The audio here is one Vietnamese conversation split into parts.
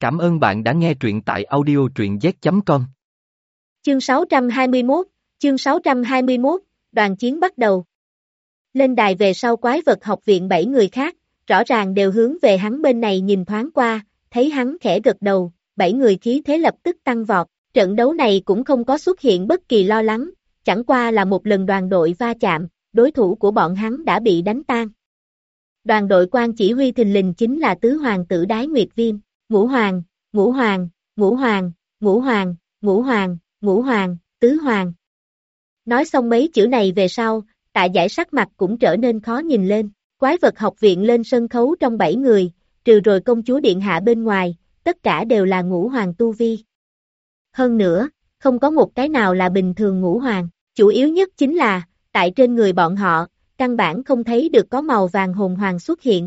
Cảm ơn bạn đã nghe truyện tại audio truyện z.com. Chương 621, đoàn chiến bắt đầu. Lên đài về sau quái vật học viện 7 người khác, rõ ràng đều hướng về hắn bên này nhìn thoáng qua, thấy hắn khẽ gật đầu, 7 người khí thế lập tức tăng vọt, trận đấu này cũng không có xuất hiện bất kỳ lo lắng, chẳng qua là một lần đoàn đội va chạm, đối thủ của bọn hắn đã bị đánh tan. Đoàn đội quan chỉ huy thình lình chính là tứ hoàng tử Đái Nguyệt Viêm, Ngũ Hoàng, Ngũ Hoàng, Ngũ Hoàng, Ngũ Hoàng, Ngũ Hoàng, Ngũ Hoàng, Tứ Hoàng. Nói xong mấy chữ này về sau, Tạ Giải sắc mặt cũng trở nên khó nhìn lên, quái vật học viện lên sân khấu trong 7 người, trừ rồi công chúa điện hạ bên ngoài, tất cả đều là Ngũ Hoàng tu vi. Hơn nữa, không có một cái nào là bình thường Ngũ Hoàng, chủ yếu nhất chính là, tại trên người bọn họ, căn bản không thấy được có màu vàng hồn hoàng xuất hiện.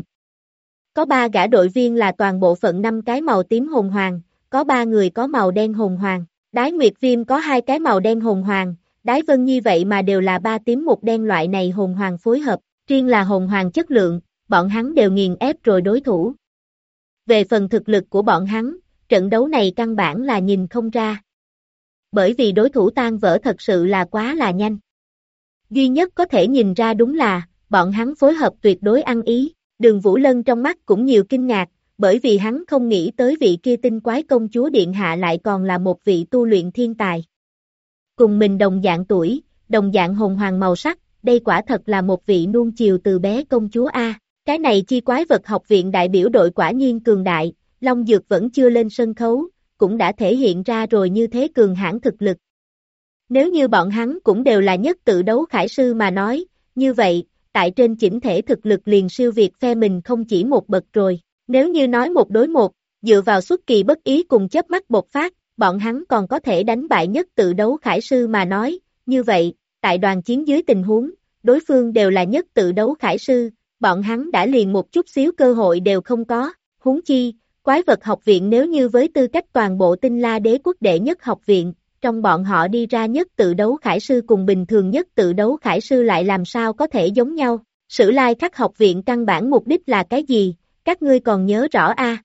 Có 3 gã đội viên là toàn bộ phận 5 cái màu tím hồn hoàng, có 3 người có màu đen hồn hoàng, Đái Nguyệt Viêm có 2 cái màu đen hồn hoàng, Đái Vân Nhi vậy mà đều là 3 tím 1 đen loại này hồn hoàng phối hợp, riêng là hồn hoàng chất lượng, bọn hắn đều nghiền ép rồi đối thủ. Về phần thực lực của bọn hắn, trận đấu này căn bản là nhìn không ra. Bởi vì đối thủ tan vỡ thật sự là quá là nhanh. Duy nhất có thể nhìn ra đúng là, bọn hắn phối hợp tuyệt đối ăn ý, Đường Vũ Lân trong mắt cũng nhiều kinh ngạc, bởi vì hắn không nghĩ tới vị kia tinh quái công chúa điện hạ lại còn là một vị tu luyện thiên tài. Cùng mình đồng dạng tuổi, đồng dạng hồn hoàng màu sắc, đây quả thật là một vị nuông chiều từ bé công chúa A. Cái này chi quái vật học viện đại biểu đội quả nhiên cường đại, Long Dược vẫn chưa lên sân khấu, cũng đã thể hiện ra rồi như thế cường hãn thực lực. Nếu như bọn hắn cũng đều là nhất tự đấu khải sư mà nói, như vậy, tại trên chỉnh thể thực lực liền siêu việt phe mình không chỉ một bậc rồi. Nếu như nói một đối một, dựa vào xuất kỳ bất ý cùng chớp mắt bộc phát, bọn hắn còn có thể đánh bại nhất tự đấu khải sư mà nói, như vậy, tại đoàn chiến dưới tình huống, đối phương đều là nhất tự đấu khải sư, bọn hắn đã liền một chút xíu cơ hội đều không có, huống chi, quái vật học viện nếu như với tư cách toàn bộ Tinh La Đế quốc đệ nhất học viện, trong bọn họ đi ra nhất tự đấu khải sư cùng bình thường nhất tự đấu khải sư lại làm sao có thể giống nhau, Sử Lai Khắc học viện căn bản mục đích là cái gì, các ngươi còn nhớ rõ a?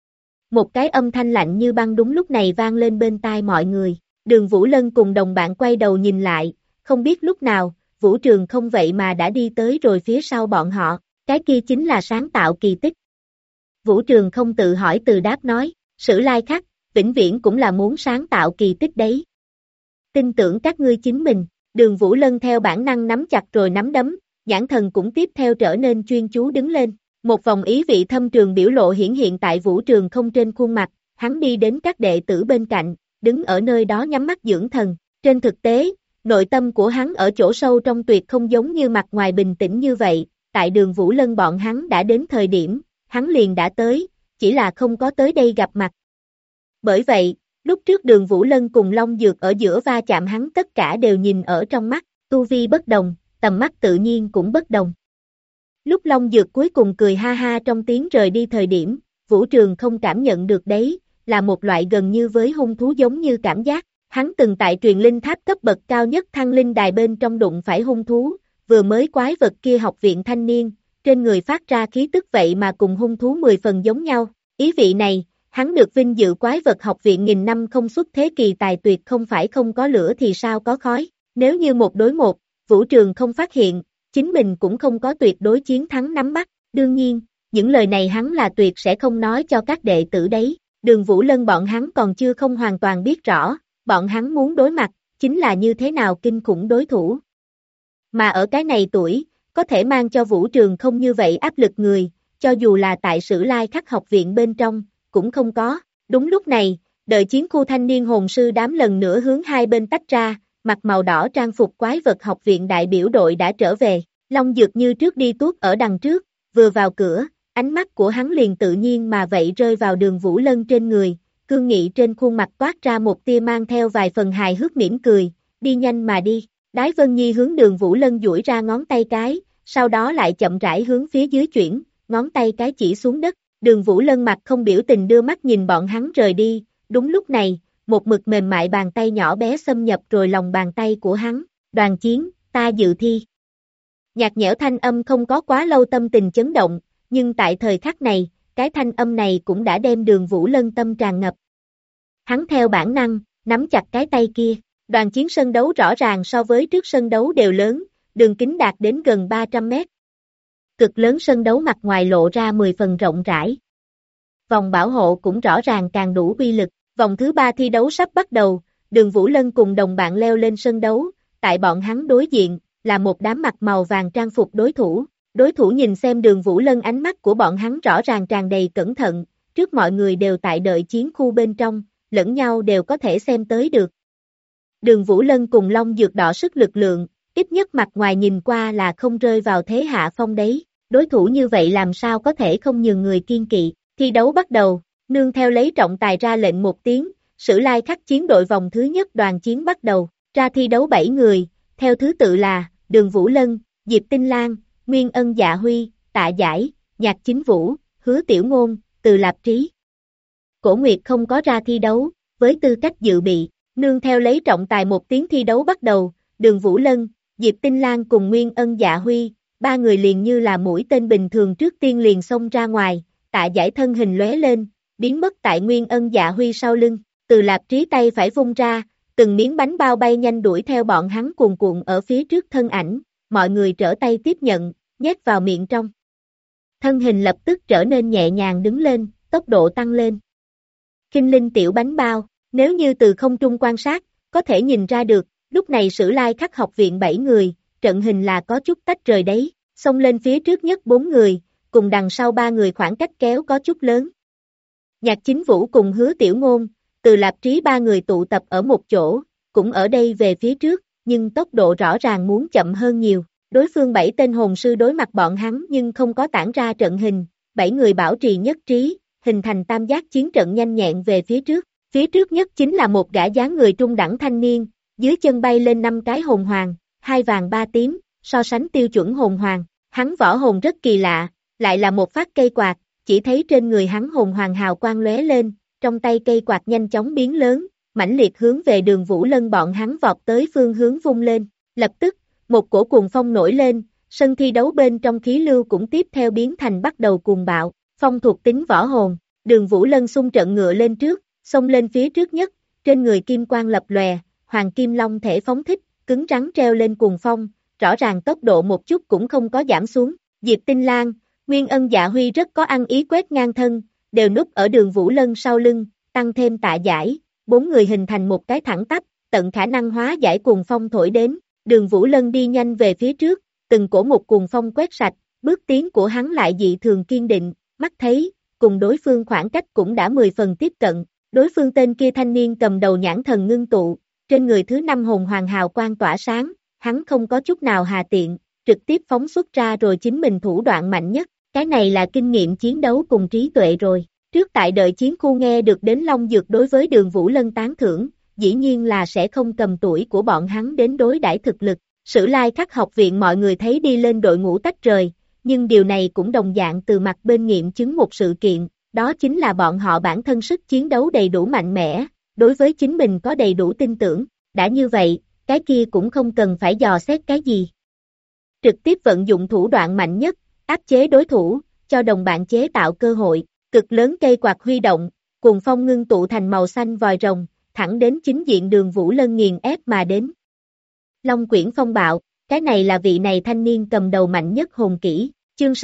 Một cái âm thanh lạnh như băng đúng lúc này vang lên bên tai mọi người, Đường Vũ Lân cùng đồng bạn quay đầu nhìn lại, không biết lúc nào, Vũ Trường không vậy mà đã đi tới rồi phía sau bọn họ, cái kia chính là sáng tạo kỳ tích. Vũ Trường không tự hỏi từ đáp nói, Sử Lai Khắc, vĩnh viễn cũng là muốn sáng tạo kỳ tích đấy. Tin tưởng các ngươi chính mình, Đường Vũ Lân theo bản năng nắm chặt rồi nắm đấm, nhãn thần cũng tiếp theo trở nên chuyên chú đứng lên. Một vòng ý vị thâm trường biểu lộ hiển hiện tại Vũ Trường không trên khuôn mặt, hắn đi đến các đệ tử bên cạnh, đứng ở nơi đó nhắm mắt dưỡng thần. Trên thực tế, nội tâm của hắn ở chỗ sâu trong tuyệt không giống như mặt ngoài bình tĩnh như vậy, tại Đường Vũ Lân bọn hắn đã đến thời điểm, hắn liền đã tới, chỉ là không có tới đây gặp mặt. Bởi vậy, lúc trước Đường Vũ Lân cùng Long Dược ở giữa va chạm hắn tất cả đều nhìn ở trong mắt, tu vi bất đồng, tầm mắt tự nhiên cũng bất đồng. Lúc Long Dược cuối cùng cười ha ha trong tiếng rời đi thời điểm, Vũ Trường không cảm nhận được đấy, là một loại gần như với hung thú giống như cảm giác, hắn từng tại truyền linh tháp cấp bậc cao nhất thăng linh đài bên trong đụng phải hung thú, vừa mới quái vật kia học viện thanh niên, trên người phát ra khí tức vậy mà cùng hung thú 10 phần giống nhau, ý vị này, hắn được vinh dự quái vật học viện nghìn năm không xuất thế kỳ tài tuyệt không phải không có lửa thì sao có khói, nếu như một đối một, Vũ Trường không phát hiện, chính mình cũng không có tuyệt đối chiến thắng nắm bắt, đương nhiên, những lời này hắn là tuyệt sẽ không nói cho các đệ tử đấy, Đường Vũ Lân bọn hắn còn chưa không hoàn toàn biết rõ, bọn hắn muốn đối mặt, chính là như thế nào kinh khủng đối thủ. Mà ở cái này tuổi, có thể mang cho Vũ Trường không như vậy áp lực người, cho dù là tại Sử Lai Khắc học viện bên trong, cũng không có. Đúng lúc này, đợi chiến khu thanh niên hồn sư đám lần nữa hướng hai bên tách ra, mặc màu đỏ trang phục quái vật học viện đại biểu đội đã trở về, Long Dược như trước đi tuốt ở đằng trước, vừa vào cửa, ánh mắt của hắn liền tự nhiên mà vậy rơi vào Đường Vũ Lân trên người, cương nghị trên khuôn mặt toát ra một tia mang theo vài phần hài hước mỉm cười, đi nhanh mà đi, Đái Vân Nhi hướng Đường Vũ Lân duỗi ra ngón tay cái, sau đó lại chậm rãi hướng phía dưới chuyển, ngón tay cái chỉ xuống đất, Đường Vũ Lân mặt không biểu tình đưa mắt nhìn bọn hắn rời đi, đúng lúc này, một mực mềm mại bàn tay nhỏ bé xâm nhập rồi lòng bàn tay của hắn, đoàn chiến, ta dự thi. Nhạt nhẽo thanh âm không có quá lâu tâm tình chấn động, nhưng tại thời khắc này, cái thanh âm này cũng đã đem Đường Vũ Lân tâm tràn ngập. Hắn theo bản năng, nắm chặt cái tay kia, đoàn chiến sân đấu rõ ràng so với trước sân đấu đều lớn, đường kính đạt đến gần 300 mét. Cực lớn sân đấu mặt ngoài lộ ra 10 phần rộng rãi. Vòng bảo hộ cũng rõ ràng càng đủ uy lực, vòng thứ 3 thi đấu sắp bắt đầu, Đường Vũ Lân cùng đồng bạn leo lên sân đấu, tại bọn hắn đối diện, là một đám mặc màu vàng trang phục đối thủ nhìn xem Đường Vũ Lân, ánh mắt của bọn hắn rõ ràng tràn đầy cẩn thận, trước mọi người đều tại đợi chiến khu bên trong, lẫn nhau đều có thể xem tới được. Đường Vũ Lân cùng Long Dược đỏ sức lực lượng, ít nhất mặt ngoài nhìn qua là không rơi vào thế hạ phong đấy, đối thủ như vậy làm sao có thể không nhường người kiên kỵ. Thi đấu bắt đầu, nương theo lấy trọng tài ra lệnh một tiếng, Sử Lai Khắc chiến đội vòng thứ nhất đoàn chiến bắt đầu, ra thi đấu 7 người, theo thứ tự là Đường Vũ Lân, Diệp Tinh Lan, Nguyên Ân Dạ Huy, Tạ Giải, Nhạc Chính Vũ, Hứa Tiểu Ngôn, Từ Lạp Trí. Cổ Nguyệt không có ra thi đấu, với tư cách dự bị, nương theo lấy trọng tài một tiếng thi đấu bắt đầu, Đường Vũ Lân, Diệp Tinh Lan cùng Nguyên Ân Dạ Huy, ba người liền như là mũi tên bình thường trước tiên liền xông ra ngoài, Tạ Giải thân hình lóe lên, biến mất tại Nguyên Ân Dạ Huy sau lưng, Từ Lạp Trí tay phải vung ra, từng miếng bánh bao bay nhanh đuổi theo bọn hắn cuồn cuộn ở phía trước thân ảnh, mọi người trở tay tiếp nhận, nhét vào miệng trong. Thân hình lập tức trở nên nhẹ nhàng đứng lên, tốc độ tăng lên. Khinh linh tiểu bánh bao, nếu như từ không trung quan sát, có thể nhìn ra được, lúc này Sử Lai Khắc học viện 7 người, trận hình là có chút tách rời đấy, xông lên phía trước nhất 4 người, cùng đằng sau 3 người khoảng cách kéo có chút lớn. Nhạc Chính Vũ cùng Hứa Tiểu Ngôn, Từ Lạp Trí 3 người tụ tập ở một chỗ, cũng ở đây về phía trước, nhưng tốc độ rõ ràng muốn chậm hơn nhiều. Đối phương 7 tên hồn sư đối mặt bọn hắn nhưng không có tản ra trận hình, 7 người bảo trì nhất trí, hình thành tam giác chiến trận nhanh nhẹn về phía trước. Phía trước nhất chính là một gã dáng người trung đẳng thanh niên, dưới chân bay lên 5 cái hồn hoàng, 2 vàng 3 tím, so sánh tiêu chuẩn hồn hoàng. Hắn võ hồn rất kỳ lạ, lại là một phát cây quạt, chỉ thấy trên người hắn hồn hoàng hào quang lóe lên, trong tay cây quạt nhanh chóng biến lớn, mãnh liệt hướng về Đường Vũ Lân bọn hắn vọt tới phương hướng vung lên. Lập tức, một cổ cuồng phong nổi lên, sân thi đấu bên trong khí lưu cũng tiếp theo biến thành bắt đầu cuồng bạo, phong thuộc tính võ hồn, Đường Vũ Lân xung trận ngựa lên trước, xông lên phía trước nhất, trên người kim quang lập lòe, hoàng kim long thể phóng thích, cứng rắn treo lên cuồng phong, rõ ràng tốc độ một chút cũng không có giảm xuống. Diệp Tinh Lan, Nguyên Ân Dạ Huy rất có ăn ý quét ngang thân, đều núp ở Đường Vũ Lân sau lưng, tăng thêm Tạ Giải, 4 người hình thành một cái thẳng tắp, tận khả năng hóa giải cuồng phong thổi đến. Đường Vũ Lân đi nhanh về phía trước, từng cổ một cuồng phong quét sạch, bước tiến của hắn lại dị thường kiên định, mắt thấy, cùng đối phương khoảng cách cũng đã 10 phần tiếp cận, đối phương tên kia thanh niên cầm đầu nhãn thần ngưng tụ, trên người thứ 5 hồn hoàng hào quang tỏa sáng, hắn không có chút nào hà tiện, trực tiếp phóng xuất ra rồi chính mình thủ đoạn mạnh nhất, cái này là kinh nghiệm chiến đấu cùng trí tuệ rồi. Trước tại đợi chiến khu nghe được đến Long Dược đối với Đường Vũ Lân tán thưởng, dĩ nhiên là sẽ không cầm tuổi của bọn hắn đến đối đãi thực lực. Sử Lai Khắc học viện mọi người thấy đi lên đội ngũ tách rời, nhưng điều này cũng đồng dạng từ mặt bên nghiệm chứng một sự kiện, đó chính là bọn họ bản thân sức chiến đấu đầy đủ mạnh mẽ, đối với chính mình có đầy đủ tin tưởng, đã như vậy, cái kia cũng không cần phải dò xét cái gì. Trực tiếp vận dụng thủ đoạn mạnh nhất, áp chế đối thủ, cho đồng bạn chế tạo cơ hội, cực lớn cây quạt huy động, cuồng phong ngưng tụ thành màu xanh vòi rồng, thẳng đến chính diện Đường Vũ Lân nghiền ép mà đến. Long quyển phong bạo, cái này là vị này thanh niên cầm đầu mạnh nhất hồn kỹ, chương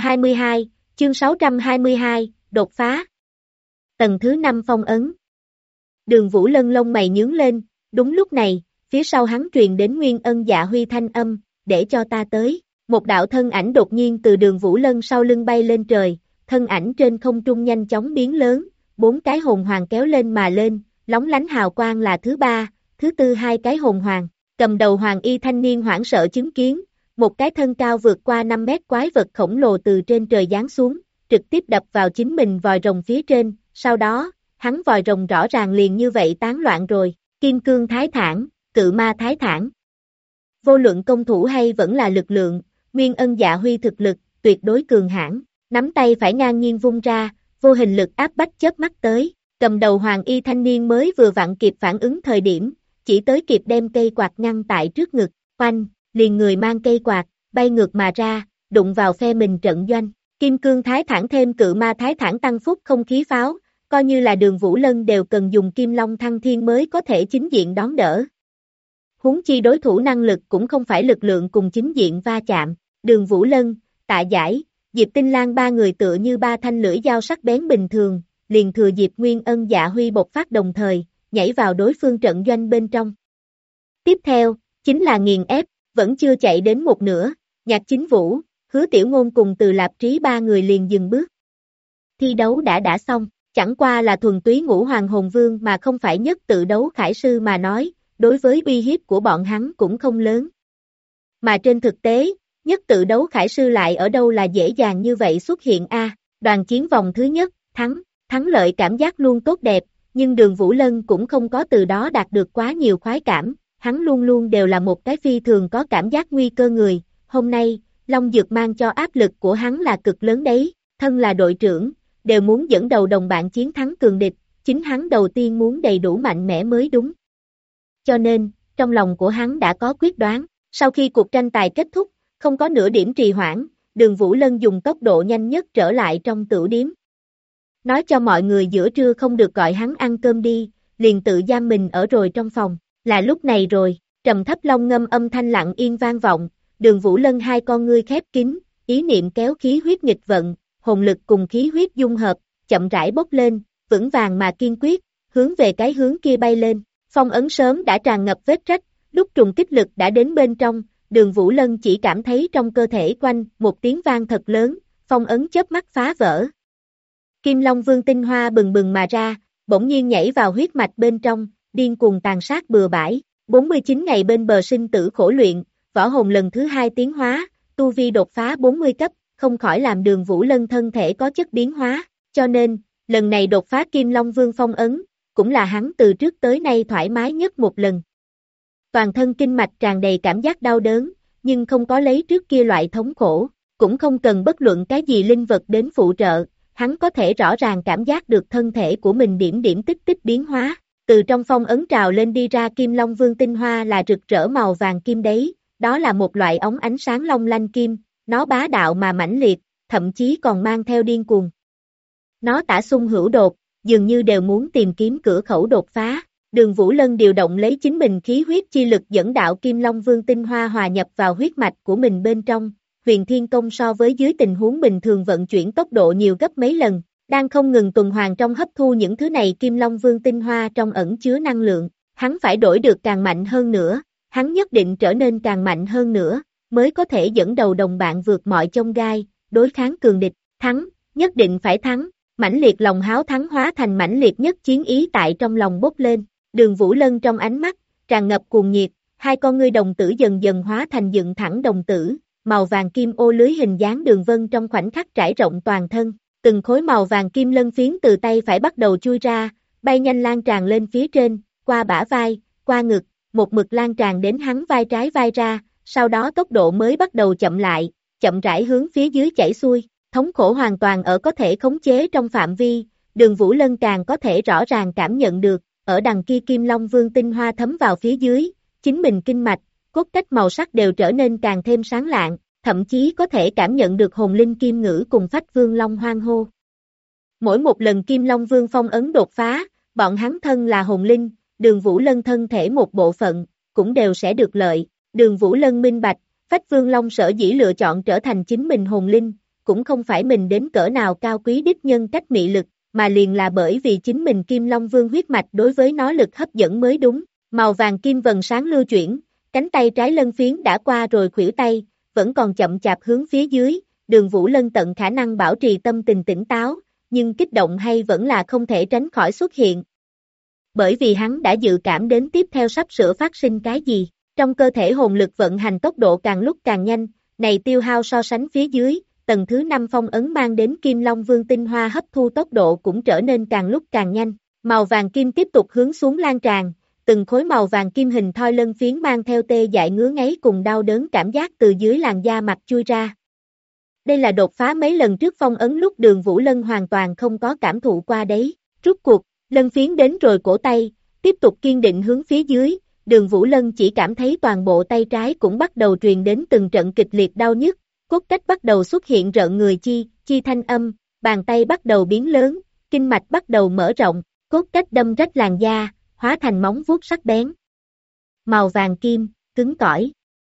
622, đột phá. Tầng thứ 5 phong ấn. Đường Vũ Lân lông mày nhướng lên, đúng lúc này, phía sau hắn truyền đến Nguyên Ân Dạ Huy thanh âm, để cho ta tới. Một đạo thân ảnh đột nhiên từ Đường Vũ Lân sau lưng bay lên trời, thân ảnh trên không trung nhanh chóng biến lớn, 4 cái hồn hoàng kéo lên mà lên, lóng lánh hào quang là thứ 3, thứ 4 2 cái hồn hoàng. Cầm đầu hoàng y thanh niên hoảng sợ chứng kiến, một cái thân cao vượt qua 5 mét quái vật khổng lồ từ trên trời giáng xuống, trực tiếp đập vào chính mình vòi rồng phía trên, sau đó, hắn vòi rồng rõ ràng liền như vậy tán loạn rồi, kim cương thái thản, cự ma thái thản. Vô luận công thủ hay vẫn là lực lượng, Nguyên Ân Dạ Huy thực lực, tuyệt đối cường hãn, nắm tay phải ngang nhiên vung ra, vô hình lực áp bách chớp mắt tới, cầm đầu hoàng y thanh niên mới vừa vặn kịp phản ứng thời điểm, chỉ tới kịp đem cây quạt ngăn tại trước ngực, oanh, liền người mang cây quạt, bay ngược mà ra, đụng vào phe mình trận doanh, Kim cương thái thản thêm cự ma thái thản tăng phúc không khí pháo, coi như là Đường Vũ Lân đều cần dùng kim long thăng thiên mới có thể chính diện đón đỡ. Huống chi đối thủ năng lực cũng không phải lực lượng cùng chính diện va chạm, Đường Vũ Lân, Tạ Giải, Diệp Tinh Lan ba người tựa như ba thanh lưỡi dao sắc bén bình thường, liền thừa Diệp Nguyên Ân Dạ Huy bộc phát đồng thời, nhảy vào đối phương trận doanh bên trong. Tiếp theo, chính là nghiền ép, vẫn chưa chạy đến một nửa, Nhạc Chính Vũ, Hứa Tiểu Ngôn cùng Từ Lạp Trí ba người liền dừng bước. Thi đấu đã xong, chẳng qua là thuần túy ngũ hoàng hồn vương mà không phải nhất tự đấu khải sư mà nói, đối với uy hiếp của bọn hắn cũng không lớn. Mà trên thực tế, nhất tự đấu khải sư lại ở đâu là dễ dàng như vậy xuất hiện đoàn chiến vòng thứ nhất, thắng lợi cảm giác luôn tốt đẹp, nhưng Đường Vũ Lân cũng không có từ đó đạt được quá nhiều khoái cảm, hắn luôn luôn đều là một cái phi thường có cảm giác nguy cơ người, hôm nay, Long Dược mang cho áp lực của hắn là cực lớn đấy, thân là đội trưởng, đều muốn dẫn đầu đồng bạn chiến thắng cường địch, chính hắn đầu tiên muốn đầy đủ mạnh mẽ mới đúng. Cho nên, trong lòng của hắn đã có quyết đoán, sau khi cuộc tranh tài kết thúc, không có nửa điểm trì hoãn, Đường Vũ Lân dùng tốc độ nhanh nhất trở lại trong tửu điếm. Nói cho mọi người giữa trưa không được gọi hắn ăn cơm đi, liền tự giam mình ở rồi trong phòng, là lúc này rồi, trầm thấp long ngâm âm thanh lặng yên vang vọng, Đường Vũ Lân hai con ngươi khép kín, ý niệm kéo khí huyết nghịch vận, hồn lực cùng khí huyết dung hợp, chậm rãi bốc lên, vững vàng mà kiên quyết, hướng về cái hướng kia bay lên, phong ấn sớm đã tràn ngập vết rách, lúc trùng kích lực đã đến bên trong, Đường Vũ Lân chỉ cảm thấy trong cơ thể quanh một tiếng vang thật lớn, phong ấn chớp mắt phá vỡ. Kim Long Vương tinh hoa bừng bừng mà ra, bỗng nhiên nhảy vào huyết mạch bên trong, điên cuồng tàn sát bừa bãi, 49 ngày bên bờ sinh tử khổ luyện, võ hồn lần thứ 2 tiến hóa, tu vi đột phá 40 cấp, không khỏi làm Đường Vũ Lân thân thể có chất biến hóa, cho nên, lần này đột phá Kim Long Vương phong ấn, cũng là hắn từ trước tới nay thoải mái nhất một lần. Toàn thân kinh mạch tràn đầy cảm giác đau đớn, nhưng không có lấy trước kia loại thống khổ, cũng không cần bất luận cái gì linh vật đến phụ trợ, hắn có thể rõ ràng cảm giác được thân thể của mình điểm điểm tích tích biến hóa, từ trong phong ấn trào lên đi ra Kim Long Vương tinh hoa là rực rỡ màu vàng kim đấy, đó là một loại ống ánh sáng long lanh kim, nó bá đạo mà mãnh liệt, thậm chí còn mang theo điên cuồng. Nó tả xung hữu đột, dường như đều muốn tìm kiếm cửa khẩu đột phá. Đường Vũ Lân điều động lấy chính mình khí huyết chi lực dẫn đạo Kim Long Vương tinh hoa hòa nhập vào huyết mạch của mình bên trong, Huyền Thiên Công so với dưới tình huống bình thường vận chuyển tốc độ nhiều gấp mấy lần, đang không ngừng tuần hoàn trong hấp thu những thứ này Kim Long Vương tinh hoa trong ẩn chứa năng lượng, hắn phải đổi được càng mạnh hơn nữa, hắn nhất định trở nên càng mạnh hơn nữa, mới có thể dẫn đầu đồng bạn vượt mọi chông gai, đối kháng cường địch, thắng, nhất định phải thắng, mãnh liệt lòng háo thắng hóa thành mãnh liệt nhất chiến ý tại trong lòng bốc lên. Đường Vũ Lân trong ánh mắt, tràn ngập cuồng nhiệt, hai con ngươi đồng tử dần dần hóa thành dựng thẳng đồng tử, màu vàng kim ô lưới hình dáng đường vân trong khoảnh khắc trải rộng toàn thân, từng khối màu vàng kim lân phiến từ tay phải bắt đầu chui ra, bay nhanh lan tràn lên phía trên, qua bả vai, qua ngực, một mực lan tràn đến hắn vai trái vai ra, sau đó tốc độ mới bắt đầu chậm lại, chậm rãi hướng phía dưới chảy xuôi, thống khổ hoàn toàn ở có thể khống chế trong phạm vi, Đường Vũ Lân càng có thể rõ ràng cảm nhận được. Ở đằng kia Kim Long Vương tinh hoa thấm vào phía dưới, chính mình kinh mạch, cốt cách màu sắc đều trở nên càng thêm sáng lạng, thậm chí có thể cảm nhận được hồn linh kim ngữ cùng phách vương long hoang hô. Mỗi một lần Kim Long Vương phong ấn đột phá, bọn hắn thân là hồn linh, Đường Vũ Lân thân thể một bộ phận, cũng đều sẽ được lợi. Đường Vũ Lân minh bạch, phách vương long sở dĩ lựa chọn trở thành chính mình hồn linh, cũng không phải mình đến cỡ nào cao quý đích nhân cách mị lực, mà liền là bởi vì chính mình Kim Long Vương huyết mạch đối với nó lực hấp dẫn mới đúng, màu vàng kim vần sáng lưu chuyển, cánh tay trái lân phiến đã qua rồi khuỷu tay, vẫn còn chậm chạp hướng phía dưới, Đường Vũ Lân tận khả năng bảo trì tâm tình tỉnh táo, nhưng kích động hay vẫn là không thể tránh khỏi xuất hiện. Bởi vì hắn đã dự cảm đến tiếp theo sắp sửa phát sinh cái gì, trong cơ thể hồn lực vận hành tốc độ càng lúc càng nhanh, này tiêu hao so sánh phía dưới. Tầng thứ 5 phong ấn mang đến Kim Long Vương tinh hoa hấp thu tốc độ cũng trở nên càng lúc càng nhanh, màu vàng kim tiếp tục hướng xuống lan tràn, từng khối màu vàng kim hình thoi lân phiến mang theo tê dại ngứa ngáy cùng đau đớn cảm giác từ dưới làn da mặt chui ra. Đây là đột phá mấy lần trước phong ấn lúc Đường Vũ Lân hoàn toàn không có cảm thụ qua đấy, rút cuộc, lân phiến đến rồi cổ tay, tiếp tục kiên định hướng phía dưới, Đường Vũ Lân chỉ cảm thấy toàn bộ tay trái cũng bắt đầu truyền đến từng trận kịch liệt đau nhức. cốt cách bắt đầu xuất hiện rợn người chi thanh âm, bàn tay bắt đầu biến lớn, kinh mạch bắt đầu mở rộng, cốt cách đâm rách làn da, hóa thành móng vuốt sắc bén. Màu vàng kim, cứng cỏi.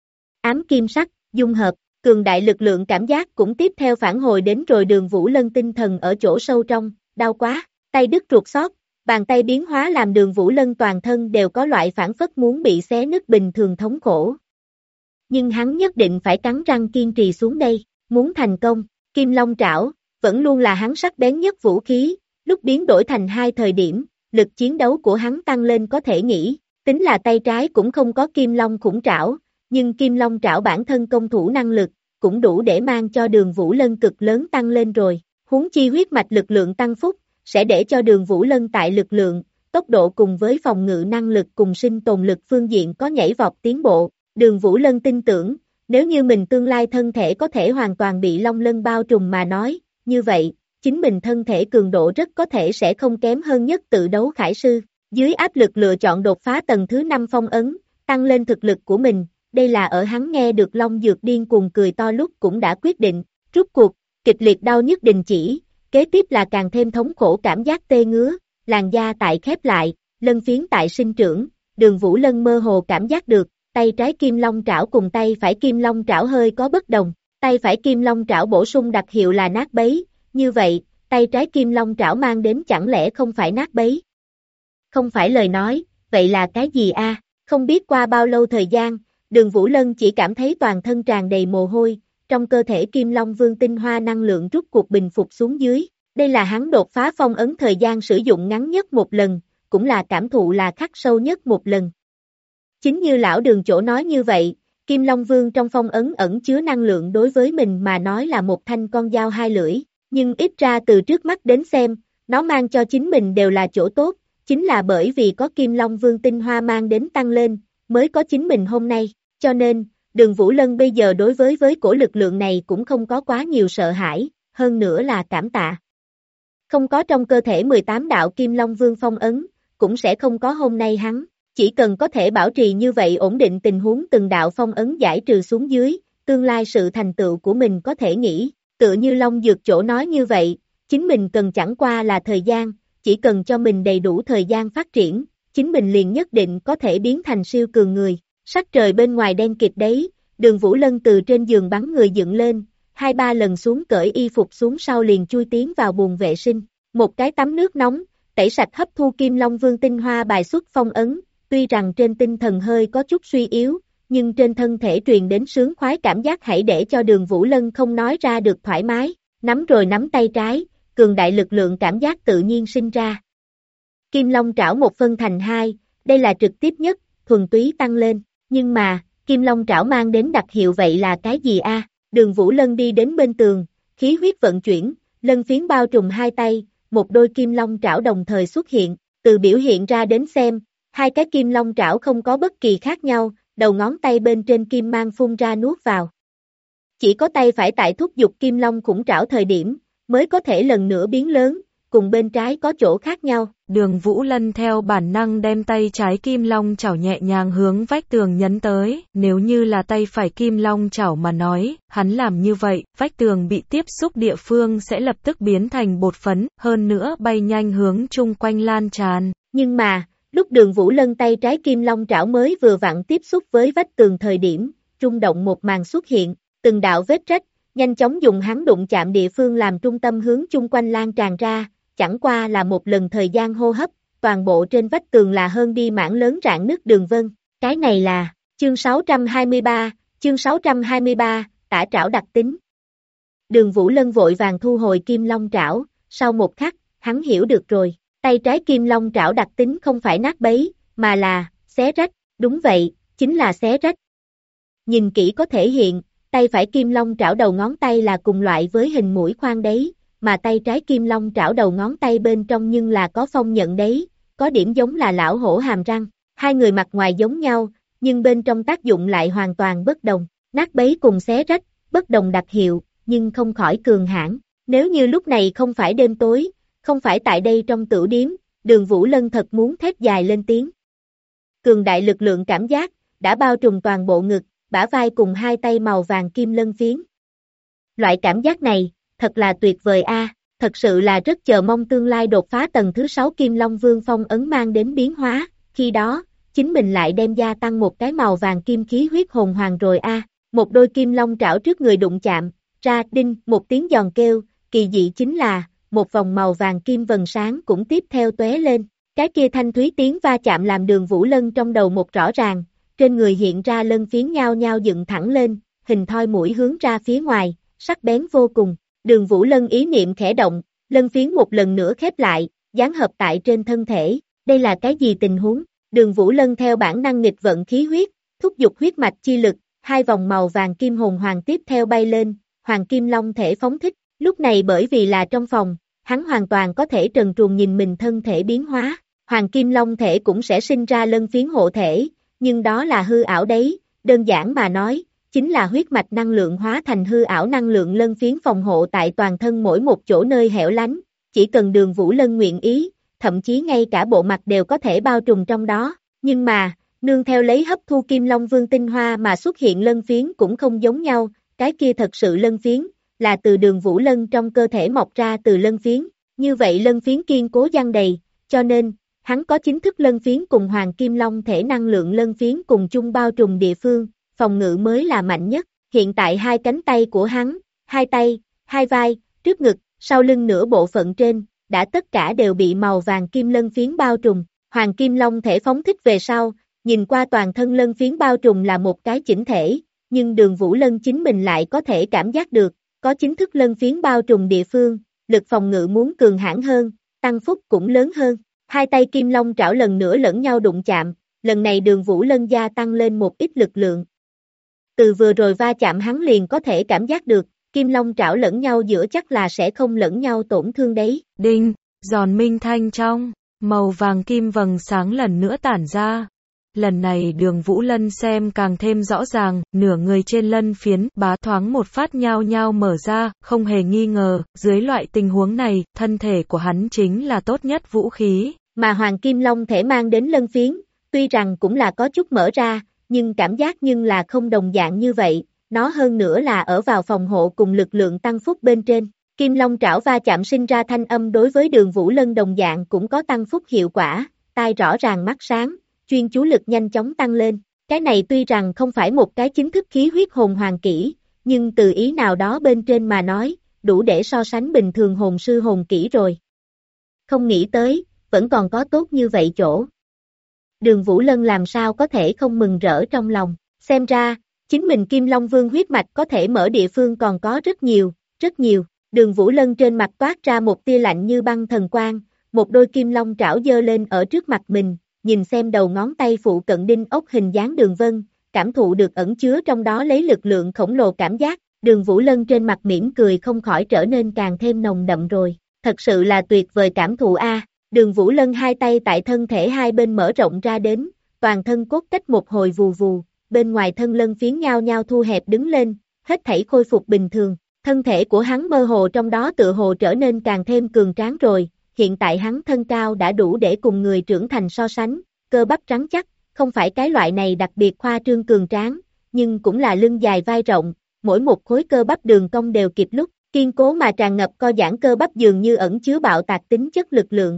Ám kim sắc, dung hợp, cường đại lực lượng cảm giác cũng tiếp theo phản hồi đến rồi Đường Vũ Lân tinh thần ở chỗ sâu trong, đau quá, tay đứt ruột xót, bàn tay biến hóa làm Đường Vũ Lân toàn thân đều có loại phản phất muốn bị xé nứt bình thường thống khổ. Nhưng hắn nhất định phải cắn răng kiên trì xuống đây, muốn thành công, Kim Long Trảo, vẫn luôn là hắn sắc bén nhất vũ khí, lúc biến đổi thành hai thời điểm, lực chiến đấu của hắn tăng lên có thể nghĩ, tính là tay trái cũng không có Kim Long khủng trảo, nhưng Kim Long Trảo bản thân công thủ năng lực, cũng đủ để mang cho Đường Vũ Lân cực lớn tăng lên rồi, huống chi huyết mạch lực lượng tăng phúc, sẽ để cho Đường Vũ Lân tại lực lượng, tốc độ cùng với phòng ngự năng lực cùng sinh tồn lực phương diện có nhảy vọt tiến bộ. Đường Vũ Lân tin tưởng, nếu như mình tương lai thân thể có thể hoàn toàn bị Long Lân bao trùm mà nói, như vậy, chính mình thân thể cường độ rất có thể sẽ không kém hơn nhất tự đấu khải sư. Dưới áp lực lựa chọn đột phá tầng thứ 5 phong ấn, tăng lên thực lực của mình, đây là ở hắn nghe được Long Dược điên cuồng cười to lúc cũng đã quyết định, rút cuộc, kịch liệt đau nhức đình chỉ, kế tiếp là càng thêm thống khổ cảm giác tê ngứa, làn da tại khép lại, lân phiến tại sinh trưởng, Đường Vũ Lân mơ hồ cảm giác được, tay trái Kim Long Trảo cùng tay phải Kim Long Trảo hơi có bất đồng, tay phải Kim Long Trảo bổ sung đặc hiệu là nát bấy, như vậy, tay trái Kim Long Trảo mang đến chẳng lẽ không phải nát bấy? Không phải lời nói, vậy là cái gì a? Không biết qua bao lâu thời gian, Đường Vũ Lân chỉ cảm thấy toàn thân tràn đầy mồ hôi, trong cơ thể Kim Long Vương tinh hoa năng lượng rút cuộc bình phục xuống dưới, đây là hắn đột phá phong ấn thời gian sử dụng ngắn nhất một lần, cũng là cảm thụ là khắc sâu nhất một lần. Chính như lão Đường chỗ nói như vậy, Kim Long Vương trong phong ấn ẩn chứa năng lượng đối với mình mà nói là một thanh con dao hai lưỡi, nhưng ít ra từ trước mắt đến xem, nó mang cho chính mình đều là chỗ tốt, chính là bởi vì có Kim Long Vương tinh hoa mang đến tăng lên, mới có chính mình hôm nay, cho nên, Đường Vũ Lân bây giờ đối với cổ lực lượng này cũng không có quá nhiều sợ hãi, hơn nữa là cảm tạ. Không có trong cơ thể 18 đạo Kim Long Vương phong ấn, cũng sẽ không có hôm nay hắn. Chỉ cần có thể bảo trì như vậy ổn định tình huống từng đạo phong ấn giải trừ xuống dưới, tương lai sự thành tựu của mình có thể nghĩ, tựa như Long Dược chỗ nói như vậy, chính mình cần chẳng qua là thời gian, chỉ cần cho mình đầy đủ thời gian phát triển, chính mình liền nhất định có thể biến thành siêu cường người. Sắc trời bên ngoài đen kịt đấy, Đường Vũ Lân từ trên giường bắn người dựng lên, 2-3 lần xuống cởi y phục xuống sau liền chui tiến vào buồng vệ sinh, một cái tắm nước nóng, tẩy sạch hấp thu Kim Long Vương tinh hoa bài xuất phong ấn. Tuy rằng trên tinh thần hơi có chút suy yếu, nhưng trên thân thể truyền đến sướng khoái cảm giác hãy để cho Đường Vũ Lân không nói ra được thoải mái, nắm rồi nắm tay trái, cường đại lực lượng cảm giác tự nhiên sinh ra. Kim Long Trảo một phân thành hai, đây là trực tiếp nhất, thuần túy tăng lên, nhưng mà, Kim Long Trảo mang đến đặc hiệu vậy là cái gì a? Đường Vũ Lân đi đến bên tường, khí huyết vận chuyển, lân phiến bao trùm hai tay, một đôi Kim Long Trảo đồng thời xuất hiện, từ biểu hiện ra đến xem, hai cái Kim Long Trảo không có bất kỳ khác nhau, đầu ngón tay bên trên kim mang phun ra nuốt vào. Chỉ có tay phải tại thúc giục Kim Long khủng trảo thời điểm, mới có thể lần nữa biến lớn, cùng bên trái có chỗ khác nhau. Đường Vũ Lân theo bản năng đem tay trái Kim Long chảo nhẹ nhàng hướng vách tường nhấn tới, nếu như là tay phải Kim Long chảo mà nói, hắn làm như vậy, vách tường bị tiếp xúc địa phương sẽ lập tức biến thành bột phấn, hơn nữa bay nhanh hướng chung quanh lan tràn. Nhưng mà, lúc Đường Vũ Lân tay trái Kim Long trảo mới vừa vặn tiếp xúc với vách tường thời điểm, rung động một màn xuất hiện, từng đạo vết rách, nhanh chóng dùng hắn đụng chạm địa phương làm trung tâm hướng chung quanh lan tràn ra, chẳng qua là một lần thời gian hô hấp, toàn bộ trên vách tường là hơn đi mảng lớn rạn nứt đường vân. Cái này là, chương 623, tả trảo đặc tính. Đường Vũ Lân vội vàng thu hồi Kim Long trảo, sau một khắc, hắn hiểu được rồi, tay trái Kim Long trảo đặc tính không phải nát bấy, mà là, xé rách, đúng vậy, chính là xé rách. Nhìn kỹ có thể hiện, tay phải Kim Long trảo đầu ngón tay là cùng loại với hình mũi khoan đấy, mà tay trái Kim Long trảo đầu ngón tay bên trong nhưng là có phong nhận đấy, có điểm giống là lão hổ hàm răng, hai người mặt ngoài giống nhau, nhưng bên trong tác dụng lại hoàn toàn bất đồng, nát bấy cùng xé rách, bất đồng đặc hiệu, nhưng không khỏi cường hãn. Nếu như lúc này không phải đêm tối, không phải tại đây trong tửu điếm, Đường Vũ Lân thật muốn thét dài lên tiếng. Cường đại lực lượng cảm giác, đã bao trùm toàn bộ ngực, bả vai cùng hai tay màu vàng kim lân phiến. Loại cảm giác này, thật là tuyệt vời a, thật sự là rất chờ mong tương lai đột phá tầng thứ 6 Kim Long Vương phong ấn mang đến biến hóa, khi đó, chính mình lại đem gia tăng một cái màu vàng kim khí huyết hồn hoàng rồi a. Một đôi kim long trảo trước người đụng chạm, ra đinh, một tiếng giòn kêu, kỳ dị chính là, một vòng màu vàng kim vầng sáng cũng tiếp theo tóe lên, cái kia thanh thúy tiếng va chạm làm Đường Vũ Lân trong đầu một rõ ràng, trên người hiện ra lân phiến nhao nhao dựng thẳng lên, hình thoi mũi hướng ra phía ngoài, sắc bén vô cùng. Đường Vũ Lân ý niệm khẽ động, lân phiến một lần nữa khép lại, dán hợp tại trên thân thể, đây là cái gì tình huống? Đường Vũ Lân theo bản năng nghịch vận khí huyết, thúc giục huyết mạch chi lực, hai vòng màu vàng kim hồn hoàng tiếp theo bay lên, hoàng kim long thể phóng thích, lúc này bởi vì là trong phòng, hắn hoàn toàn có thể trần truồng nhìn mình thân thể biến hóa, hoàng kim long thể cũng sẽ sinh ra lân phiến hộ thể, nhưng đó là hư ảo đấy, đơn giản mà nói, chính là huyết mạch năng lượng hóa thành hư ảo năng lượng lân phiến phòng hộ tại toàn thân mỗi một chỗ nơi hẻo lánh, chỉ cần Đường Vũ Lân nguyện ý, thậm chí ngay cả bộ mặt đều có thể bao trùm trong đó, nhưng mà, nương theo lấy hấp thu Kim Long Vương tinh hoa mà xuất hiện lân phiến cũng không giống nhau, cái kia thật sự lân phiến, là từ Đường Vũ Lân trong cơ thể mọc ra từ lân phiến, như vậy lân phiến kiên cố giăng đầy, cho nên, hắn có chính thức lân phiến cùng Hoàng Kim Long thể năng lượng lân phiến cùng chung bao trùm địa phương, phòng ngự mới là mạnh nhất, hiện tại hai cánh tay của hắn, hai tay, hai vai, trước ngực, sau lưng nửa bộ phận trên, đã tất cả đều bị màu vàng kim lân phiến bao trùm, Hoàng Kim Long thể phóng thích về sau, nhìn qua toàn thân lân phiến bao trùm là một cái chỉnh thể, nhưng Đường Vũ Lân chính mình lại có thể cảm giác được, có chính thức lân phiến bao trùm địa phương, lực phòng ngự muốn cường hãn hơn, tăng phúc cũng lớn hơn. Hai tay Kim Long trảo lần nữa lẫn nhau đụng chạm, lần này Đường Vũ Lân gia tăng lên một ít lực lượng. Từ vừa rồi va chạm hắn liền có thể cảm giác được, Kim Long trảo lẫn nhau giữa chắc là sẽ không lẫn nhau tổn thương đấy. Đinh, giòn minh thanh trong, màu vàng kim vầng sáng lần nữa tản ra. Lần này Đường Vũ Lân xem càng thêm rõ ràng, nửa người trên lân phiến, bá thoáng một phát nhao nhao mở ra, không hề nghi ngờ, dưới loại tình huống này, thân thể của hắn chính là tốt nhất vũ khí. Mà Hoàng Kim Long thể mang đến lân phiến, tuy rằng cũng là có chút mở ra, nhưng cảm giác nhưng là không đồng dạng như vậy, nó hơn nữa là ở vào phòng hộ cùng lực lượng tăng phúc bên trên. Kim Long trảo va chạm sinh ra thanh âm đối với Đường Vũ Lân đồng dạng cũng có tăng phúc hiệu quả, tai rõ ràng mắt sáng, chuyên chú lực nhanh chóng tăng lên. Cái này tuy rằng không phải một cái chính thức khí huyết hồn hoàng kỹ, nhưng từ ý nào đó bên trên mà nói, đủ để so sánh bình thường hồn sư hồn kỹ rồi. Không nghĩ tới, vẫn còn có tốt như vậy chỗ. Đường Vũ Lân làm sao có thể không mừng rỡ trong lòng, xem ra, chính mình Kim Long Vương huyết mạch có thể mở địa phương còn có rất nhiều, rất nhiều. Đường Vũ Lân trên mặt toát ra một tia lạnh như băng thần quang, một đôi kim long trảo giơ lên ở trước mặt mình, nhìn xem đầu ngón tay phụ cận đinh ốc hình dáng đường vân, cảm thụ được ẩn chứa trong đó lấy lực lượng khổng lồ cảm giác, Đường Vũ Lân trên mặt mỉm cười không khỏi trở nên càng thêm nồng đậm rồi, thật sự là tuyệt vời cảm thụ a. Đường Vũ Lân hai tay tại thân thể hai bên mở rộng ra đến, toàn thân cốt cách một hồi vù vù, bên ngoài thân lân phiến nhao nhao thu hẹp đứng lên, hết thảy khôi phục bình thường, thân thể của hắn mơ hồ trong đó tựa hồ trở nên càng thêm cường tráng rồi, hiện tại hắn thân cao đã đủ để cùng người trưởng thành so sánh, cơ bắp trắng chắc, không phải cái loại này đặc biệt khoa trương cường tráng, nhưng cũng là lưng dài vai rộng, mỗi một khối cơ bắp đường cong đều kịp lúc, kiên cố mà tràn ngập co giãn cơ bắp dường như ẩn chứa bạo tạc tính chất lực lượng.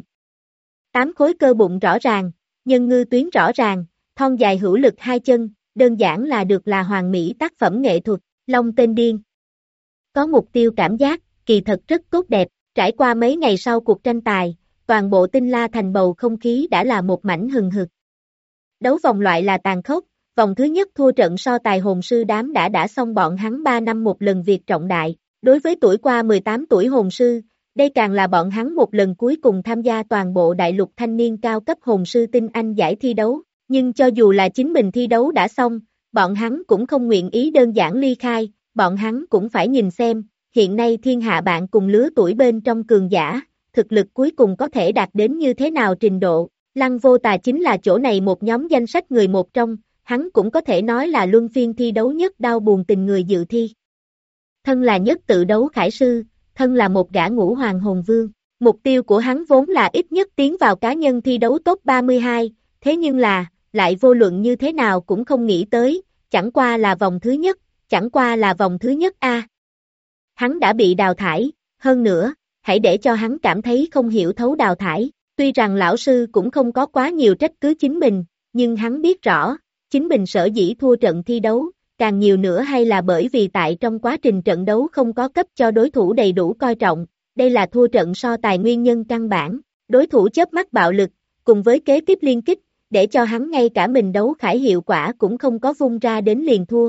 8 khối cơ bụng rõ ràng, nhân ngư tuyến rõ ràng, thon dài hữu lực hai chân, đơn giản là được là hoàn mỹ tác phẩm nghệ thuật, Long tên điên. Có mục tiêu cảm giác, kỳ thật rất tốt đẹp, trải qua mấy ngày sau cuộc tranh tài, toàn bộ Tinh La Thành bầu không khí đã là một mảnh hừng hực. Đấu vòng loại là tàn khốc, vòng thứ nhất thua trận so tài hồn sư đám đã xong bọn hắn 3 năm một lần việc trọng đại, đối với tuổi qua 18 tuổi hồn sư, đây càng là bọn hắn một lần cuối cùng tham gia toàn bộ đại lục thanh niên cao cấp hồn sư tinh anh giải thi đấu, nhưng cho dù là chính mình thi đấu đã xong, bọn hắn cũng không nguyện ý đơn giản ly khai, bọn hắn cũng phải nhìn xem, hiện nay thiên hạ bạn cùng lứa tuổi bên trong cường giả, thực lực cuối cùng có thể đạt đến như thế nào trình độ, Lăng Vô Tà chính là chỗ này một nhóm danh sách người một trong, hắn cũng có thể nói là luân phiên thi đấu nhất đau buồn tình người dự thi. Thân là nhất tự đấu khải sư, thân là một gã ngũ hoàng hồn vương, mục tiêu của hắn vốn là ít nhất tiến vào cá nhân thi đấu top 32, thế nhưng là, lại vô luận như thế nào cũng không nghĩ tới, chẳng qua là vòng thứ nhất a. Hắn đã bị đào thải, hơn nữa, hãy để cho hắn cảm thấy không hiểu thấu đào thải. Tuy rằng lão sư cũng không có quá nhiều trách cứ chính mình, nhưng hắn biết rõ, chính mình sở dĩ thua trận thi đấu, càng nhiều nữa hay là bởi vì tại trong quá trình trận đấu không có cấp cho đối thủ đầy đủ coi trọng, đây là thua trận so tài nguyên nhân căn bản, đối thủ chớp mắt bạo lực, cùng với kế tiếp liên kích, để cho hắn ngay cả mình đấu khải hiệu quả cũng không có vung ra đến liền thua.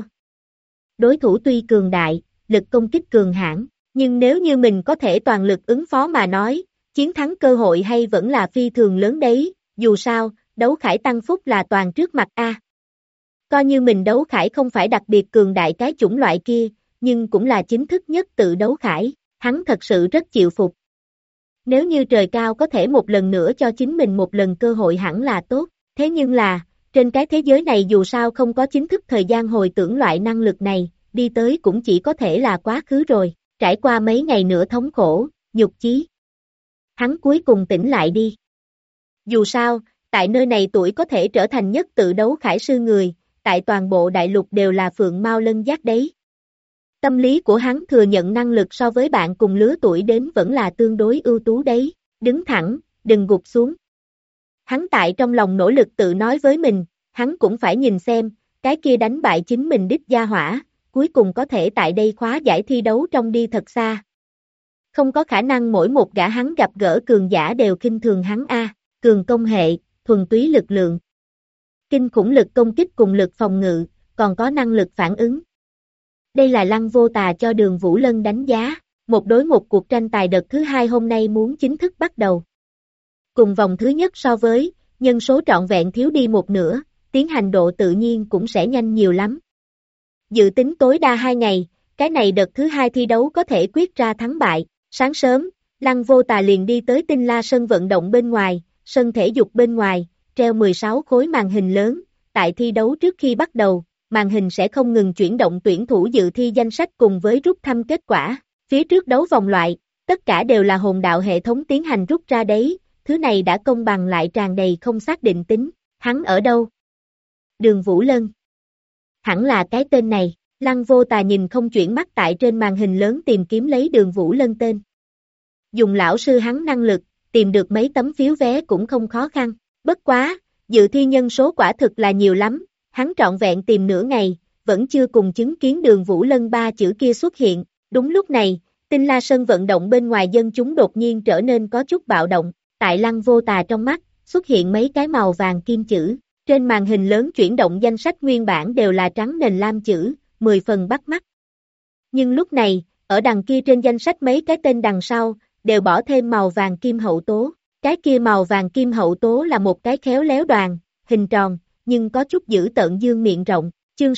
Đối thủ tuy cường đại, lực công kích cường hãn, nhưng nếu như mình có thể toàn lực ứng phó mà nói, chiến thắng cơ hội hay vẫn là phi thường lớn đấy, dù sao, đấu khải tăng phúc là toàn trước mặt A. Coi như mình đấu khải không phải đặc biệt cường đại cái chủng loại kia, nhưng cũng là chính thức nhất tự đấu khải, hắn thật sự rất chịu phục. Nếu như trời cao có thể một lần nữa cho chính mình một lần cơ hội hẳn là tốt, thế nhưng là, trên cái thế giới này dù sao không có chính thức thời gian hồi tưởng loại năng lực này, đi tới cũng chỉ có thể là quá khứ rồi, trải qua mấy ngày nữa thống khổ, nhục chí. Hắn cuối cùng tỉnh lại đi. Dù sao, tại nơi này tuổi có thể trở thành nhất tự đấu khải sư người, tại toàn bộ đại lục đều là phượng mao lân giác đấy. Tâm lý của hắn thừa nhận năng lực so với bạn cùng lứa tuổi đến vẫn là tương đối ưu tú đấy, đứng thẳng, đừng gục xuống. Hắn tại trong lòng nỗ lực tự nói với mình, hắn cũng phải nhìn xem, cái kia đánh bại chính mình đích gia hỏa, cuối cùng có thể tại đây khóa giải thi đấu trong đi thật xa. Không có khả năng mỗi một gã hắn gặp gỡ cường giả đều khinh thường hắn A, cường công hệ, thuần túy lực lượng. Kinh khủng lực công kích cùng lực phòng ngự, còn có năng lực phản ứng. Đây là Lăng Vô Tà cho Đường Vũ Lân đánh giá, một đối một cuộc tranh tài đợt thứ 2 hôm nay muốn chính thức bắt đầu. Cùng vòng thứ nhất so với, nhân số trọn vẹn thiếu đi một nửa, tiến hành độ tự nhiên cũng sẽ nhanh nhiều lắm. Dự tính tối đa 2 ngày, cái này đợt thứ 2 thi đấu có thể quyết ra thắng bại. Sáng sớm, Lăng Vô Tà liền đi tới Tinh La sân vận động bên ngoài, sân thể dục bên ngoài, treo 16 khối màn hình lớn, tại thi đấu trước khi bắt đầu, màn hình sẽ không ngừng chuyển động tuyển thủ dự thi danh sách cùng với rút thăm kết quả. Phía trước đấu vòng loại, tất cả đều là hồn đạo hệ thống tiến hành rút ra đấy, thứ này đã công bằng lại tràn đầy không xác định tính. Hắn ở đâu? Đường Vũ Lân. Hẳn là cái tên này. Lăng Vô Tà nhìn không chuyển mắt tại trên màn hình lớn tìm kiếm lấy Đường Vũ Lân tên. Dùng lão sư hắn năng lực, tìm được mấy tấm phiếu vé cũng không khó khăn. Bất quá, dự thi nhân số quả thực là nhiều lắm, hắn trọn vẹn tìm nửa ngày, vẫn chưa cùng chứng kiến Đường Vũ Lân 3 chữ kia xuất hiện. Đúng lúc này, Tinh La sân vận động bên ngoài dân chúng đột nhiên trở nên có chút bạo động, tại Lăng Vô Tà trong mắt, xuất hiện mấy cái màu vàng kim chữ. Trên màn hình lớn chuyển động danh sách nguyên bản đều là trắng nền lam chữ, 10 phần bắt mắt. Nhưng lúc này, ở đằng kia trên danh sách mấy cái tên đằng sau, đều bỏ thêm màu vàng kim hậu tố. Cái kia màu vàng kim hậu tố là một cái khéo léo đoàn, hình tròn, nhưng có chút dữ tợn dương miệng rộng. Chương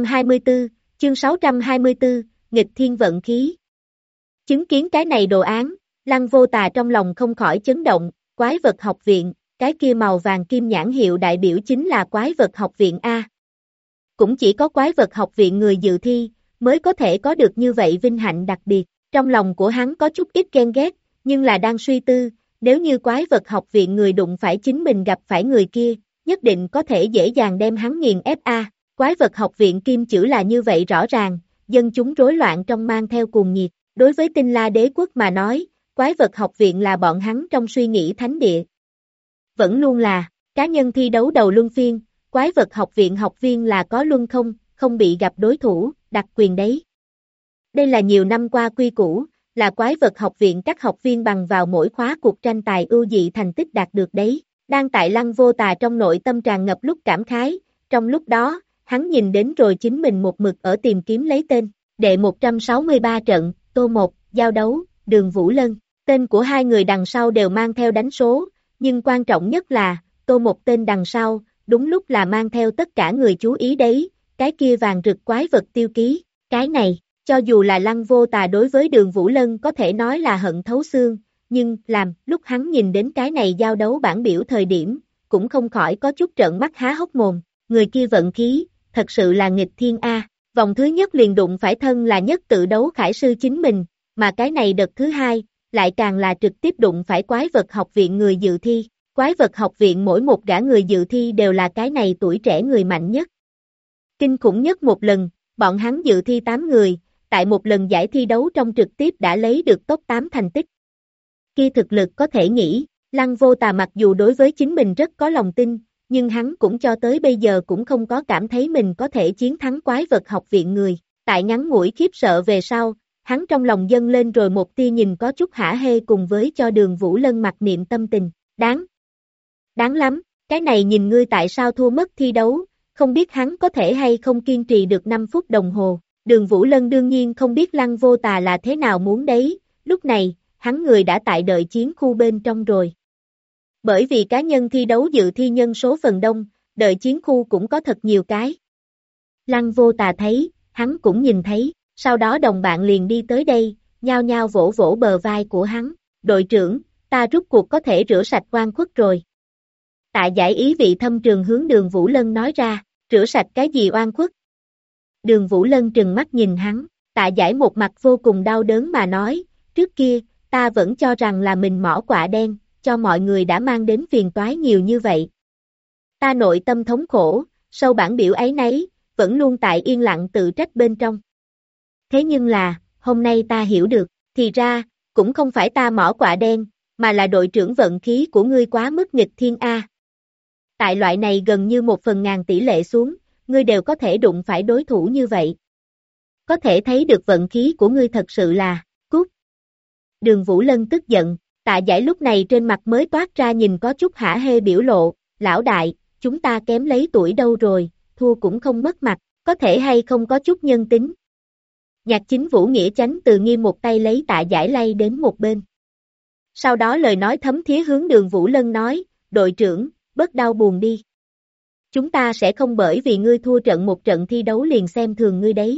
624, nghịch thiên vận khí. Chứng kiến cái này đồ án, Lăng Vô Tà trong lòng không khỏi chấn động, quái vật học viện, cái kia màu vàng kim nhãn hiệu đại biểu chính là quái vật học viện A. Cũng chỉ có quái vật học viện người dự thi, mới có thể có được như vậy vinh hạnh đặc biệt. Trong lòng của hắn có chút ít ghen ghét, nhưng là đang suy tư, nếu như quái vật học viện người đụng phải chính mình gặp phải người kia, nhất định có thể dễ dàng đem hắn nghiền ép A. Quái vật học viện kim chữ là như vậy rõ ràng, dân chúng rối loạn trong mang theo cuồng nhiệt. Đối với Tinh La đế quốc mà nói, quái vật học viện là bọn hắn trong suy nghĩ thánh địa. Vẫn luôn là, cá nhân thi đấu đầu luân phiên, quái vật học viện học viên là có luân không bị gặp đối thủ, đặc quyền đấy. Đây là nhiều năm qua quy củ, là quái vật học viện các học viên bằng vào mỗi khóa cuộc tranh tài ưu dị thành tích đạt được đấy. Đang tại Lăng Vô Tà trong nội tâm tràn ngập lúc cảm khái, trong lúc đó, hắn nhìn đến rồi chính mình một mực ở tìm kiếm lấy tên. Đệ 163 trận, Tô 1, giao đấu, Đường Vũ Lân. Tên của hai người đằng sau đều mang theo đánh số, nhưng quan trọng nhất là, Tô 1 tên đằng sau, đúng lúc là mang theo tất cả người chú ý đấy, cái kia vàng rực quái vật tiêu ký. Cái này, cho dù là Lăng Vô Tà đối với Đường Vũ Lân có thể nói là hận thấu xương, nhưng lúc hắn nhìn đến cái này giao đấu bảng biểu thời điểm, cũng không khỏi có chút trợn mắt há hốc mồm. Người kia vận khí, thật sự là nghịch thiên A. Vòng thứ nhất liền đụng phải thân là nhất tự đấu khải sư chính mình, mà cái này đợt thứ 2, lại càng là trực tiếp đụng phải quái vật học viện người dự thi. Quái vật học viện mỗi một gã người dự thi đều là cái này tuổi trẻ người mạnh nhất. Kinh khủng nhất một lần, bọn hắn dự thi 8 người, tại một lần giải thi đấu trong trực tiếp đã lấy được top 8 thành tích. Khi thực lực có thể nghĩ, Lăng Vô Tà mặc dù đối với chính mình rất có lòng tin, nhưng hắn cũng cho tới bây giờ cũng không có cảm thấy mình có thể chiến thắng quái vật học viện người. Tại ngắn ngủi khiếp sợ về sau, hắn trong lòng dâng lên rồi một tia nhìn có chút hả hê cùng với cho Đường Vũ Lân mặc niệm tâm tình. Đáng lắm, cái này nhìn ngươi tại sao thua mất thi đấu, không biết hắn có thể hay không kiên trì được 5 phút đồng hồ. Đường Vũ Lân đương nhiên không biết Lăng Vô Tà là thế nào muốn đấy, lúc này, hắn người đã tại đợi chiến khu bên trong rồi. Bởi vì cá nhân thi đấu dự thi nhân số phần đông, đợi chiến khu cũng có thật nhiều cái. Lăng Vô Tà thấy, hắn cũng nhìn thấy, sau đó đồng bạn liền đi tới đây, nhao nhao vỗ vỗ bờ vai của hắn. Đội trưởng, ta rút cuộc có thể rửa sạch oan khuất rồi. Tạ Giải ý vị thâm trường hướng Đường Vũ Lân nói ra, rửa sạch cái gì oan khuất? Đường Vũ Lân trừng mắt nhìn hắn, Tạ Giải một mặt vô cùng đau đớn mà nói, trước kia, ta vẫn cho rằng là mình mỏ quạ đen, cho mọi người đã mang đến phiền toái nhiều như vậy. Ta nội tâm thống khổ, sâu bản biểu ấy nấy, vẫn luôn tại yên lặng tự trách bên trong. Thế nhưng là, hôm nay ta hiểu được, thì ra, cũng không phải ta mỏ quạ đen, mà là đội trưởng vận khí của ngươi quá mức nghịch thiên A. Tại loại này gần như 1/1000 tỷ lệ xuống, ngươi đều có thể đụng phải đối thủ như vậy. Có thể thấy được vận khí của ngươi thật sự là, cút. Đường Vũ Lân tức giận, Tạ Giải lúc này trên mặt mới toát ra nhìn có chút hả hê biểu lộ, lão đại, chúng ta kém lấy tuổi đâu rồi, thua cũng không mất mặt, có thể hay không có chút nhân tính. Nhạc Chính Vũ Nghĩa Chánh từ nghiêm một tay lấy Tạ Giải lay đến một bên. Sau đó lời nói thấm thía hướng Đường Vũ Lân nói, đội trưởng, bớt đau buồn đi. Chúng ta sẽ không bởi vì ngươi thua một trận thi đấu liền xem thường ngươi đấy.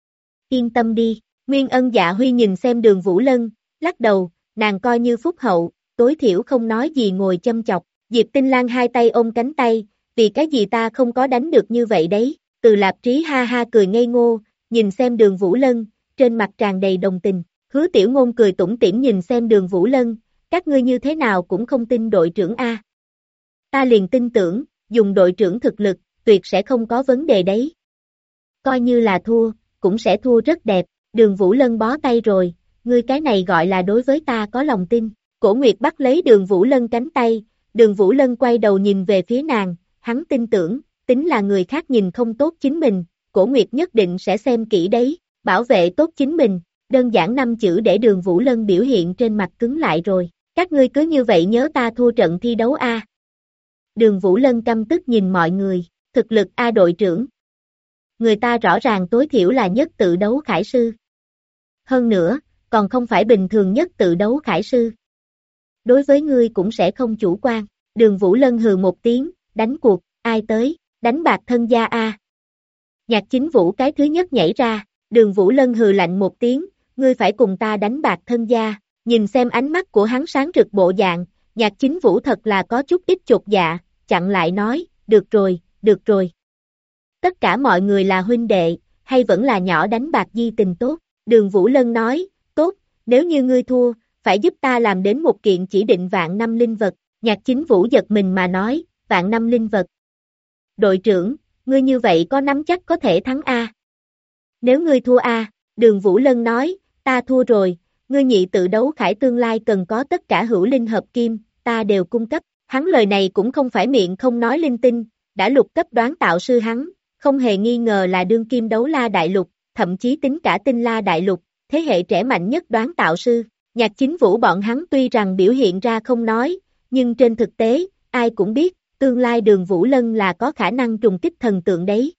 Yên tâm đi, Nguyên Ân Dạ Huy nhìn xem Đường Vũ Lân, lắc đầu, nàng coi như phúc hậu, tối thiểu không nói gì ngồi châm chọc. Diệp Tinh Lan hai tay ôm cánh tay, vì cái gì ta không có đánh được như vậy đấy. Từ Lạp Trí ha ha cười ngây ngô, nhìn xem Đường Vũ Lân, trên mặt tràn đầy đồng tình. Hứa Tiểu Ngôn cười tủm tỉm nhìn xem Đường Vũ Lân, các ngươi như thế nào cũng không tin đội trưởng A. Ta liền tin tưởng, dùng đội trưởng thực lực, tuyệt sẽ không có vấn đề đấy. Coi như là thua, cũng sẽ thua rất đẹp. Đường Vũ Lân bó tay rồi, ngươi cái này gọi là đối với ta có lòng tin. Cổ Nguyệt bắt lấy Đường Vũ Lân cánh tay, Đường Vũ Lân quay đầu nhìn về phía nàng, hắn tin tưởng, tính là người khác nhìn không tốt chính mình, Cổ Nguyệt nhất định sẽ xem kỹ đấy, bảo vệ tốt chính mình, đơn giản 5 chữ để Đường Vũ Lân biểu hiện trên mặt cứng lại rồi, các ngươi cứ như vậy nhớ ta thua trận thi đấu A. Đường Vũ Lân căm tức nhìn mọi người, thực lực A đội trưởng. Người ta rõ ràng tối thiểu là nhất tự đấu khải sư. Hơn nữa, còn không phải bình thường nhất tự đấu khải sư. Đối với ngươi cũng sẽ không chủ quan. Đường Vũ Lân hừ một tiếng, đánh cuộc, ai tới, đánh bạc thân gia A. Nhạc Chính Vũ cái thứ nhất nhảy ra, Đường Vũ Lân hừ lạnh một tiếng, ngươi phải cùng ta đánh bạc thân gia, nhìn xem ánh mắt của hắn sáng rực bộ dạng, Nhạc Chính Vũ thật là có chút ít chột dạ, chặn lại nói, được rồi, được rồi. Tất cả mọi người là huynh đệ, hay vẫn là nhỏ đánh bạc di tình tốt, Đường Vũ Lân nói, tốt, nếu như ngươi thua, phải giúp ta làm đến một kiện chỉ định vạn năm linh vật, Nhạc Chính Vũ giật mình mà nói, vạn năm linh vật. Đội trưởng, ngươi như vậy có nắm chắc có thể thắng A. Nếu ngươi thua A, Đường Vũ Lân nói, ta thua rồi, ngươi nhị tự đấu khải tương lai cần có tất cả hữu linh hợp kim, ta đều cung cấp, hắn lời này cũng không phải miệng không nói linh tinh, đã lục cấp đoán tạo sư hắn, không hề nghi ngờ là đương kim đấu la đại lục, thậm chí tính cả tinh la đại lục, thế hệ trẻ mạnh nhất đoán tạo sư. Nhạc Chính Vũ bọn hắn tuy rằng biểu hiện ra không nói, nhưng trên thực tế, ai cũng biết, tương lai Đường Vũ Lân là có khả năng trùng kích thần tượng đấy.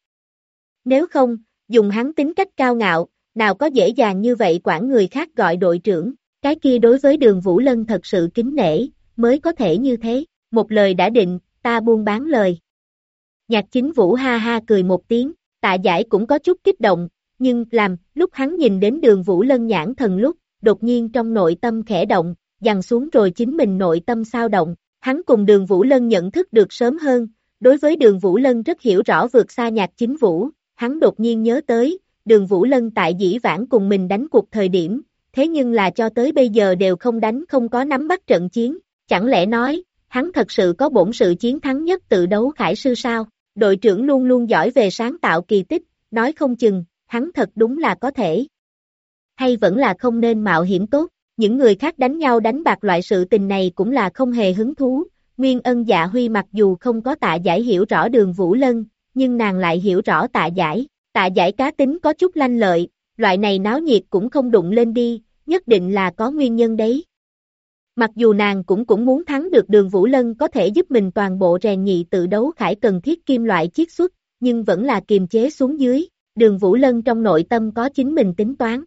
Nếu không, dùng hắn tính cách cao ngạo, nào có dễ dàng như vậy quản người khác gọi đội trưởng, cái kia đối với Đường Vũ Lân thật sự kính nể, mới có thể như thế, một lời đã định, ta buôn bán lời. Nhạc Chính Vũ ha ha cười một tiếng, Tạ Giải cũng có chút kích động, nhưng lúc hắn nhìn đến Đường Vũ Lân nhãn thần lúc, đột nhiên trong nội tâm khẽ động, dằn xuống rồi chính mình nội tâm sao động, hắn cùng Đường Vũ Lân nhận thức được sớm hơn, đối với Đường Vũ Lân rất hiểu rõ vượt xa Nhạc Chính Vũ, hắn đột nhiên nhớ tới, Đường Vũ Lân tại dĩ vãng cùng mình đánh cuộc thời điểm, thế nhưng là cho tới bây giờ đều không đánh không có nắm bắt trận chiến, chẳng lẽ nói, hắn thật sự có bổn sự chiến thắng nhất tự đấu khải sư sao, đội trưởng luôn luôn giỏi về sáng tạo kỳ tích, nói không chừng, hắn thật đúng là có thể. hay vẫn là không nên mạo hiểm tốt, những người khác đánh nhau đánh bạc loại sự tình này cũng là không hề hứng thú, Nguyên Ân Dạ Huy mặc dù không có Tạ Giải hiểu rõ Đường Vũ Lân, nhưng nàng lại hiểu rõ Tạ Giải cá tính có chút lanh lợi, loại này náo nhiệt cũng không đụng lên đi, nhất định là có nguyên nhân đấy. Mặc dù nàng cũng muốn thắng được Đường Vũ Lân có thể giúp mình toàn bộ rèn nhị tự đấu khải cần thiết kim loại chiết xuất, nhưng vẫn là kiềm chế xuống dưới, Đường Vũ Lân trong nội tâm có chính mình tính toán.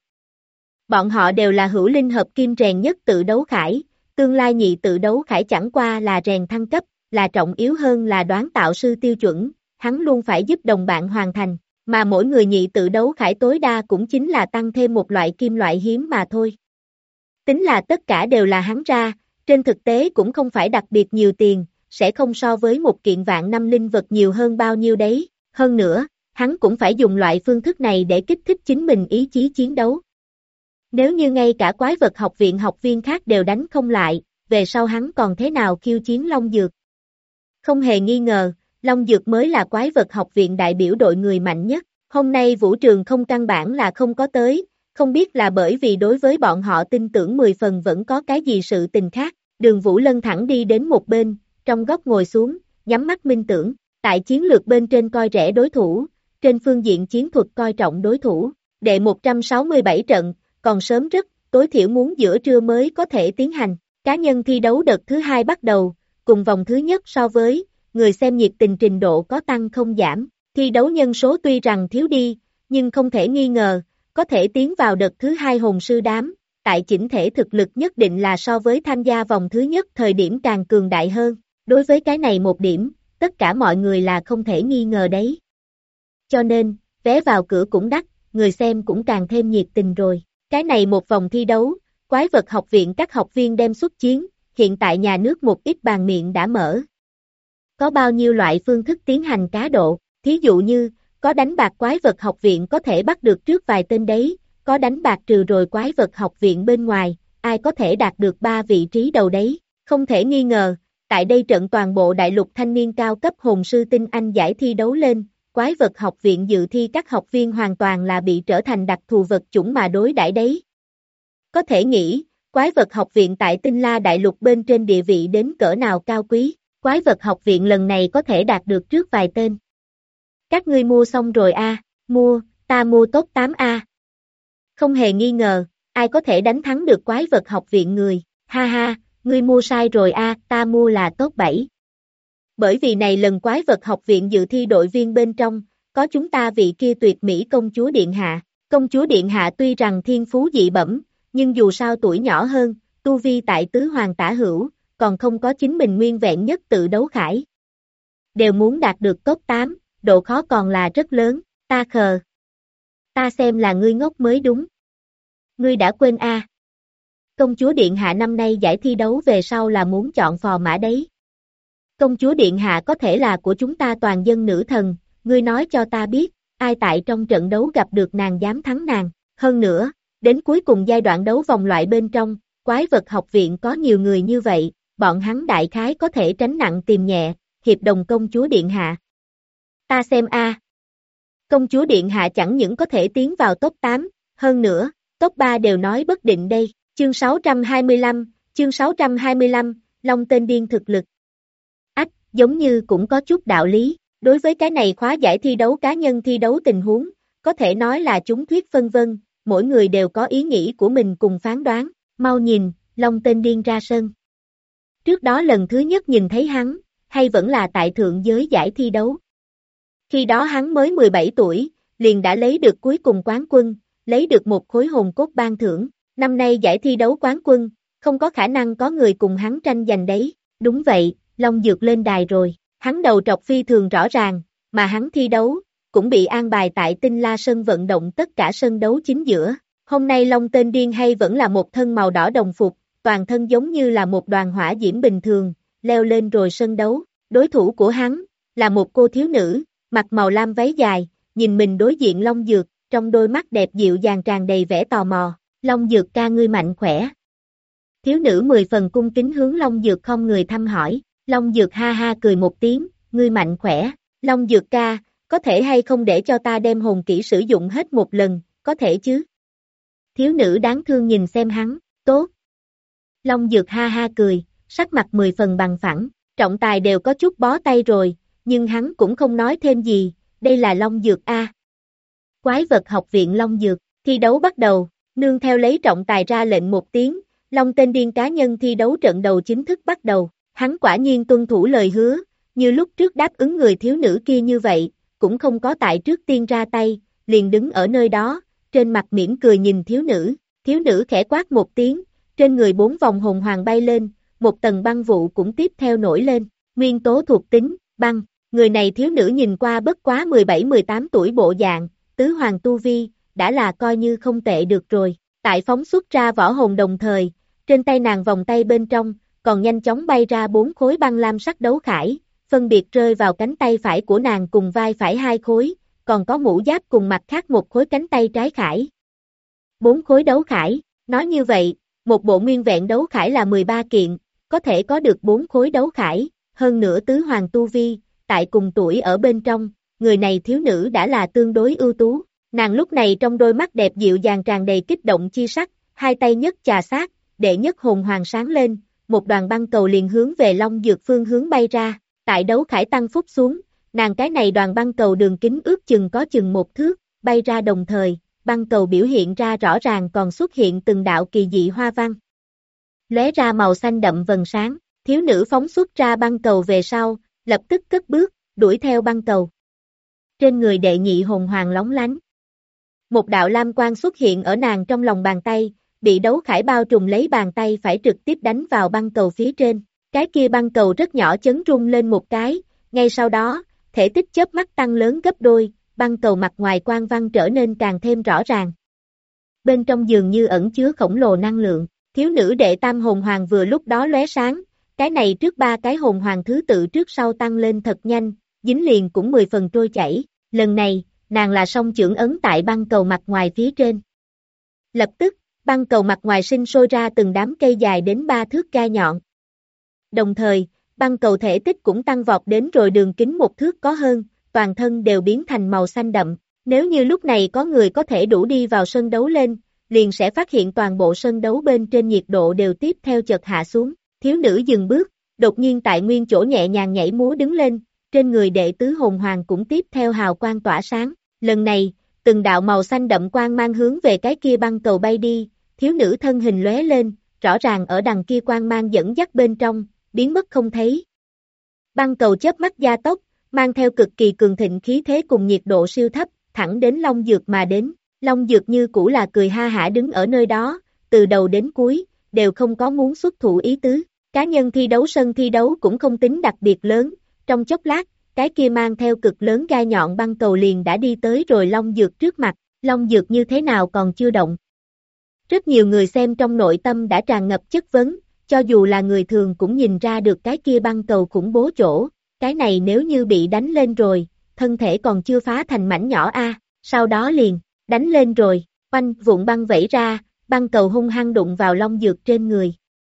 Bọn họ đều là hữu linh hợp kim rèn nhất tự đấu khải, tương lai nhị tự đấu khải chẳng qua là rèn thăng cấp, là trọng yếu hơn là đoán tạo sư tiêu chuẩn, hắn luôn phải giúp đồng bạn hoàn thành, mà mỗi người nhị tự đấu khải tối đa cũng chính là tăng thêm một loại kim loại hiếm mà thôi. Tính là tất cả đều là hắn ra, trên thực tế cũng không phải đặc biệt nhiều tiền, sẽ không so với một kiện vạn năm linh vật nhiều hơn bao nhiêu đấy, hơn nữa, hắn cũng phải dùng loại phương thức này để kích thích chính mình ý chí chiến đấu. Nếu như ngay cả quái vật học viện học viên khác đều đánh không lại, về sau hắn còn thế nào khiêu chiến Long Dược? Không hề nghi ngờ, Long Dược mới là quái vật học viện đại biểu đội người mạnh nhất, hôm nay Vũ Trường không căn bản là không có tới, không biết là bởi vì đối với bọn họ tin tưởng 10 phần vẫn có cái gì sự tình khác, Đường Vũ Lân thẳng đi đến một bên, trong góc ngồi xuống, nhắm mắt minh tưởng, tại chiến lược bên trên coi rẻ đối thủ, trên phương diện chiến thuật coi trọng đối thủ, đệ 167 trận, còn sớm rất, tối thiểu muốn giữa trưa mới có thể tiến hành, cá nhân thi đấu đợt thứ 2 bắt đầu, cùng vòng thứ nhất so với, người xem nhiệt tình trình độ có tăng không giảm, thi đấu nhân số tuy rằng thiếu đi, nhưng không thể nghi ngờ, có thể tiến vào đợt thứ 2 hồn sư đám, tại chỉnh thể thực lực nhất định là so với tham gia vòng thứ nhất thời điểm càng cường đại hơn, đối với cái này một điểm, tất cả mọi người là không thể nghi ngờ đấy. Cho nên, vé vào cửa cũng đắt, người xem cũng càng thêm nhiệt tình rồi. Cái này một vòng thi đấu, quái vật học viện các học viên đem xuất chiến, hiện tại nhà nước một ít bàn miệng đã mở. Có bao nhiêu loại phương thức tiến hành cá độ, thí dụ như, có đánh bạc quái vật học viện có thể bắt được trước vài tên đấy, có đánh bạc trừ rồi quái vật học viện bên ngoài, ai có thể đạt được 3 vị trí đầu đấy, không thể nghi ngờ, tại đây trận toàn bộ đại lục thanh niên cao cấp hồn sư tinh anh giải thi đấu lên, quái vật học viện dự thi các học viên hoàn toàn là bị trở thành đặc thù vật chủng mà đối đãi đấy. Có thể nghĩ, quái vật học viện tại tinh la đại lục bên trên địa vị đến cỡ nào cao quý, quái vật học viện lần này có thể đạt được trước vài tên. Các ngươi mua xong rồi a? Mua, ta mua top 8 a. Không hề nghi ngờ, ai có thể đánh thắng được quái vật học viện người, ha ha, ngươi mua sai rồi a, ta mua là top 7. Bởi vì này lần quái vật học viện dự thi đội viên bên trong, có chúng ta vị kia tuyệt mỹ công chúa Điện Hạ. Công chúa Điện Hạ tuy rằng thiên phú dị bẩm, nhưng dù sao tuổi nhỏ hơn, tu vi tại tứ hoàng tả hữu, còn không có chính mình nguyên vẹn nhất tự đấu khải. Đều muốn đạt được top 8, độ khó còn là rất lớn, ta khờ. Ta xem là ngươi ngốc mới đúng. Ngươi đã quên a? Công chúa Điện Hạ năm nay giải thi đấu về sau là muốn chọn phò mã đấy. Công chúa Điện Hạ có thể là của chúng ta toàn dân nữ thần, ngươi nói cho ta biết, ai tại trong trận đấu gặp được nàng dám thắng nàng, hơn nữa, đến cuối cùng giai đoạn đấu vòng loại bên trong, quái vật học viện có nhiều người như vậy, bọn hắn đại khái có thể tránh nặng tìm nhẹ, hiệp đồng công chúa Điện Hạ. Ta xem a. Công chúa Điện Hạ chẳng những có thể tiến vào top 8, hơn nữa, top 3 đều nói bất định đây, chương 625, Long tên điên thực lực. Giống như cũng có chút đạo lý, đối với cái này khóa giải thi đấu cá nhân thi đấu tình huống, có thể nói là chúng thuyết phân vân, mỗi người đều có ý nghĩ của mình cùng phán đoán, mau nhìn, Long tên điên ra sân. Trước đó lần thứ nhất nhìn thấy hắn, hay vẫn là tại thượng giới giải thi đấu. Khi đó hắn mới 17 tuổi, liền đã lấy được cuối cùng quán quân, lấy được một khối hồn cốt ban thưởng, năm nay giải thi đấu quán quân, không có khả năng có người cùng hắn tranh giành đấy, đúng vậy. Long Dược lên đài rồi, hắn đầu trọc phi thường rõ ràng, mà hắn thi đấu, cũng bị an bài tại tinh la sân vận động tất cả sân đấu chính giữa. Hôm nay Long tên điên hay vẫn là một thân màu đỏ đồng phục, toàn thân giống như là một đoàn hỏa diễm bình thường, leo lên rồi sân đấu. Đối thủ của hắn, là một cô thiếu nữ, mặc màu lam váy dài, nhìn mình đối diện Long Dược, trong đôi mắt đẹp dịu dàng tràn đầy vẻ tò mò. Long Dược ca ngươi mạnh khỏe. Thiếu nữ 10 phần cung kính hướng Long Dược không người thăm hỏi. Long Dược ha ha cười một tiếng, ngươi mạnh khỏe, Long Dược ca, có thể hay không để cho ta đem hồn kỹ sử dụng hết một lần, có thể chứ? Thiếu nữ đáng thương nhìn xem hắn, tốt. Long Dược ha ha cười, sắc mặt 10 phần bằng phẳng, trọng tài đều có chút bó tay rồi, nhưng hắn cũng không nói thêm gì, đây là Long Dược A. Quái vật học viện Long Dược, thi đấu bắt đầu, nương theo lấy trọng tài ra lệnh một tiếng, Long tên điên cá nhân thi đấu trận đầu chính thức bắt đầu, hắn quả nhiên tuân thủ lời hứa, như lúc trước đáp ứng người thiếu nữ kia như vậy, cũng không có tại trước tiên ra tay, liền đứng ở nơi đó, trên mặt mỉm cười nhìn thiếu nữ khẽ quát một tiếng, trên người 4 vòng hồn hoàng bay lên, một tầng băng vụ cũng tiếp theo nổi lên, nguyên tố thuộc tính, băng, người này thiếu nữ nhìn qua bất quá 17-18 tuổi bộ dạng, tứ hoàng tu vi, đã là coi như không tệ được rồi, tại phóng xuất ra võ hồn đồng thời, trên tay nàng vòng tay bên trong, còn nhanh chóng bay ra 4 khối băng lam sắc đấu khải, phân biệt rơi vào cánh tay phải của nàng cùng vai phải 2 khối, còn có mũ giáp cùng mặt khác một khối cánh tay trái khải. 4 khối đấu khải, nói như vậy, một bộ nguyên vẹn đấu khải là 13 kiện, có thể có được 4 khối đấu khải, hơn nữa tứ hoàng tu vi, tại cùng tuổi ở bên trong, người này thiếu nữ đã là tương đối ưu tú, nàng lúc này trong đôi mắt đẹp dịu dàng tràn đầy kích động chi sắc, hai tay nhất chà sát, đệ nhất hồn hoàng sáng lên, một đoàn băng cầu liền hướng về Long Dược phương hướng bay ra, tại đấu khải tăng phúc xuống, nàng cái này đoàn băng cầu đường kính ước chừng có chừng 1 thước, bay ra đồng thời, băng cầu biểu hiện ra rõ ràng còn xuất hiện từng đạo kỳ dị hoa văn. Lóe ra màu xanh đậm vầng sáng, thiếu nữ phóng xuất ra băng cầu về sau, lập tức cất bước, đuổi theo băng cầu. Trên người đệ nhị hồn hoàng lóng lánh. Một đạo lam quang xuất hiện ở nàng trong lòng bàn tay, bị đấu khải bao trùm lấy bàn tay phải trực tiếp đánh vào băng cầu phía trên. Cái kia băng cầu rất nhỏ chấn rung lên một cái, ngay sau đó, thể tích chớp mắt tăng lớn gấp đôi, băng cầu mặt ngoài quang văn trở nên càng thêm rõ ràng. Bên trong dường như ẩn chứa khổng lồ năng lượng, thiếu nữ đệ tam hồn hoàng vừa lúc đó lóe sáng, cái này trước 3 cái hồn hoàng thứ tự trước sau tăng lên thật nhanh, dính liền cũng 10 phần trôi chảy, lần này, nàng là song chưởng ấn tại băng cầu mặt ngoài phía trên. Lập tức, băng cầu mặt ngoài sinh sôi ra từng đám cây dài đến 3 thước gai nhọn. Đồng thời, băng cầu thể tích cũng tăng vọt đến rồi đường kính 1 thước có hơn, toàn thân đều biến thành màu xanh đậm. Nếu như lúc này có người có thể đủ đi vào sân đấu lên, liền sẽ phát hiện toàn bộ sân đấu bên trên nhiệt độ đều tiếp theo chợt hạ xuống. Thiếu nữ dừng bước, đột nhiên tại nguyên chỗ nhẹ nhàng nhảy múa đứng lên, trên người đệ tứ hồn hoàng cũng tiếp theo hào quang tỏa sáng. Lần này, từng đạo màu xanh đậm quang mang hướng về cái kia băng cầu bay đi, thiếu nữ thân hình lóe lên, rõ ràng ở đằng kia quang mang dẫn dắt bên trong, biến mất không thấy. Băng cầu chớp mắt gia tốc, mang theo cực kỳ cường thịnh khí thế cùng nhiệt độ siêu thấp, thẳng đến Long Dược mà đến. Long Dược như cũ là cười ha hả đứng ở nơi đó, từ đầu đến cuối, đều không có muốn xuất thủ ý tứ. Cá nhân thi đấu sân thi đấu cũng không tính đặc biệt lớn, trong chốc lát, cái kia mang theo cực lớn gai nhọn băng cầu liền đã đi tới rồi Long Dược trước mặt, Long Dược như thế nào còn chưa động. Rất nhiều người xem trong nội tâm đã tràn ngập chất vấn, cho dù là người thường cũng nhìn ra được cái kia băng cầu khủng bố chỗ, cái này nếu như bị đánh lên rồi, thân thể còn chưa phá thành mảnh nhỏ sau đó liền, đánh lên rồi, oanh vụn băng vẩy ra, băng cầu hung hăng đụng vào Long Dược trên người.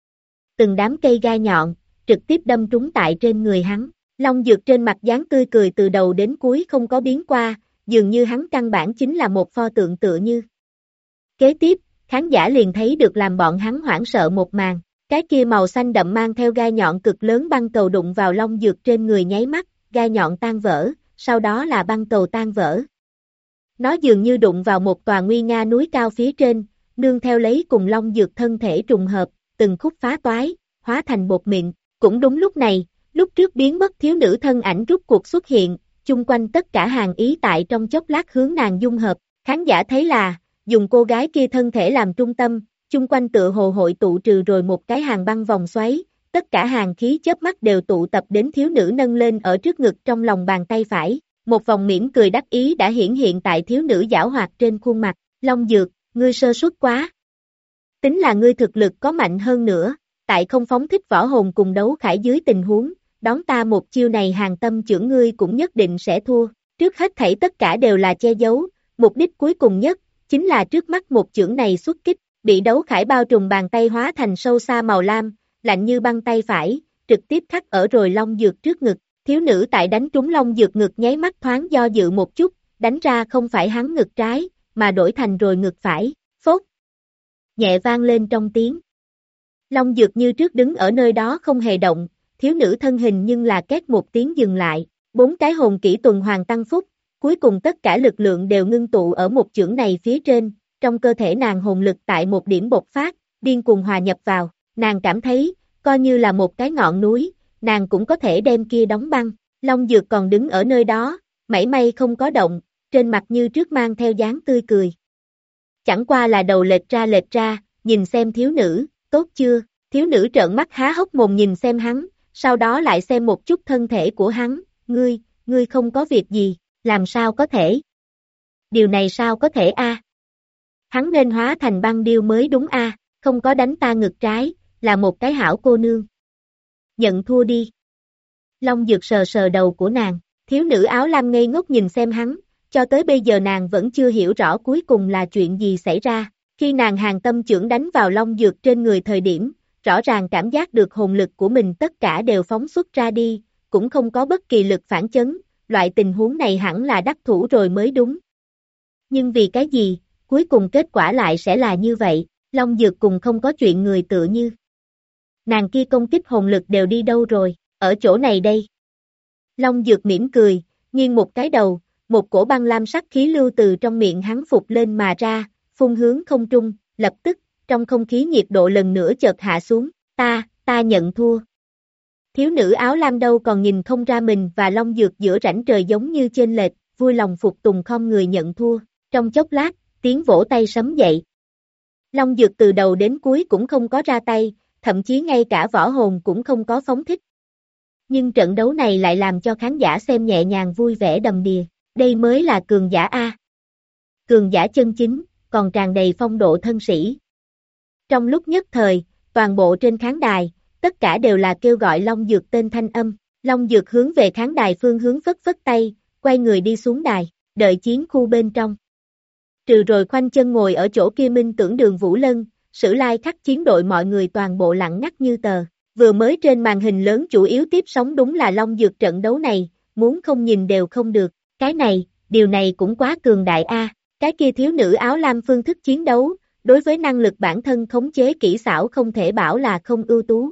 Từng đám cây gai nhọn, trực tiếp đâm trúng tại trên người hắn, Long Dược trên mặt dáng tươi cười từ đầu đến cuối không có biến qua, dường như hắn căn bản chính là một pho tượng tựa như. Kế tiếp, khán giả liền thấy được làm bọn hắn hoảng sợ một màn, cái kia màu xanh đậm mang theo gai nhọn cực lớn băng cầu đụng vào Long Dược trên người nháy mắt, gai nhọn tan vỡ, sau đó là băng cầu tan vỡ. Nó dường như đụng vào một tòa nguy nga núi cao phía trên, nương theo lấy cùng Long Dược thân thể trùng hợp, từng khúc phá toái, hóa thành bột mịn. Cũng đúng lúc này, lúc trước biến mất thiếu nữ thân ảnh rút cuộc xuất hiện, chung quanh tất cả hàng ý tại trong chốc lát hướng nàng dung hợp, khán giả thấy là, dùng cô gái kia thân thể làm trung tâm, chung quanh tựa hồ hội tụ trừ rồi một cái hàng băng vòng xoáy, tất cả hàng khí chớp mắt đều tụ tập đến thiếu nữ nâng lên ở trước ngực trong lòng bàn tay phải, một vòng mỉm cười đắc ý đã hiển hiện tại thiếu nữ giảo hoạt trên khuôn mặt, Long Dược, ngươi sơ suất quá. Tính là ngươi thực lực có mạnh hơn nữa, tại không phóng thích võ hồn cùng đấu khải dưới tình huống, đón ta một chiêu này hàng tâm chưởng ngươi cũng nhất định sẽ thua, trước hết thảy tất cả đều là che giấu, mục đích cuối cùng nhất, chính là trước mắt một chưởng này xuất kích, bị đấu khải bao trùm bàn tay hóa thành sâu xa màu lam, lạnh như băng tay phải, trực tiếp khắc ở rồi Long Dược trước ngực, thiếu nữ tại đánh trúng Long Dược ngực nháy mắt thoáng do dự một chút, đánh ra không phải hắn ngực trái, mà đổi thành rồi ngực phải, phốt. nhẹ vang lên trong tiếng. Long Dược như trước đứng ở nơi đó không hề động, thiếu nữ thân hình nhưng là két một tiếng dừng lại, 4 cái hồn kỹ tuần hoàn tăng phúc, cuối cùng tất cả lực lượng đều ngưng tụ ở một chưởng này phía trên, trong cơ thể nàng hồn lực tại một điểm bộc phát, điên cuồng hòa nhập vào, nàng cảm thấy, coi như là một cái ngọn núi, nàng cũng có thể đem kia đóng băng, Long Dược còn đứng ở nơi đó, mảy may không có động, trên mặt như trước mang theo dáng tươi cười. Chẳng qua là đầu lệch ra, nhìn xem thiếu nữ, tốt chưa, thiếu nữ trợn mắt há hốc mồm nhìn xem hắn, sau đó lại xem một chút thân thể của hắn, ngươi không có việc gì, làm sao có thể? Điều này sao có thể a? Hắn nên hóa thành băng điêu mới đúng a, không có đánh ta ngực trái, là một cái hảo cô nương. Nhận thua đi. Long Dược sờ sờ đầu của nàng, thiếu nữ áo lam ngây ngốc nhìn xem hắn, cho tới bây giờ nàng vẫn chưa hiểu rõ cuối cùng là chuyện gì xảy ra. Khi nàng hàng tâm chưởng đánh vào Long Dược trên người thời điểm, rõ ràng cảm giác được hồn lực của mình tất cả đều phóng xuất ra đi, cũng không có bất kỳ lực phản chấn, loại tình huống này hẳn là đắc thủ rồi mới đúng. Nhưng vì cái gì, cuối cùng kết quả lại sẽ là như vậy, Long Dược cùng không có chuyện người tựa như. Nàng kia công kích hồn lực đều đi đâu rồi, ở chỗ này đây. Long Dược mỉm cười, nghiêng một cái đầu, một cổ băng lam sắc khí lưu từ trong miệng hắn phục lên mà ra, phun hướng không trung, lập tức, trong không khí nhiệt độ lần nữa chợt hạ xuống, ta nhận thua. Thiếu nữ áo lam đâu còn nhìn không ra mình và Long Dược giữa rãnh trời giống như chênh lệch, vui lòng phục tùng khom người nhận thua, trong chốc lát, tiếng vỗ tay sấm dậy. Long Dược từ đầu đến cuối cũng không có ra tay, thậm chí ngay cả võ hồn cũng không có phóng thích. Nhưng trận đấu này lại làm cho khán giả xem nhẹ nhàng vui vẻ đầm đìa, đây mới là cường giả A. Cường giả chân chính, còn tràn đầy phong độ thân sĩ. Trong lúc nhất thời, toàn bộ trên khán đài, tất cả đều là kêu gọi Long Dược tên thanh âm, Long Dược hướng về khán đài phương hướng phất phất tay, quay người đi xuống đài, đợi chiến khu bên trong. Trừ rồi khoanh chân ngồi ở chỗ kia Minh Tưởng Đường Vũ Lân, Sử Lai Khắc chiến đội mọi người toàn bộ lặng ngắt như tờ, vừa mới trên màn hình lớn chủ yếu tiếp sóng đúng là Long Dược trận đấu này, muốn không nhìn đều không được, điều này cũng quá cường đại a. Cái kia thiếu nữ áo lam phương thức chiến đấu, đối với năng lực bản thân khống chế kỹ xảo không thể bảo là không ưu tú.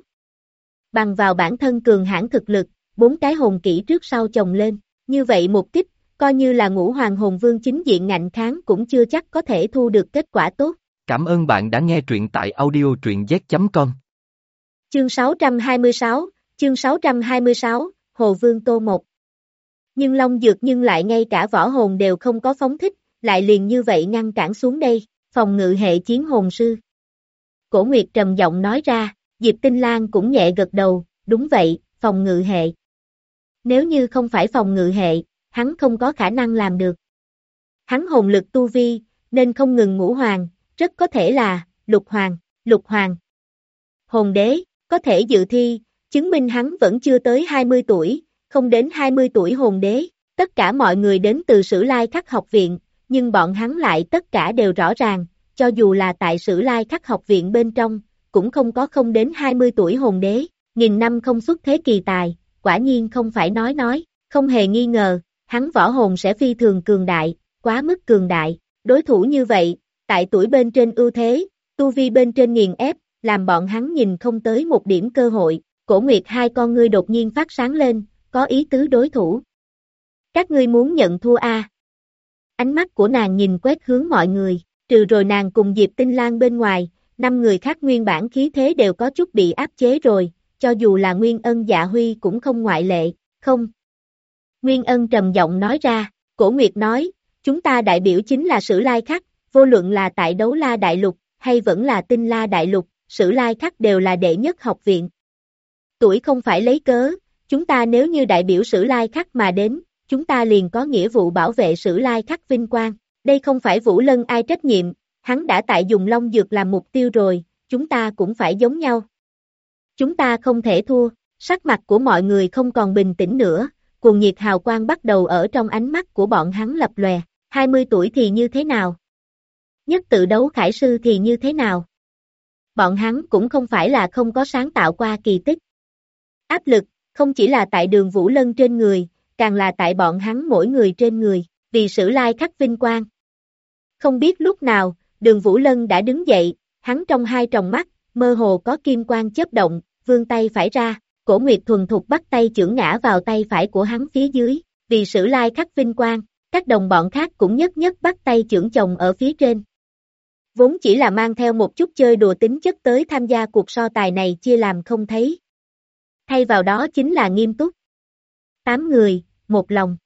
Bằng vào bản thân cường hãn thực lực, 4 cái hồn kỹ trước sau chồng lên, như vậy một kích, coi như là Ngũ Hoàng Hồn Vương chính diện ngạnh kháng cũng chưa chắc có thể thu được kết quả tốt. Cảm ơn bạn đã nghe truyện tại audio truyện z.com. Chương 626, Hồ Vương Tô Một. Nhưng Long Dược nhưng lại ngay cả võ hồn đều không có phóng thích, lại liền như vậy ngăn cản xuống đây, phòng ngự hệ chiến hồn sư. Cổ Nguyệt trầm giọng nói ra, Diệp Tinh Lan cũng nhẹ gật đầu, đúng vậy, phòng ngự hệ. Nếu như không phải phòng ngự hệ, hắn không có khả năng làm được. Hắn hồn lực tu vi, nên không ngừng ngũ hoàng, rất có thể là, lục hoàng. Hồn đế, có thể dự thi, chứng minh hắn vẫn chưa tới 20 tuổi, không đến 20 tuổi hồn đế, tất cả mọi người đến từ Sử Lai Khắc học viện, nhưng bọn hắn lại tất cả đều rõ ràng, cho dù là tại Sử Lai Khắc học viện bên trong, cũng không đến 20 tuổi hồn đế, nghìn năm không xuất thế kỳ tài, quả nhiên không phải nói, không hề nghi ngờ, hắn võ hồn sẽ phi thường cường đại, quá mức cường đại, đối thủ như vậy, tại tuổi bên trên ưu thế, tu vi bên trên nghiền ép, làm bọn hắn nhìn không tới một điểm cơ hội, Cổ Nguyệt hai con ngươi đột nhiên phát sáng lên, có ý tứ đối thủ. Các ngươi muốn nhận thua a? Ánh mắt của nàng nhìn quét hướng mọi người, trừ rồi nàng cùng Diệp Tinh Lan bên ngoài, 5 người khác nguyên bản khí thế đều có chút bị áp chế rồi, cho dù là Nguyên Ân Dạ Huy cũng không ngoại lệ, không. Nguyên Ân trầm giọng nói ra, Cổ Nguyệt nói, chúng ta đại biểu chính là Sử Lai Khắc, vô luận là tại Đấu La Đại Lục, hay vẫn là Tinh La Đại Lục, Sử Lai Khắc đều là đệ nhất học viện. Tuổi không phải lấy cớ, chúng ta nếu như đại biểu Sử Lai Khắc mà đến, chúng ta liền có nghĩa vụ bảo vệ Sử Lai Khắc vinh quang. Đây không phải Vũ Lân ai trách nhiệm, hắn đã tại dùng Long Dược làm mục tiêu rồi, chúng ta cũng phải giống nhau. Chúng ta không thể thua, sắc mặt của mọi người không còn bình tĩnh nữa, cuồng nhiệt hào quang bắt đầu ở trong ánh mắt của bọn hắn lập lòe, 20 tuổi thì như thế nào? Nhất tự đấu khải sư thì như thế nào? Bọn hắn cũng không phải là không có sáng tạo qua kỳ tích. Áp lực, không chỉ là tại Đường Vũ Lân trên người, càng là tại bọn hắn mỗi người trên người, vì Sử Lai Khắc vinh quang. Không biết lúc nào, Đường Vũ Lân đã đứng dậy, hắn trong hai tròng mắt, mơ hồ có kim quang chớp động, vươn tay phải ra, Cổ Nguyệt thuần thục bắt tay chưởng ngã vào tay phải của hắn phía dưới, vì Sử Lai khắc vinh quang, các đồng bọn khác cũng nhất nhất bắt tay chưởng chồng ở phía trên. Vốn chỉ là mang theo một chút chơi đùa tính chất tới tham gia cuộc so tài này chia làm không thấy. Thay vào đó chính là nghiêm túc. 8 người, một lòng.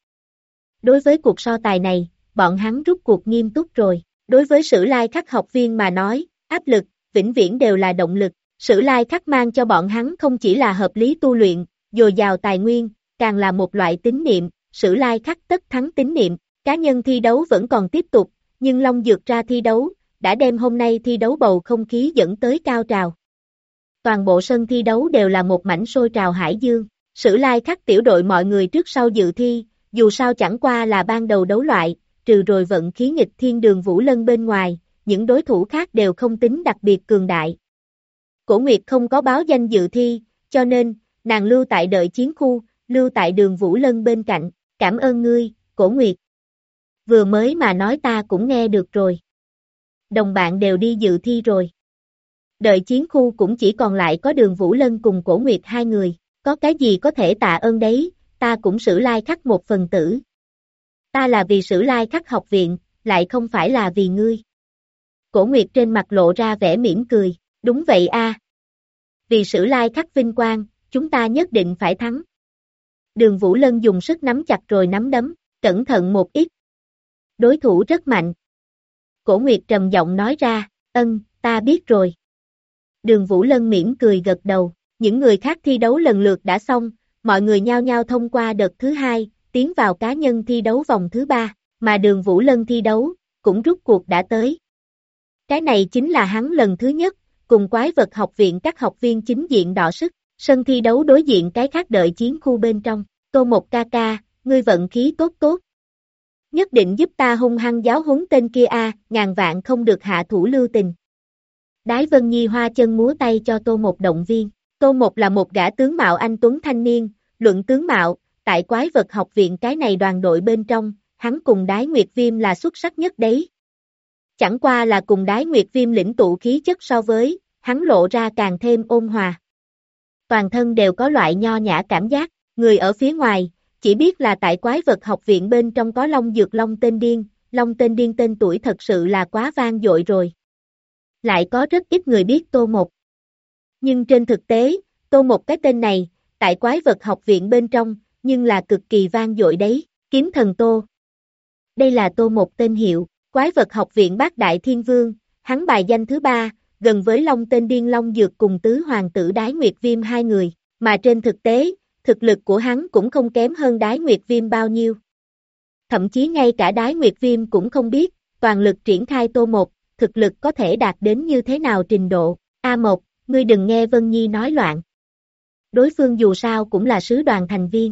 Đối với cuộc so tài này, bọn hắn rút cuộc nghiêm túc rồi. Đối với Sử Lai khắc học viên mà nói, áp lực, vĩnh viễn đều là động lực. Sử Lai khắc mang cho bọn hắn không chỉ là hợp lý tu luyện, dồi dào tài nguyên, càng là một loại tín niệm. Sử Lai khắc tất thắng tín niệm. Cá nhân thi đấu vẫn còn tiếp tục, nhưng Long Dược ra thi đấu, đã đem hôm nay thi đấu bầu không khí dẫn tới cao trào. Toàn bộ sân thi đấu đều là một mảnh sôi trào hải dương. Sử Lai khắc tiểu đội mọi người trước sau dự thi, dù sao chẳng qua là ban đầu đấu loại, trừ rồi vận khí nghịch thiên Đường Vũ Lân bên ngoài, những đối thủ khác đều không tính đặc biệt cường đại. Cổ Nguyệt không có báo danh dự thi, cho nên, nàng lưu tại đợi chiến khu, lưu tại Đường Vũ Lân bên cạnh. Cảm ơn ngươi, Cổ Nguyệt. Vừa mới mà nói ta cũng nghe được rồi. Đồng bạn đều đi dự thi rồi. Đợi chiến khu cũng chỉ còn lại có Đường Vũ Lân cùng Cổ Nguyệt hai người. Có cái gì có thể tạ ơn đấy, ta cũng Sử Lai khắc một phần tử. Ta là vì Sử Lai khắc học viện, lại không phải là vì ngươi. Cổ Nguyệt trên mặt lộ ra vẻ mỉm cười, đúng vậy a. Vì Sử Lai khắc vinh quang, chúng ta nhất định phải thắng. Đường Vũ Lân dùng sức nắm chặt rồi nắm đấm, cẩn thận một ít. Đối thủ rất mạnh. Cổ Nguyệt trầm giọng nói ra, ta biết rồi. Đường Vũ Lân mỉm cười gật đầu, những người khác thi đấu lần lượt đã xong, mọi người nhao nhao thông qua đợt thứ 2, tiến vào cá nhân thi đấu vòng thứ 3, mà Đường Vũ Lân thi đấu, cũng rút cuộc đã tới. Cái này chính là hắn lần thứ nhất, cùng Quái Vật học viện các học viên chính diện đọ sức, sân thi đấu đối diện cái khác đợi chiến khu bên trong, Tô Một ca ca, ngươi vận khí tốt tốt. Nhất định giúp ta hung hăng giáo huấn tên kia ngàn vạn không được hạ thủ lưu tình. Đái Vân Nhi hoa chân múa tay cho Tô Một động viên. Tô Một là một gã tướng mạo anh tuấn thanh niên, luận tướng mạo, tại Quái Vật học viện cái này đoàn đội bên trong, hắn cùng Đái Nguyệt Viêm là xuất sắc nhất đấy. Chẳng qua là cùng Đái Nguyệt Viêm lĩnh tụ khí chất so với, hắn lộ ra càng thêm ôn hòa. Toàn thân đều có loại nho nhã cảm giác, người ở phía ngoài, chỉ biết là tại Quái Vật học viện bên trong có Long Dược Long Tên Điên tên tuổi thật sự là quá vang dội rồi. Lại có rất ít người biết Tô Một. Nhưng trên thực tế, Tô Một cái tên này, tại Quái Vật học viện bên trong, nhưng là cực kỳ vang dội đấy, Kiếm Thần Tô. Đây là Tô Một tên hiệu, Quái Vật học viện Bát Đại Thiên Vương, hắn bài danh thứ 3, gần với Long Tên Điên Long Dược cùng tứ hoàng tử Đái Nguyệt Viêm hai người, mà trên thực tế, thực lực của hắn cũng không kém hơn Đái Nguyệt Viêm bao nhiêu. Thậm chí ngay cả Đái Nguyệt Viêm cũng không biết, toàn lực triển khai Tô Một, thực lực có thể đạt đến như thế nào trình độ. A1, ngươi đừng nghe Vân Nhi nói loạn. Đối phương dù sao cũng là sứ đoàn thành viên.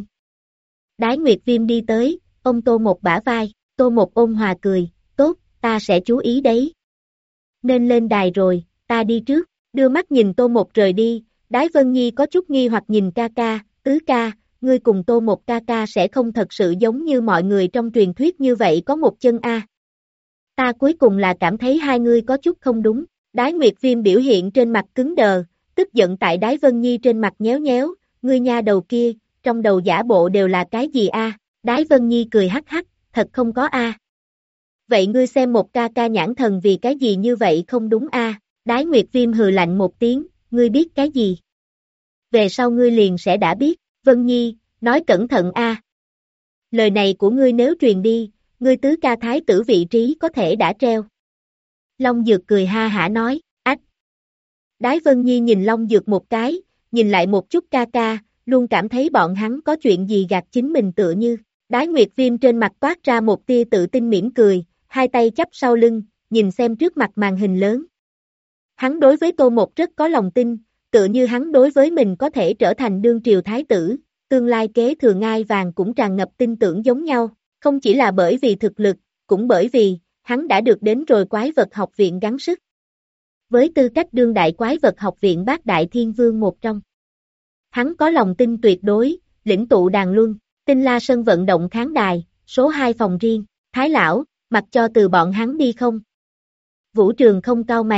Đái Nguyệt Viêm đi tới, ôm Tô Một bả vai, Tô Một ôn hòa cười, tốt, ta sẽ chú ý đấy. Nên lên đài rồi, ta đi trước, đưa mắt nhìn Tô Một rời đi, Đái Vân Nhi có chút nghi hoặc nhìn ca ca, tứ ca, ngươi cùng Tô Một ca ca sẽ không thật sự giống như mọi người trong truyền thuyết như vậy có một chân a. Ta cuối cùng là cảm thấy hai ngươi có chút không đúng. Đái Nguyệt Viêm biểu hiện trên mặt cứng đờ, tức giận tại Đái Vân Nhi trên mặt nhéo nhéo, ngươi nha đầu kia, trong đầu giả bộ đều là cái gì a? Đái Vân Nhi cười hắc hắc, thật không có a. Vậy ngươi xem một ca ca nhãn thần vì cái gì như vậy không đúng a? Đái Nguyệt Viêm hừ lạnh một tiếng, ngươi biết cái gì? Về sau ngươi liền sẽ đã biết, Vân Nhi, nói cẩn thận a. Lời này của ngươi nếu truyền đi, ngươi tứ ca thái tử vị trí có thể đã treo. Long Dược cười ha hả nói, ách. Đái Vân Nhi nhìn Long Dược một cái, nhìn lại một chút ca ca, luôn cảm thấy bọn hắn có chuyện gì gạt chính mình tựa như. Đái Nguyệt Viêm trên mặt toát ra một tia tự tin mỉm cười, hai tay chắp sau lưng, nhìn xem trước mặt màn hình lớn. Hắn đối với Tô Một rất có lòng tin, tựa như hắn đối với mình có thể trở thành đương triều thái tử, tương lai kế thừa ngai vàng cũng tràn ngập tin tưởng giống nhau, không chỉ là bởi vì thực lực, cũng bởi vì hắn đã được đến rồi Quái Vật học viện gắng sức. Với tư cách đương đại Quái Vật học viện Bát Đại Thiên Vương một trong, hắn có lòng tin tuyệt đối, lĩnh tụ đàn luân, Tinh La sân vận động khán đài, số 2 phòng riêng, Thái lão, mặc cho từ bọn hắn đi không? Vũ Trường không cau mày,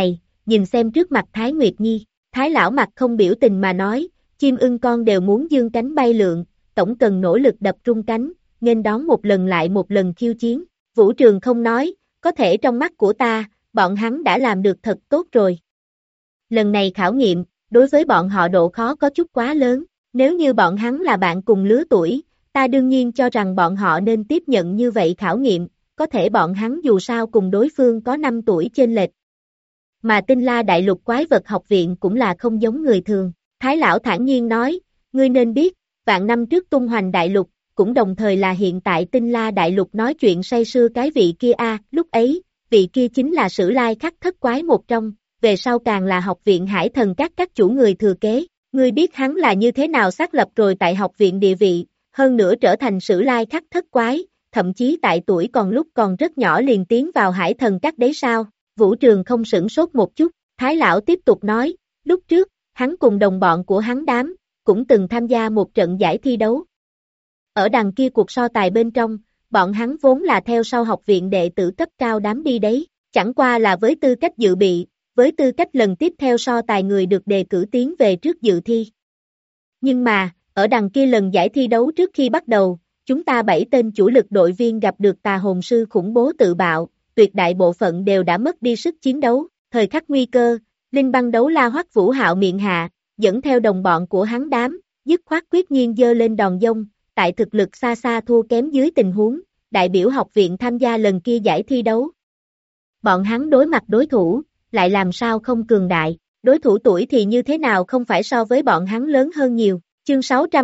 nhìn xem trước mặt Thái Nguyệt Nhi. Thái lão mặt không biểu tình mà nói, chim ưng con đều muốn dương cánh bay lượn, tổng cần nỗ lực đập rung cánh, nghênh đón một lần lại một lần khiêu chiến. Vũ Trường không nói, có thể trong mắt của ta, bọn hắn đã làm được thật tốt rồi. Lần này khảo nghiệm, đối với bọn họ độ khó có chút quá lớn, nếu như bọn hắn là bạn cùng lứa tuổi, ta đương nhiên cho rằng bọn họ nên tiếp nhận như vậy khảo nghiệm, có thể bọn hắn dù sao cùng đối phương có 5 tuổi chênh lệch. Mà Tinh La Đại Lục Quái Vật Học Viện cũng là không giống người thường. Thái lão thản nhiên nói, ngươi nên biết, vạn năm trước tung hoành đại lục, cũng đồng thời là hiện tại Tinh La Đại Lục nói chuyện say sưa cái vị kia lúc ấy, vị kia chính là Sử Lai Khắc Thất Quái một trong, về sau càng là học viện Hải Thần các chủ người thừa kế. Ngươi biết hắn là như thế nào xác lập rồi tại học viện địa vị, hơn nữa trở thành Sử Lai Khắc Thất Quái, thậm chí tại tuổi còn lúc còn rất nhỏ liền tiến vào Hải Thần các đấy sao? Vũ Trường không sửng sốt một chút, Thái lão tiếp tục nói, lúc trước, hắn cùng đồng bọn của hắn đám, cũng từng tham gia một trận giải thi đấu. Ở đằng kia cuộc so tài bên trong, bọn hắn vốn là theo sau học viện đệ tử cấp cao đám đi đấy, chẳng qua là với tư cách dự bị, với tư cách lần tiếp theo so tài người được đề cử tiến về trước dự thi. Nhưng mà, ở đằng kia lần giải thi đấu trước khi bắt đầu, chúng ta 7 tên chủ lực đội viên gặp được tà hồn sư khủng bố tự bạo, tuyệt đại bộ phận đều đã mất đi sức chiến đấu, thời khắc nguy cơ, Linh Băng Đấu La Hoắc Vũ Hạo miệng hạ, dẫn theo đồng bọn của hắn đám, dứt khoát quyết nhiên giơ lên đòn dông, tại thực lực xa xa thua kém dưới tình huống, đại biểu học viện tham gia lần kia giải thi đấu. Bọn hắn đối mặt đối thủ, lại làm sao không cường đại, đối thủ tuổi thì như thế nào không phải so với bọn hắn lớn hơn nhiều. Chương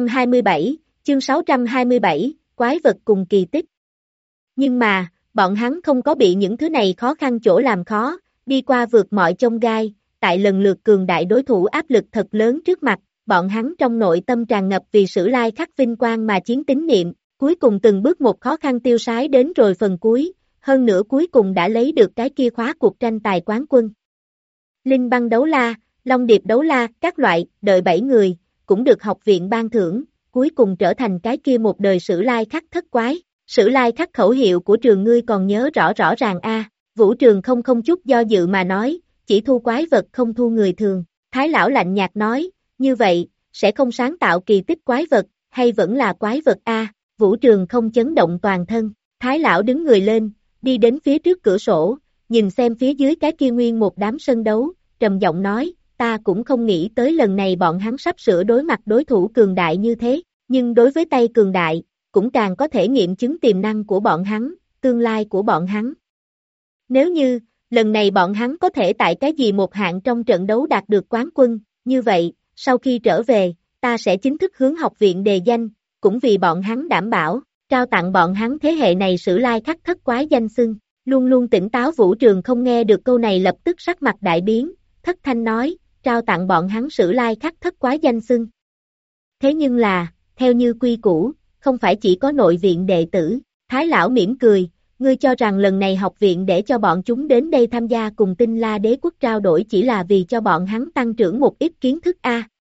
627, Quái vật cùng kỳ tích. Nhưng mà, bọn hắn không có bị những thứ này khó khăn chỗ làm khó, đi qua vượt mọi chông gai, tại lần lượt cường đại đối thủ áp lực thật lớn trước mặt, bọn hắn trong nội tâm tràn ngập vì Sử Lai Khắc vinh quang mà chiến tín niệm, cuối cùng từng bước một khó khăn tiêu sái đến rồi phần cuối, hơn nữa cuối cùng đã lấy được cái kia khóa cuộc tranh tài quán quân. Linh Băng Đấu La, Long Điệp Đấu La, các loại, đợi 7 người, cũng được học viện ban thưởng, cuối cùng trở thành cái kia một đời Sử Lai Khắc Thất Quái. Sử Lai Khắc khẩu hiệu của trường ngươi còn nhớ rõ ràng Vũ Trường không chút do dự mà nói, chỉ thu quái vật không thu người thường. Thái lão lạnh nhạt nói, như vậy, sẽ không sáng tạo kỳ tích quái vật, hay vẫn là quái vật Vũ Trường không chấn động toàn thân. Thái lão đứng người lên, đi đến phía trước cửa sổ, nhìn xem phía dưới cái kia nguyên một đám sân đấu, trầm giọng nói, ta cũng không nghĩ tới lần này bọn hắn sắp sửa đối mặt đối thủ cường đại như thế, nhưng đối với tay cường đại, cũng càng có thể nghiệm chứng tiềm năng của bọn hắn, tương lai của bọn hắn. Nếu như, lần này bọn hắn có thể tại cái gì một hạng trong trận đấu đạt được quán quân, như vậy, sau khi trở về, ta sẽ chính thức hướng học viện đề danh, cũng vì bọn hắn đảm bảo, trao tặng bọn hắn thế hệ này Sử Lai Khắc Thất Quái danh xưng. Luôn luôn tỉnh táo Vũ Trường không nghe được câu này lập tức sắc mặt đại biến, thất thanh nói, trao tặng bọn hắn Sử Lai Khắc Thất Quái danh xưng. Thế nhưng là, theo như quy củ, không phải chỉ có nội viện đệ tử. Thái lão mỉm cười, ngươi cho rằng lần này học viện để cho bọn chúng đến đây tham gia cùng Tinh La Đế Quốc trao đổi chỉ là vì cho bọn hắn tăng trưởng một ít kiến thức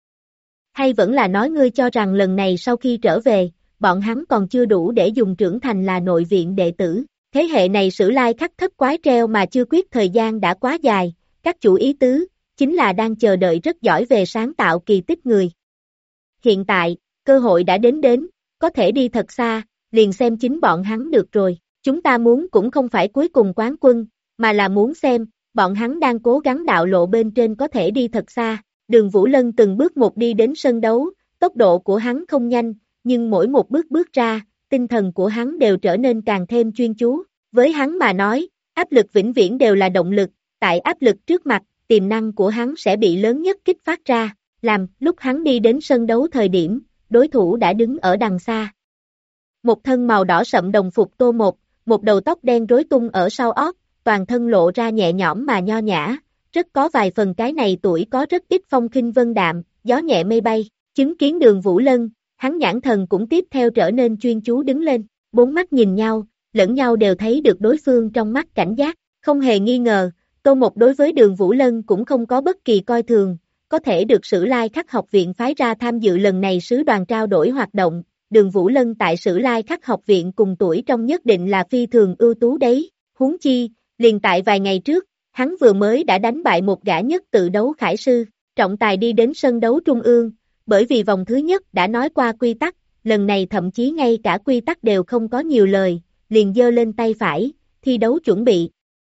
Hay vẫn là nói ngươi cho rằng lần này sau khi trở về, bọn hắn còn chưa đủ để dùng trưởng thành là nội viện đệ tử. Thế hệ này Sử Lai Khắc Thất Quái treo mà chưa quyết thời gian đã quá dài, các chủ ý tứ, chính là đang chờ đợi rất giỏi về sáng tạo kỳ tích người. Hiện tại, cơ hội đã đến, có thể đi thật xa, liền xem chính bọn hắn được rồi. Chúng ta muốn cũng không phải cuối cùng quán quân, mà là muốn xem, bọn hắn đang cố gắng đạo lộ bên trên có thể đi thật xa. Đường Vũ Lân từng bước một đi đến sân đấu, tốc độ của hắn không nhanh, nhưng mỗi một bước ra, tinh thần của hắn đều trở nên càng thêm chuyên chú. Với hắn mà nói, áp lực vĩnh viễn đều là động lực, tại áp lực trước mặt, tiềm năng của hắn sẽ bị lớn nhất kích phát ra. Lúc hắn đi đến sân đấu thời điểm, đối thủ đã đứng ở đằng xa. Một thân màu đỏ sậm đồng phục tô một đầu tóc đen rối tung ở sau ót, toàn thân lộ ra nhẹ nhõm mà nho nhã, rất có vài phần cái này tuổi có rất ít phong khinh vân đạm, gió nhẹ mây bay. Chứng kiến Đường Vũ Lân, hắn nhãn thần cũng tiếp theo trở nên chuyên chú đứng lên, bốn mắt nhìn nhau, lẫn nhau đều thấy được đối phương trong mắt cảnh giác, không hề nghi ngờ, Tô Mộc đối với Đường Vũ Lân cũng không có bất kỳ coi thường, có thể được Sử Lai Khắc học viện phái ra tham dự lần này sứ đoàn trao đổi hoạt động, Đường Vũ Lân tại Sử Lai Khắc học viện cùng tuổi trong nhất định là phi thường ưu tú đấy, huống chi, liền tại vài ngày trước, hắn vừa mới đã đánh bại một gã nhất tự đấu khải sư, trọng tài đi đến sân đấu trung ương, bởi vì vòng thứ nhất đã nói qua quy tắc, lần này thậm chí ngay cả quy tắc đều không có nhiều lời, liền giơ lên tay phải, thi đấu chuẩn bị.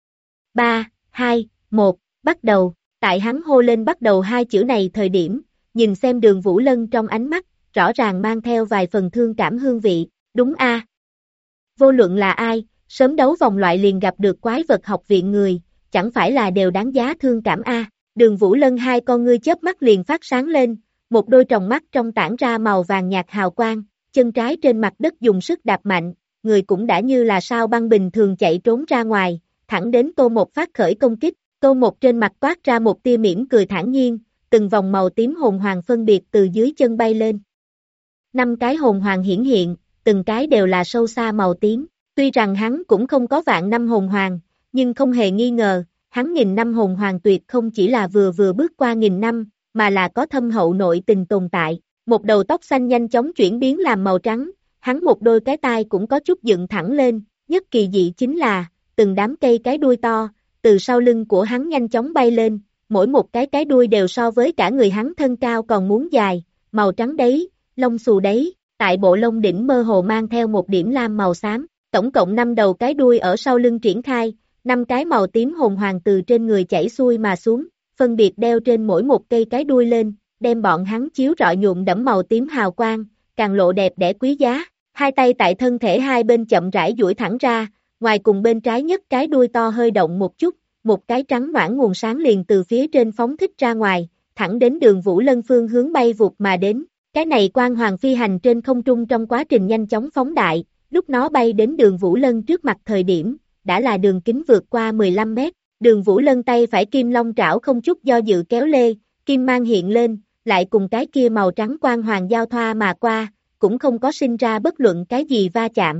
3, 2, 1, bắt đầu, tại hắn hô lên bắt đầu hai chữ này thời điểm, nhìn xem Đường Vũ Lân trong ánh mắt, rõ ràng mang theo vài phần thương cảm hương vị, đúng a. Vô luận là ai, sớm đấu vòng loại liền gặp được quái vật học viện người, chẳng phải là đều đáng giá thương cảm a. Đường Vũ Lân hai con ngươi chớp mắt liền phát sáng lên, một đôi tròng mắt trong tản ra màu vàng nhạt hào quang, chân trái trên mặt đất dùng sức đạp mạnh, người cũng đã như là sao băng bình thường chạy trốn ra ngoài, thẳng đến Tô Một phát khởi công kích, Tô Một trên mặt toát ra một tia mỉm cười thản nhiên, từng vòng màu tím hồn hoàng phân biệt từ dưới chân bay lên. 5 cái hồn hoàng hiển hiện, từng cái đều là sâu xa màu tím, tuy rằng hắn cũng không có vạn năm hồn hoàng, nhưng không hề nghi ngờ, hắn 1000 năm hồn hoàng tuyệt không chỉ là vừa bước qua 1000 năm, mà là có thâm hậu nội tình tồn tại. Một đầu tóc xanh nhanh chóng chuyển biến làm màu trắng, hắn một đôi cái tai cũng có chút dựng thẳng lên, nhất kỳ dị chính là, từng đám cây cái đuôi to, từ sau lưng của hắn nhanh chóng bay lên, mỗi một cái đuôi đều so với cả người hắn thân cao còn muốn dài, màu trắng đấy, lông xù đấy, tại bộ lông đỉnh mơ hồ mang theo một điểm lam màu xám, tổng cộng 5 đầu cái đuôi ở sau lưng triển khai, 5 cái màu tím hồn hoàng từ trên người chảy xuôi mà xuống, phân biệt đeo trên mỗi một cây cái đuôi lên, đem bọn hắn chiếu rọi nhuộm đẫm màu tím hào quang, càng lộ đẹp đẽ quý giá. Hai tay tại thân thể hai bên chậm rãi duỗi thẳng ra, ngoài cùng bên trái nhất cái đuôi to hơi động một chút, một cái trắng noãn nguồn sáng liền từ phía trên phóng thích ra ngoài, thẳng đến Đường Vũ Lân phương hướng bay vụt mà đến. Cái này quang hoàng phi hành trên không trung trong quá trình nhanh chóng phóng đại, lúc nó bay đến Đường Vũ Lân trước mặt thời điểm, đã là đường kính vượt qua 15 mét. Đường Vũ Lân tay phải kim long trảo không chút do dự kéo lê, kim mang hiện lên, lại cùng cái kia màu trắng quang hoàng giao thoa mà qua, cũng không có sinh ra bất luận cái gì va chạm.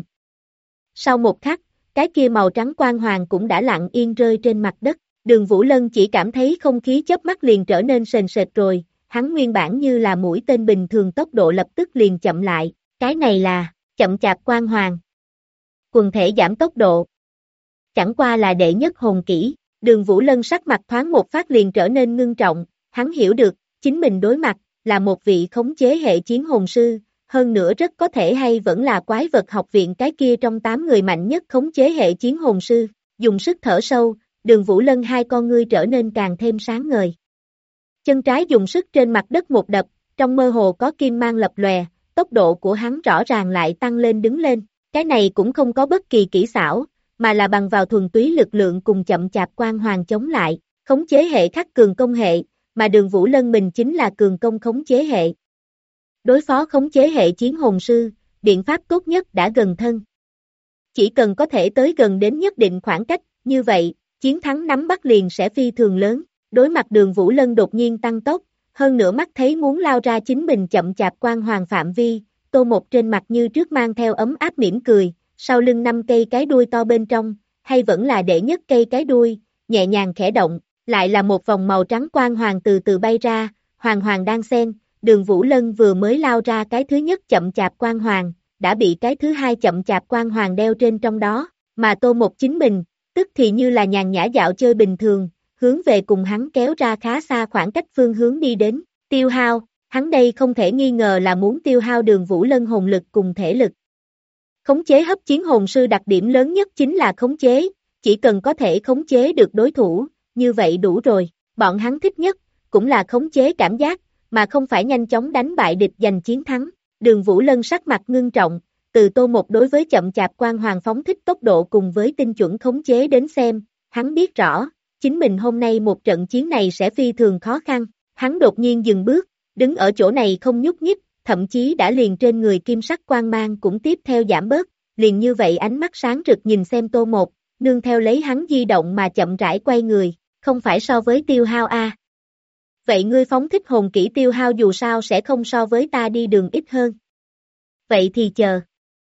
Sau một khắc, cái kia màu trắng quang hoàng cũng đã lặng yên rơi trên mặt đất, Đường Vũ Lân chỉ cảm thấy không khí chớp mắt liền trở nên sền sệt rồi, hắn nguyên bản như là mũi tên bình thường tốc độ lập tức liền chậm lại, cái này là, chậm chạp quang hoàng. Quần thể giảm tốc độ. Chẳng qua là đệ nhất hồn kỹ, Đường Vũ Lân sắc mặt thoáng một phát liền trở nên ngưng trọng, hắn hiểu được, chính mình đối mặt, là một vị khống chế hệ chiến hồn sư, hơn nữa rất có thể hay vẫn là quái vật học viện cái kia trong 8 người mạnh nhất khống chế hệ chiến hồn sư, dùng sức thở sâu, Đường Vũ Lân hai con ngươi trở nên càng thêm sáng ngời. Chân trái dùng sức trên mặt đất một đập, trong mơ hồ có kim mang lập lòe, tốc độ của hắn rõ ràng lại tăng lên đứng lên, cái này cũng không có bất kỳ kỹ xảo, mà là bằng vào thuần túy lực lượng cùng chậm chạp quang hoàng chống lại, khống chế hệ khắc cường công hệ, mà Đường Vũ Lân mình chính là cường công khống chế hệ. Đối phó khống chế hệ chiến hồn sư, biện pháp tốt nhất đã gần thân. Chỉ cần có thể tới gần đến nhất định khoảng cách, như vậy, chiến thắng nắm bắt liền sẽ phi thường lớn. Đối mặt Đường Vũ Lân đột nhiên tăng tốc, hơn nữa mắt thấy muốn lao ra chính mình chậm chạp quang hoàng phạm vi, Tô Một trên mặt như trước mang theo ấm áp mỉm cười, sau lưng 5 cây cái đuôi to bên trong, hay vẫn là đệ nhất cây cái đuôi, nhẹ nhàng khẽ động, lại là một vòng màu trắng quang hoàng từ từ bay ra, hoàng hoàng đang xen, Đường Vũ Lân vừa mới lao ra cái thứ nhất chậm chạp quang hoàng, đã bị cái thứ hai chậm chạp quang hoàng đeo trên trong đó, mà Tô Một chính mình, tức thì như là nhàn nhã dạo chơi bình thường, hướng về cùng hắn kéo ra khá xa khoảng cách phương hướng đi đến, tiêu hao, hắn đây không thể nghi ngờ là muốn tiêu hao Đường Vũ Lân hồn lực cùng thể lực. Khống chế hấp chiến hồn sư đặc điểm lớn nhất chính là khống chế, chỉ cần có thể khống chế được đối thủ, như vậy đủ rồi, bọn hắn thích nhất, cũng là khống chế cảm giác, mà không phải nhanh chóng đánh bại địch giành chiến thắng. Đường Vũ Lân sắc mặt ngưng trọng, từ Tô Một đối với chậm chạp quang hoàng phóng thích tốc độ cùng với tinh chuẩn khống chế đến xem, hắn biết rõ, chính mình hôm nay một trận chiến này sẽ phi thường khó khăn, hắn đột nhiên dừng bước, đứng ở chỗ này không nhúc nhích, thậm chí đã liền trên người kim sắc quang mang cũng tiếp theo giảm bớt, liền như vậy ánh mắt sáng rực nhìn xem Tô Một, nương theo lấy hắn di động mà chậm rãi quay người, không phải so với tiêu hao a. Vậy ngươi phóng thích hồn kỹ tiêu hao dù sao sẽ không so với ta đi đường ít hơn. Vậy thì chờ.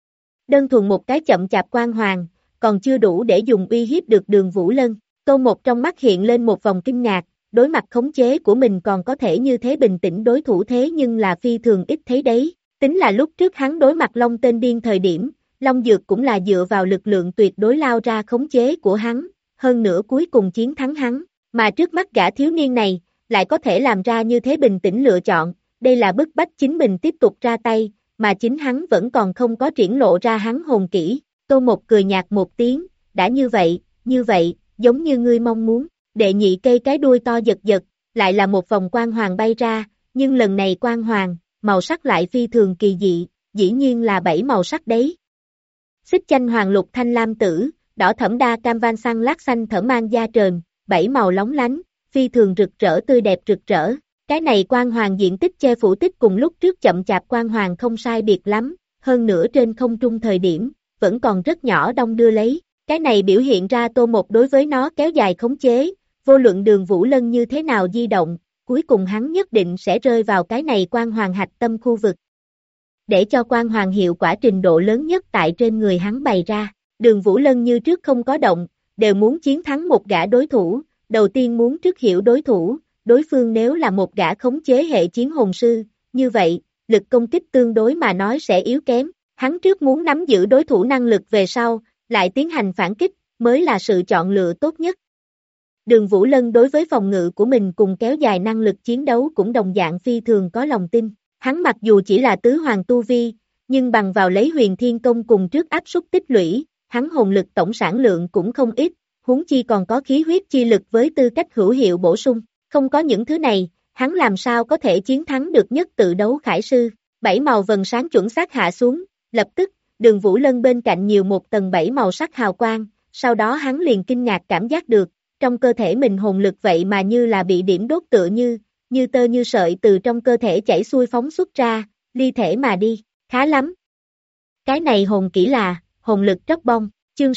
Đơn thuần một cái chậm chạp quang hoàng, còn chưa đủ để dùng uy hiếp được Đường Vũ Lân. Tô Một trong mắt hiện lên một vòng kinh ngạc, đối mặt khống chế của mình còn có thể như thế bình tĩnh đối thủ thế nhưng là phi thường ít thấy đấy. Tính là lúc trước hắn đối mặt Long Tên Điên thời điểm, Long Dược cũng là dựa vào lực lượng tuyệt đối lao ra khống chế của hắn, hơn nữa cuối cùng chiến thắng hắn, mà trước mắt gã thiếu niên này, lại có thể làm ra như thế bình tĩnh lựa chọn, đây là bức bách chính mình tiếp tục ra tay, mà chính hắn vẫn còn không có triển lộ ra hắn hồn kỹ. Tô Một cười nhạt một tiếng, đã như vậy, giống như ngươi mong muốn, đệ nhị cây cái đuôi to giật giật, lại là một vòng quang hoàng bay ra, nhưng lần này quang hoàng, màu sắc lại phi thường kỳ dị, dĩ nhiên là 7 màu sắc đấy. Xích chanh hoàng lục thanh lam tử, đỏ thẫm đa cam van xăng lát xanh thở mang da trơn, 7 màu lóng lánh, phi thường rực rỡ tươi đẹp rực rỡ. Cái này quang hoàng diện tích che phủ tích cùng lúc trước chậm chạp quang hoàng không sai biệt lắm, hơn nữa trên không trung thời điểm, vẫn còn rất nhỏ đong đưa lấy. Cái này biểu hiện ra Tô Một đối với nó kéo dài khống chế, vô luận Đường Vũ Lân như thế nào di động, cuối cùng hắn nhất định sẽ rơi vào cái này quang hoàng hạch tâm khu vực. Để cho quang hoàng hiệu quả trình độ lớn nhất tại trên người hắn bày ra, Đường Vũ Lân như trước không có động, đều muốn chiến thắng một gã đối thủ, đầu tiên muốn trước hiểu đối thủ, đối phương nếu là một gã khống chế hệ chiến hồn sư, như vậy, lực công kích tương đối mà nói sẽ yếu kém, hắn trước muốn nắm giữ đối thủ năng lực về sau, lại tiến hành phản kích, mới là sự chọn lựa tốt nhất. Đường Vũ Lân đối với phòng ngự của mình cùng kéo dài năng lực chiến đấu cũng đồng dạng phi thường có lòng tin, hắn mặc dù chỉ là tứ hoàng tu vi, nhưng bằng vào lấy huyền thiên công cùng trước áp suất tích lũy, hắn hồn lực tổng sản lượng cũng không ít, huống chi còn có khí huyết chi lực với tư cách hữu hiệu bổ sung, không có những thứ này, hắn làm sao có thể chiến thắng được nhất tự đấu khải sư. 7 màu vầng sáng chuẩn xác hạ xuống, lập tức, Đường Vũ Lân bên cạnh nhiều một tầng 7 màu sắc hào quang, sau đó hắn liền kinh ngạc cảm giác được, trong cơ thể mình hồn lực vậy mà như là bị điểm đốt tựa như tơ như sợi từ trong cơ thể chảy xuôi phóng xuất ra, ly thể mà đi, khá lắm. Cái này hồn kỹ là, hồn lực tróc bông, chương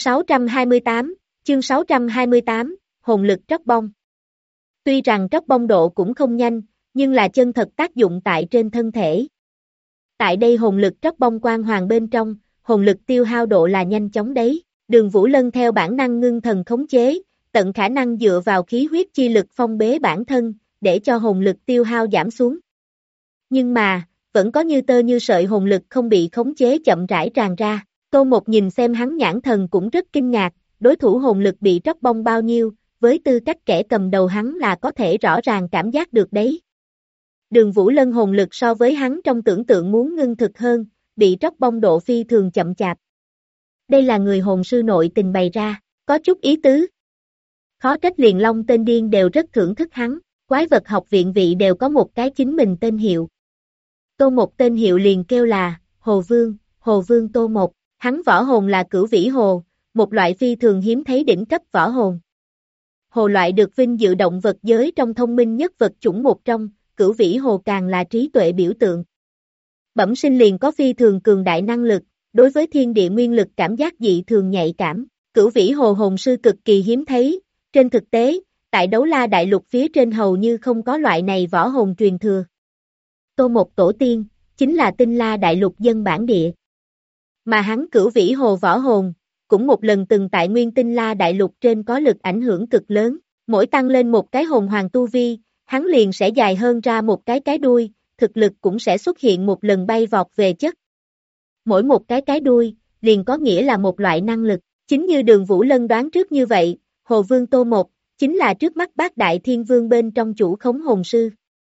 628, hồn lực tróc bông. Tuy rằng tróc bông độ cũng không nhanh, nhưng là chân thật tác dụng tại trên thân thể. Tại đây hồn lực tróc bông quang hoàng bên trong, hồn lực tiêu hao độ là nhanh chóng đấy, Đường Vũ Lân theo bản năng ngưng thần khống chế, tận khả năng dựa vào khí huyết chi lực phong bế bản thân, để cho hồn lực tiêu hao giảm xuống. Nhưng mà, vẫn có như tơ như sợi hồn lực không bị khống chế chậm rãi tràn ra, Tô Một nhìn xem hắn nhãn thần cũng rất kinh ngạc, đối thủ hồn lực bị tróc bông bao nhiêu, với tư cách kẻ cầm đầu hắn là có thể rõ ràng cảm giác được đấy. Đường Vũ Lân hồn lực so với hắn trong tưởng tượng muốn ngưng thực hơn, bị tróc bông độ phi thường chậm chạp. Đây là người hồn sư nội tình bày ra, có chút ý tứ. Khó trách liền Long tên điên đều rất thưởng thức hắn, quái vật học viện vị đều có một cái chính mình tên hiệu. Tô Một tên hiệu liền kêu là, Hồ Vương Tô Một, hắn võ hồn là Cửu Vĩ Hồ, một loại phi thường hiếm thấy đỉnh cấp võ hồn. Hồ loại được vinh dự động vật giới trong thông minh nhất vật chủng một trong, Cửu Vĩ Hồ càng là trí tuệ biểu tượng. Bẩm sinh liền có phi thường cường đại năng lực, đối với thiên địa nguyên lực cảm giác dị thường nhạy cảm, Cửu Vĩ Hồ hồn sư cực kỳ hiếm thấy, trên thực tế, tại Đấu La Đại Lục phía trên hầu như không có loại này võ hồn truyền thừa. Tô Một tổ tiên, chính là Tinh La Đại Lục dân bản địa. Mà hắn Cửu Vĩ Hồ võ hồn, cũng một lần từng tại Nguyên Tinh La Đại Lục trên có lực ảnh hưởng cực lớn, mỗi tăng lên một cái hồn hoàng tu vi, hắn liền sẽ dài hơn ra một cái đuôi, thực lực cũng sẽ xuất hiện một lần bay vọt về chất. Mỗi một cái đuôi, liền có nghĩa là một loại năng lực, chính như Đường Vũ Lân đoán trước như vậy, Hồ Vương Tô Một, chính là trước mắt Bát Đại Thiên Vương bên trong chủ khống hồn sư.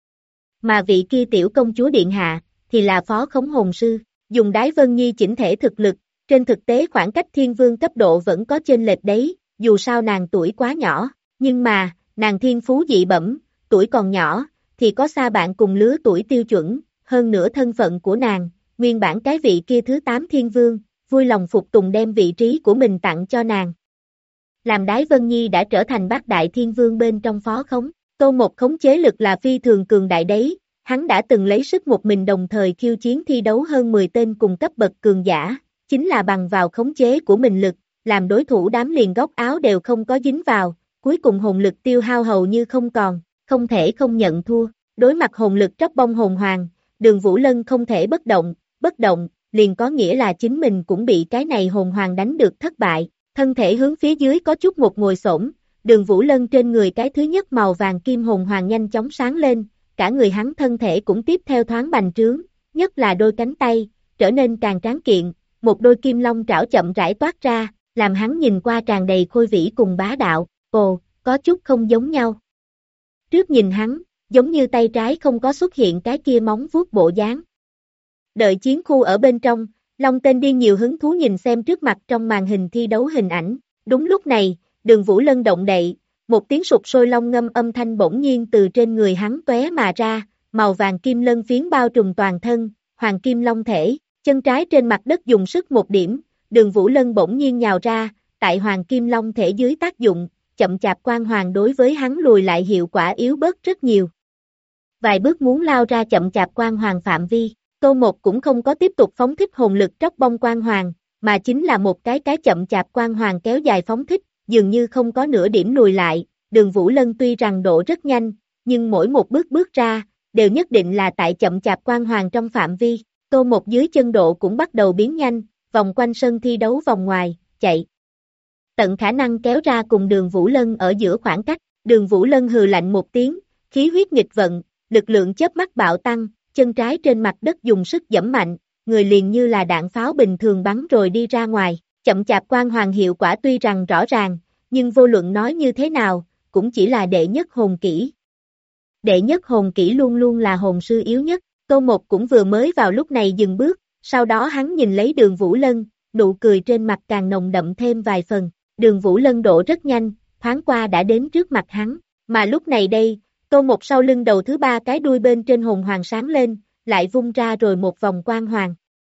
Mà vị kia tiểu công chúa Điện Hạ, thì là phó khống hồn sư, dùng Đái Vân Nhi chỉnh thể thực lực, trên thực tế khoảng cách Thiên Vương cấp độ vẫn có chênh lệch đấy, dù sao nàng tuổi quá nhỏ, nhưng mà, nàng thiên phú dị bẩm, tuổi còn nhỏ, thì có xa bạn cùng lứa tuổi tiêu chuẩn, hơn nữa thân phận của nàng, nguyên bản cái vị kia thứ 8 Thiên Vương, vui lòng phục tùng đem vị trí của mình tặng cho nàng. Làm Đái Vân Nhi đã trở thành Bát Đại Thiên Vương bên trong phó khống, Tô Một khống chế lực là phi thường cường đại đấy, hắn đã từng lấy sức một mình đồng thời khiêu chiến thi đấu hơn 10 tên cùng cấp bậc cường giả, chính là bằng vào khống chế của mình lực, làm đối thủ đám liền góc áo đều không có dính vào, cuối cùng hồn lực tiêu hao hầu như không còn, không thể không nhận thua, đối mặt hồn lực tróc bông hồn hoàng, Đường Vũ Lân không thể bất động, liền có nghĩa là chính mình cũng bị cái này hồn hoàng đánh được thất bại, thân thể hướng phía dưới có chút một ngồi xổm, Đường Vũ Lân trên người cái thứ nhất màu vàng kim hồn hoàng nhanh chóng sáng lên, cả người hắn thân thể cũng tiếp theo thoáng bành trướng, nhất là đôi cánh tay, trở nên càng tráng kiện, một đôi kim long trảo chậm rãi toát ra, làm hắn nhìn qua tràn đầy khôi vĩ cùng bá đạo, ồ, có chút không giống nhau. Trước nhìn hắn, giống như tay trái không có xuất hiện cái kia móng vuốt bộ dáng. Đợi chiến khu ở bên trong, Long Tên Điên nhiều hứng thú nhìn xem trước mặt trong màn hình thi đấu hình ảnh. Đúng lúc này, Đường Vũ Lân động đậy, một tiếng sụp sôi long ngâm âm thanh bỗng nhiên từ trên người hắn tóe mà ra, màu vàng kim lân phiến bao trùm toàn thân, hoàng kim long thể, chân trái trên mặt đất dùng sức một điểm, Đường Vũ Lân bỗng nhiên nhào ra, tại hoàng kim long thể dưới tác dụng, chậm chạp quang hoàng đối với hắn lùi lại hiệu quả yếu bớt rất nhiều. Vài bước muốn lao ra chậm chạp quang hoàng phạm vi, Tô Một cũng không có tiếp tục phóng thích hồn lực tróc bông quang hoàng, mà chính là một cái chậm chạp quang hoàng kéo dài phóng thích, dường như không có nửa điểm lùi lại. Đường Vũ Lân tuy rằng độ rất nhanh, nhưng mỗi một bước bước ra, đều nhất định là tại chậm chạp quang hoàng trong phạm vi. Tô Một dưới chân độ cũng bắt đầu biến nhanh, vòng quanh sân thi đấu vòng ngoài, chạy. Tận khả năng kéo ra cùng Đường Vũ Lân ở giữa khoảng cách, Đường Vũ Lân hừ lạnh một tiếng, khí huyết nghịch vận, lực lượng chớp mắt bạo tăng, chân trái trên mặt đất dùng sức giẫm mạnh, người liền như là đạn pháo bình thường bắn rồi đi ra ngoài. Chậm chạp quang hoàng hiệu quả tuy rằng rõ ràng, nhưng vô luận nói như thế nào, cũng chỉ là đệ nhất hồn kỹ. Đệ nhất hồn kỹ luôn luôn là hồn sư yếu nhất, Tô Một cũng vừa mới vào lúc này dừng bước, sau đó hắn nhìn lấy Đường Vũ Lân, nụ cười trên mặt càng nồng đậm thêm vài phần. Đường Vũ Lân độ rất nhanh, thoáng qua đã đến trước mặt hắn, mà lúc này đây, Tô Một sau lưng đầu thứ ba cái đuôi bên trên hồn hoàng sáng lên, lại vung ra rồi một vòng quang hoàng.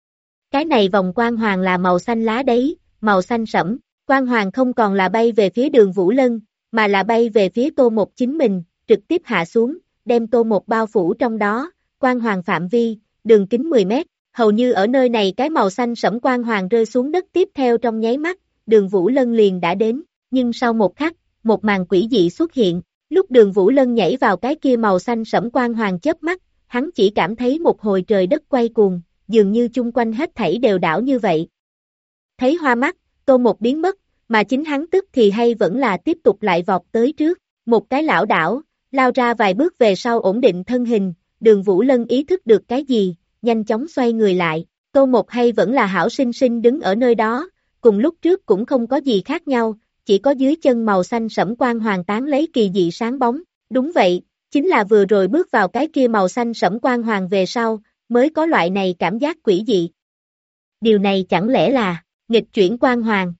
Cái này vòng quang hoàng là màu xanh lá đấy, màu xanh sẫm, quang hoàng không còn là bay về phía Đường Vũ Lân, mà là bay về phía Tô Một chính mình, trực tiếp hạ xuống, đem Tô Một bao phủ trong đó, quang hoàng phạm vi, đường kính 10 mét, hầu như ở nơi này cái màu xanh sẫm quang hoàng rơi xuống đất tiếp theo trong nháy mắt, Đường Vũ Lân liền đã đến, nhưng sau một khắc, một màn quỷ dị xuất hiện, lúc Đường Vũ Lân nhảy vào cái kia màu xanh sẫm quang hoàng chớp mắt, hắn chỉ cảm thấy một hồi trời đất quay cuồng, dường như chung quanh hết thảy đều đảo như vậy. Thấy hoa mắt, Tô Một biến mất, mà chính hắn tức thì hay vẫn là tiếp tục lại vọt tới trước, một cái lảo đảo, lao ra vài bước về sau ổn định thân hình, Đường Vũ Lân ý thức được cái gì, nhanh chóng xoay người lại, Tô Một hay vẫn là hảo sinh sinh đứng ở nơi đó, cùng lúc trước cũng không có gì khác nhau, chỉ có dưới chân màu xanh sẫm quang hoàng tán lấy kỳ dị sáng bóng, đúng vậy, chính là vừa rồi bước vào cái kia màu xanh sẫm quang hoàng về sau, mới có loại này cảm giác quỷ dị. Điều này chẳng lẽ là nghịch chuyển quang hoàng?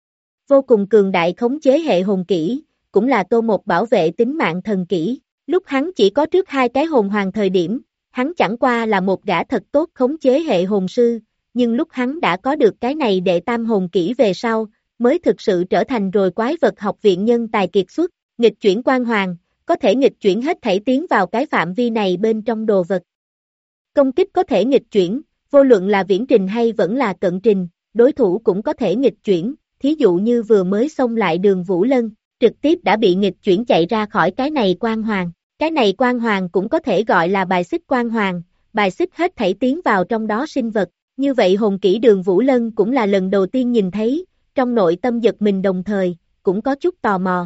Vô cùng cường đại khống chế hệ hồn kỹ, cũng là Tô Một bảo vệ tính mạng thần kỹ. Lúc hắn chỉ có trước hai cái hồn hoàng thời điểm, hắn chẳng qua là một gã thật tốt khống chế hệ hồn sư, nhưng lúc hắn đã có được cái này đệ tam hồn kỹ về sau, mới thực sự trở thành rồi quái vật học viện nhân tài kiệt xuất, nghịch chuyển quang hoàng, có thể nghịch chuyển hết thảy tiến vào cái phạm vi này bên trong đồ vật. Công kích có thể nghịch chuyển, vô luận là viễn trình hay vẫn là cận trình, đối thủ cũng có thể nghịch chuyển, thí dụ như vừa mới xông lại Đường Vũ Lân, trực tiếp đã bị nghịch chuyển chạy ra khỏi cái này quang hoàng. Cái này quang hoàng cũng có thể gọi là bài xích quang hoàng, bài xích hết thảy tiến vào trong đó sinh vật. Như vậy hồn kỹ Đường Vũ Lân cũng là lần đầu tiên nhìn thấy, trong nội tâm giật mình đồng thời, cũng có chút tò mò.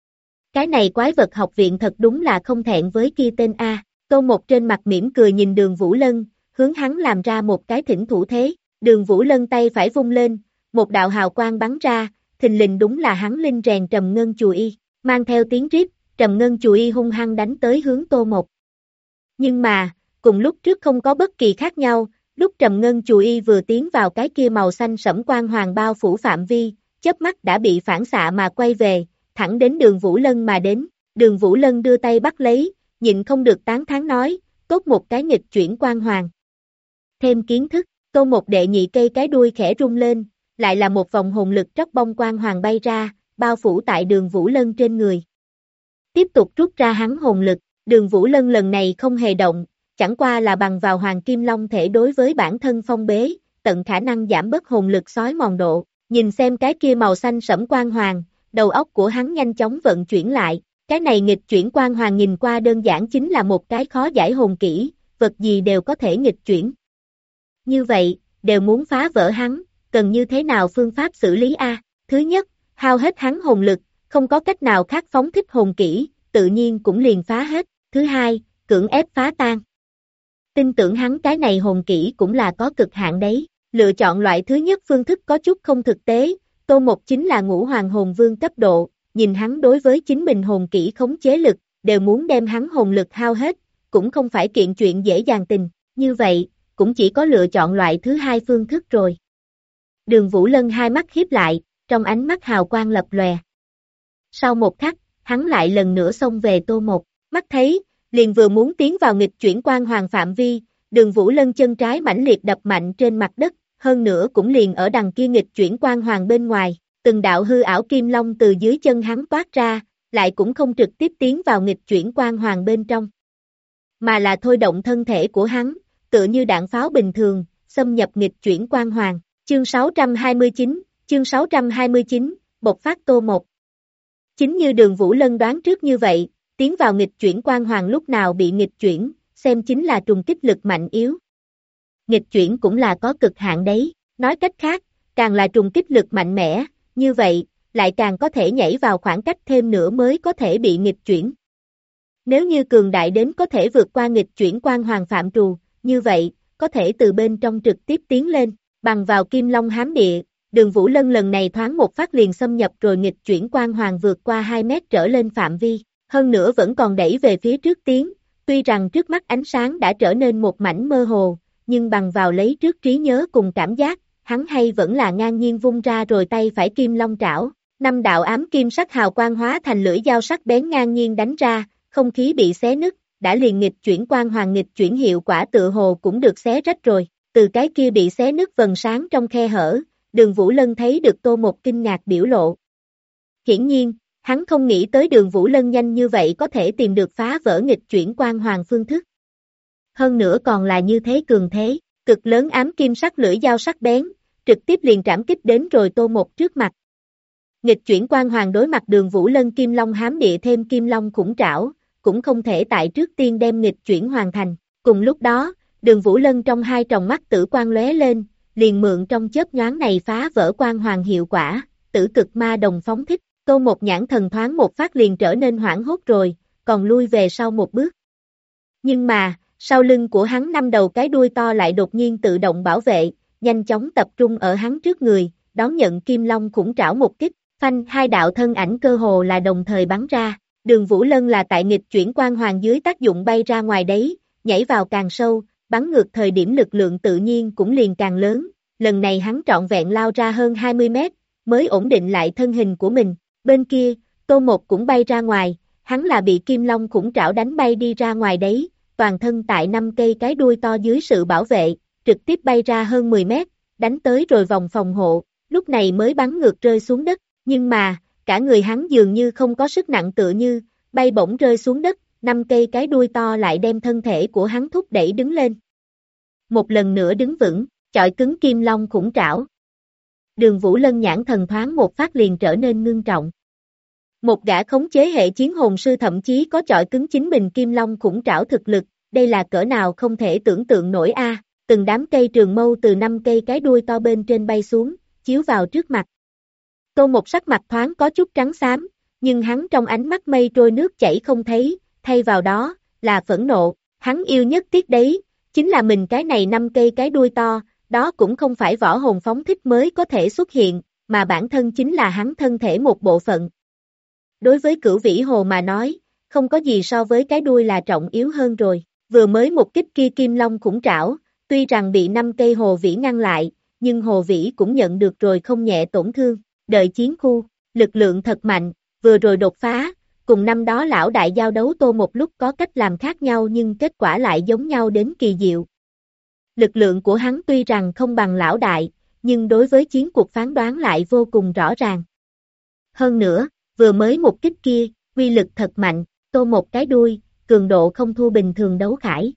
Cái này quái vật học viện thật đúng là không thẹn với kia tên A. Tô Một trên mặt mỉm cười nhìn Đường Vũ Lân, hướng hắn làm ra một cái thỉnh thủ thế. Đường Vũ Lân tay phải vung lên, một đạo hào quang bắn ra, thình lình đúng là hắn linh rèn trầm ngân chùy y, mang theo tiếng rít, trầm ngân chùy y hung hăng đánh tới hướng Tô Một. Nhưng mà, cùng lúc trước không có bất kỳ khác nhau, lúc trầm ngân chùy y vừa tiến vào cái kia màu xanh sẫm quang hoàng bao phủ phạm vi, chớp mắt đã bị phản xạ mà quay về, thẳng đến Đường Vũ Lân mà đến. Đường Vũ Lân đưa tay bắt lấy, nhịn không được tán thán nói, tốt một cái nghịch chuyển quang hoàng. Thêm kiến thức, Tô Một đệ nhị cây cái đuôi khẽ rung lên, lại là một vòng hồn lực tróc bông quang hoàng bay ra, bao phủ tại Đường Vũ Lân trên người. Tiếp tục rút ra hắn hồn lực, Đường Vũ Lân lần này không hề động, chẳng qua là bằng vào hoàng kim long thể đối với bản thân phong bế, tận khả năng giảm bớt hồn lực xói mòn độ, nhìn xem cái kia màu xanh sẫm quang hoàng, đầu óc của hắn nhanh chóng vận chuyển lại, cái này nghịch chuyển quang hoàng nhìn qua đơn giản chính là một cái khó giải hồn kỹ, vật gì đều có thể nghịch chuyển. Như vậy, đều muốn phá vỡ hắn, cần như thế nào phương pháp xử lý a? Thứ nhất, hao hết hắn hồn lực, không có cách nào khác phóng thích hồn kỹ, tự nhiên cũng liền phá hết. Thứ hai, cưỡng ép phá tan. Tin tưởng hắn cái này hồn kỹ cũng là có cực hạn đấy. Lựa chọn loại thứ nhất phương thức có chút không thực tế, Tô Một chính là ngũ hoàng hồn vương cấp độ, nhìn hắn đối với chính mình hồn kỹ khống chế lực, đều muốn đem hắn hồn lực hao hết, cũng không phải kiện chuyện dễ dàng tình, như vậy, cũng chỉ có lựa chọn loại thứ hai phương thức rồi. Đường Vũ Lân hai mắt híp lại, trong ánh mắt hào quang lập lòe. Sau một khắc, hắn lại lần nữa xông về Tô Một, mắt thấy, liền vừa muốn tiến vào nghịch chuyển quang hoàng phạm vi, Đường Vũ Lân chân trái mãnh liệt đập mạnh trên mặt đất, hơn nữa cũng liền ở đằng kia nghịch chuyển quang hoàng bên ngoài, từng đạo hư ảo kim long từ dưới chân hắn toát ra, lại cũng không trực tiếp tiến vào nghịch chuyển quang hoàng bên trong, mà là thôi động thân thể của hắn, tựa như đạn pháo bình thường, xâm nhập nghịch chuyển quang hoàng. Chương 629, bộc phát Tô Một. Chính như Đường Vũ Lân đoán trước như vậy, tiến vào nghịch chuyển quang hoàng lúc nào bị nghịch chuyển, xem chính là trùng kích lực mạnh yếu. Nghịch chuyển cũng là có cực hạn đấy, nói cách khác, càng là trùng kích lực mạnh mẽ, như vậy, lại càng có thể nhảy vào khoảng cách thêm nữa mới có thể bị nghịch chuyển. Nếu như cường đại đến có thể vượt qua nghịch chuyển quang hoàng phạm trù, như vậy, có thể từ bên trong trực tiếp tiến lên, bằng vào Kim Long hám địa, Đường Vũ Lân lần này thoáng một phát liền xâm nhập rồi nghịch chuyển quang hoàng vượt qua 2 mét trở lên phạm vi, hơn nữa vẫn còn đẩy về phía trước tiến, tuy rằng trước mắt ánh sáng đã trở nên một mảnh mơ hồ, nhưng bằng vào lấy trước trí nhớ cùng cảm giác, hắn hay vẫn là ngang nhiên vung ra rồi tay phải Kim Long trảo, 5 đạo ám kim sắc hào quang hóa thành lưỡi dao sắc bén ngang nhiên đánh ra, không khí bị xé nứt, đã liền nghịch chuyển quang hoàng nghịch chuyển hiệu quả tựa hồ cũng được xé rách rồi, từ cái kia bị xé nứt vầng sáng trong khe hở, Đường Vũ Lân thấy được Tô Một kinh ngạc biểu lộ. Hiển nhiên, hắn không nghĩ tới Đường Vũ Lân nhanh như vậy có thể tìm được phá vỡ nghịch chuyển quang hoàng phương thức. Hơn nữa còn là như thế cường thế, cực lớn ám kim sắc lưỡi dao sắc bén, trực tiếp liền trảm kích đến rồi Tô Một trước mặt. Nghịch chuyển quang hoàng đối mặt Đường Vũ Lân Kim Long hám địa thêm Kim Long khủng trảo, cũng không thể tại trước tiên đem nghịch chuyển hoàn thành. Cùng lúc đó, Đường Vũ Lân trong hai tròng mắt tử quang lóe lên, liền mượn trong chớp nhoáng này phá vỡ quang hoàng hiệu quả, tử cực ma đồng phóng thích, Tô Một nhãn thần thoáng một phát liền trở nên hoảng hốt rồi, còn lui về sau một bước. Nhưng mà, sau lưng của hắn 5 đầu cái đuôi to lại đột nhiên tự động bảo vệ, nhanh chóng tập trung ở hắn trước người, đón nhận Kim Long khủng trảo một kích, phanh 2 đạo thân ảnh cơ hồ là đồng thời bắn ra. Đường Vũ Lân là tại nghịch chuyển quang hoàng dưới tác dụng bay ra ngoài đấy, nhảy vào càng sâu, bắn ngược thời điểm lực lượng tự nhiên cũng liền càng lớn, lần này hắn trọn vẹn lao ra hơn 20 mét, mới ổn định lại thân hình của mình, bên kia, Tô Một cũng bay ra ngoài, hắn là bị Kim Long khủng trảo đánh bay đi ra ngoài đấy, toàn thân tại 5 cây cái đuôi to dưới sự bảo vệ, trực tiếp bay ra hơn 10 mét, đánh tới rồi vòng phòng hộ, lúc này mới bắn ngược rơi xuống đất, nhưng mà, cả người hắn dường như không có sức nặng tựa như, bay bổng rơi xuống đất, 5 cây cái đuôi to lại đem thân thể của hắn thúc đẩy đứng lên. Một lần nữa đứng vững, chọi cứng Kim Long khủng trảo. Đường Vũ Lân nhãn thần thoáng một phát liền trở nên ngưng trọng. Một gã khống chế hệ chiến hồn sư thậm chí có chọi cứng chính mình Kim Long khủng trảo thực lực, đây là cỡ nào không thể tưởng tượng nổi a. Từng đám cây trường mâu từ 5 cây cái đuôi to bên trên bay xuống, chiếu vào trước mặt. Tô Một sắc mặt thoáng có chút trắng xám, nhưng hắn trong ánh mắt mây trôi nước chảy không thấy, thay vào đó, là phẫn nộ, hắn yêu nhất tiếc đấy, chính là mình cái này 5 cây cái đuôi to, đó cũng không phải võ hồn phóng thích mới có thể xuất hiện, mà bản thân chính là hắn thân thể một bộ phận. Đối với Cửu Vĩ Hồ mà nói, không có gì so với cái đuôi là trọng yếu hơn rồi, vừa mới một kích kia Kim Long khủng trảo, tuy rằng bị 5 cây Hồ Vĩ ngăn lại, nhưng Hồ Vĩ cũng nhận được rồi không nhẹ tổn thương, đợi chiến khu, lực lượng thật mạnh, vừa rồi đột phá, cùng năm đó lão đại giao đấu Tô Một lúc có cách làm khác nhau nhưng kết quả lại giống nhau đến kỳ diệu. Lực lượng của hắn tuy rằng không bằng lão đại, nhưng đối với chiến cuộc phán đoán lại vô cùng rõ ràng. Hơn nữa, vừa mới một kích kia, uy lực thật mạnh, Tô Một cái đuôi, cường độ không thua bình thường đấu khải.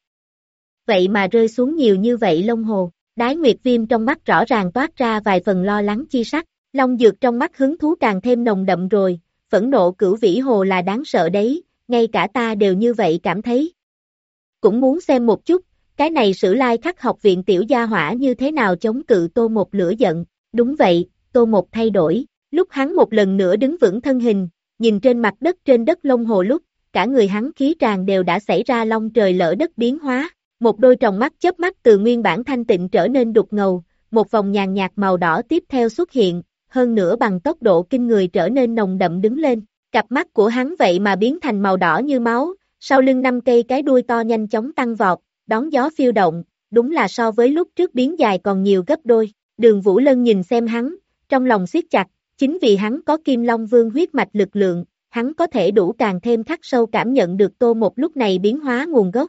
Vậy mà rơi xuống nhiều như vậy Long Hồ, Đái Nguyệt Viêm trong mắt rõ ràng toát ra vài phần lo lắng chi sắc, Long Dược trong mắt hứng thú càng thêm nồng đậm rồi, phẫn nộ Cửu Vĩ Hồ là đáng sợ đấy, ngay cả ta đều như vậy cảm thấy. Cũng muốn xem một chút, cái này Sử Lai Khắc học viện tiểu gia hỏa như thế nào chống cự Tô Một lửa giận, đúng vậy, Tô Một thay đổi, lúc hắn một lần nữa đứng vững thân hình, nhìn trên mặt đất trên đất Long Hồ lúc, cả người hắn khí tràn đều đã xảy ra long trời lỡ đất biến hóa, một đôi tròng mắt chớp mắt từ nguyên bản thanh tịnh trở nên đục ngầu, một vòng nhàn nhạt màu đỏ tiếp theo xuất hiện, hơn nữa bằng tốc độ kinh người trở nên nồng đậm đứng lên. Cặp mắt của hắn vậy mà biến thành màu đỏ như máu, sau lưng 5 cây cái đuôi to nhanh chóng tăng vọt, đón gió phiêu động, đúng là so với lúc trước biến dài còn nhiều gấp đôi. Đường Vũ Lân nhìn xem hắn, trong lòng siết chặt, chính vì hắn có Kim Long Vương huyết mạch lực lượng, hắn có thể đủ càng thêm khắc sâu cảm nhận được Tô Một lúc này biến hóa nguồn gốc.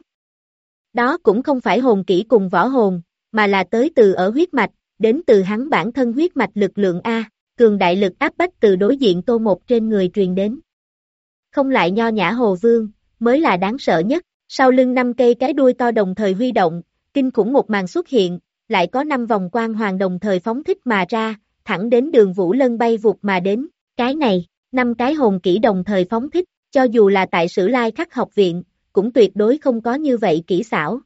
Đó cũng không phải hồn kỹ cùng võ hồn, mà là tới từ ở huyết mạch, đến từ hắn bản thân huyết mạch lực lượng A, cường đại lực áp bách từ đối diện Tô Một trên người truyền đến. Không lại nho nhã Hồ Vương, mới là đáng sợ nhất, sau lưng 5 cây cái đuôi to đồng thời huy động, kinh khủng một màn xuất hiện, lại có 5 vòng quang hoàng đồng thời phóng thích mà ra, thẳng đến Đường Vũ Lân bay vụt mà đến, cái này, 5 cái hồn kỹ đồng thời phóng thích, cho dù là tại Sử Lai Khắc học viện, cũng tuyệt đối không có như vậy kỹ xảo.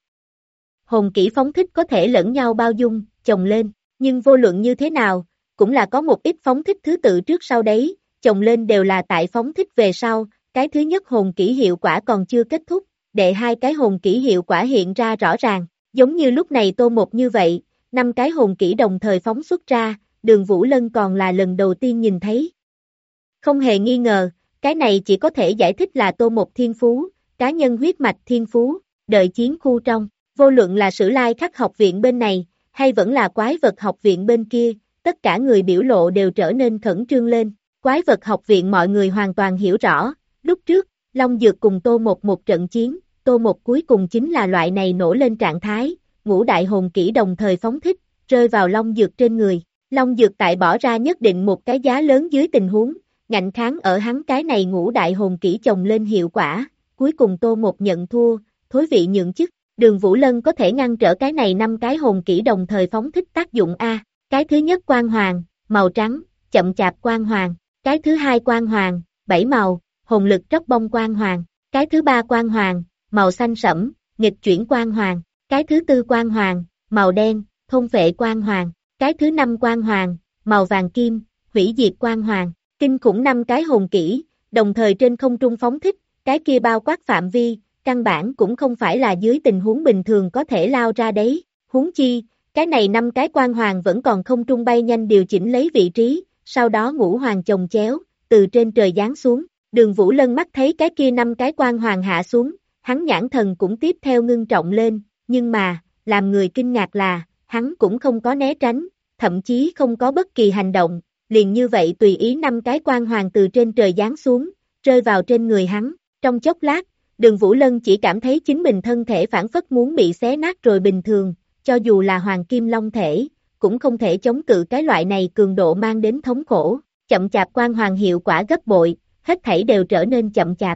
Hồn kỹ phóng thích có thể lẫn nhau bao dung, chồng lên, nhưng vô luận như thế nào, cũng là có một ít phóng thích thứ tự trước sau đấy, chồng lên đều là tại phóng thích về sau, cái thứ nhất hồn kỹ hiệu quả còn chưa kết thúc, đệ 2 cái hồn kỹ hiệu quả hiện ra rõ ràng, giống như lúc này Tô Một như vậy, 5 cái hồn kỹ đồng thời phóng xuất ra, Đường Vũ Lân còn là lần đầu tiên nhìn thấy. Không hề nghi ngờ, cái này chỉ có thể giải thích là Tô Một thiên phú, cá nhân huyết mạch thiên phú, đợi chiến khu trong, vô luận là Sử Lai Khắc học viện bên này, hay vẫn là quái vật học viện bên kia, tất cả người biểu lộ đều trở nên khẩn trương lên. Quái vật học viện mọi người hoàn toàn hiểu rõ, lúc trước, Long Dược cùng Tô một trận chiến, Tô Một cuối cùng chính là loại này nổ lên trạng thái, ngũ đại hồn kỹ đồng thời phóng thích, rơi vào Long Dược trên người. Long Dược tại bỏ ra nhất định một cái giá lớn dưới tình huống, ngạnh kháng ở hắn cái này ngũ đại hồn kỹ chồng lên hiệu quả, cuối cùng Tô Một nhận thua, thối vị nhượng chức. Đường Vũ Lân có thể ngăn trở cái này 5 cái hồn kỹ đồng thời phóng thích tác dụng A, cái thứ nhất quang hoàng, màu trắng, chậm chạp quang hoàng, cái thứ hai quang hoàng, 7 màu, hồn lực tróc bông quang hoàng, cái thứ ba quang hoàng, màu xanh sẫm, nghịch chuyển quang hoàng, cái thứ tư quang hoàng, màu đen, thôn phệ quang hoàng, cái thứ năm quang hoàng, màu vàng kim, hủy diệt quang hoàng, kinh khủng 5 cái hồn kỹ, đồng thời trên không trung phóng thích, cái kia bao quát phạm vi, căn bản cũng không phải là dưới tình huống bình thường có thể lao ra đấy, huống chi, cái này 5 cái quang hoàng vẫn còn không trung bay nhanh điều chỉnh lấy vị trí, sau đó ngũ hoàng chồng chéo, từ trên trời giáng xuống, Đường Vũ Lân mắt thấy cái kia 5 cái quang hoàng hạ xuống, hắn nhãn thần cũng tiếp theo ngưng trọng lên, nhưng mà, làm người kinh ngạc là, hắn cũng không có né tránh, thậm chí không có bất kỳ hành động, liền như vậy tùy ý 5 cái quang hoàng từ trên trời giáng xuống, rơi vào trên người hắn, trong chốc lát, Đường Vũ Lân chỉ cảm thấy chính mình thân thể phản phất muốn bị xé nát rồi bình thường, cho dù là hoàng kim long thể, cũng không thể chống cự cái loại này cường độ mang đến thống khổ, chậm chạp quang hoàng hiệu quả gấp bội, hết thảy đều trở nên chậm chạp.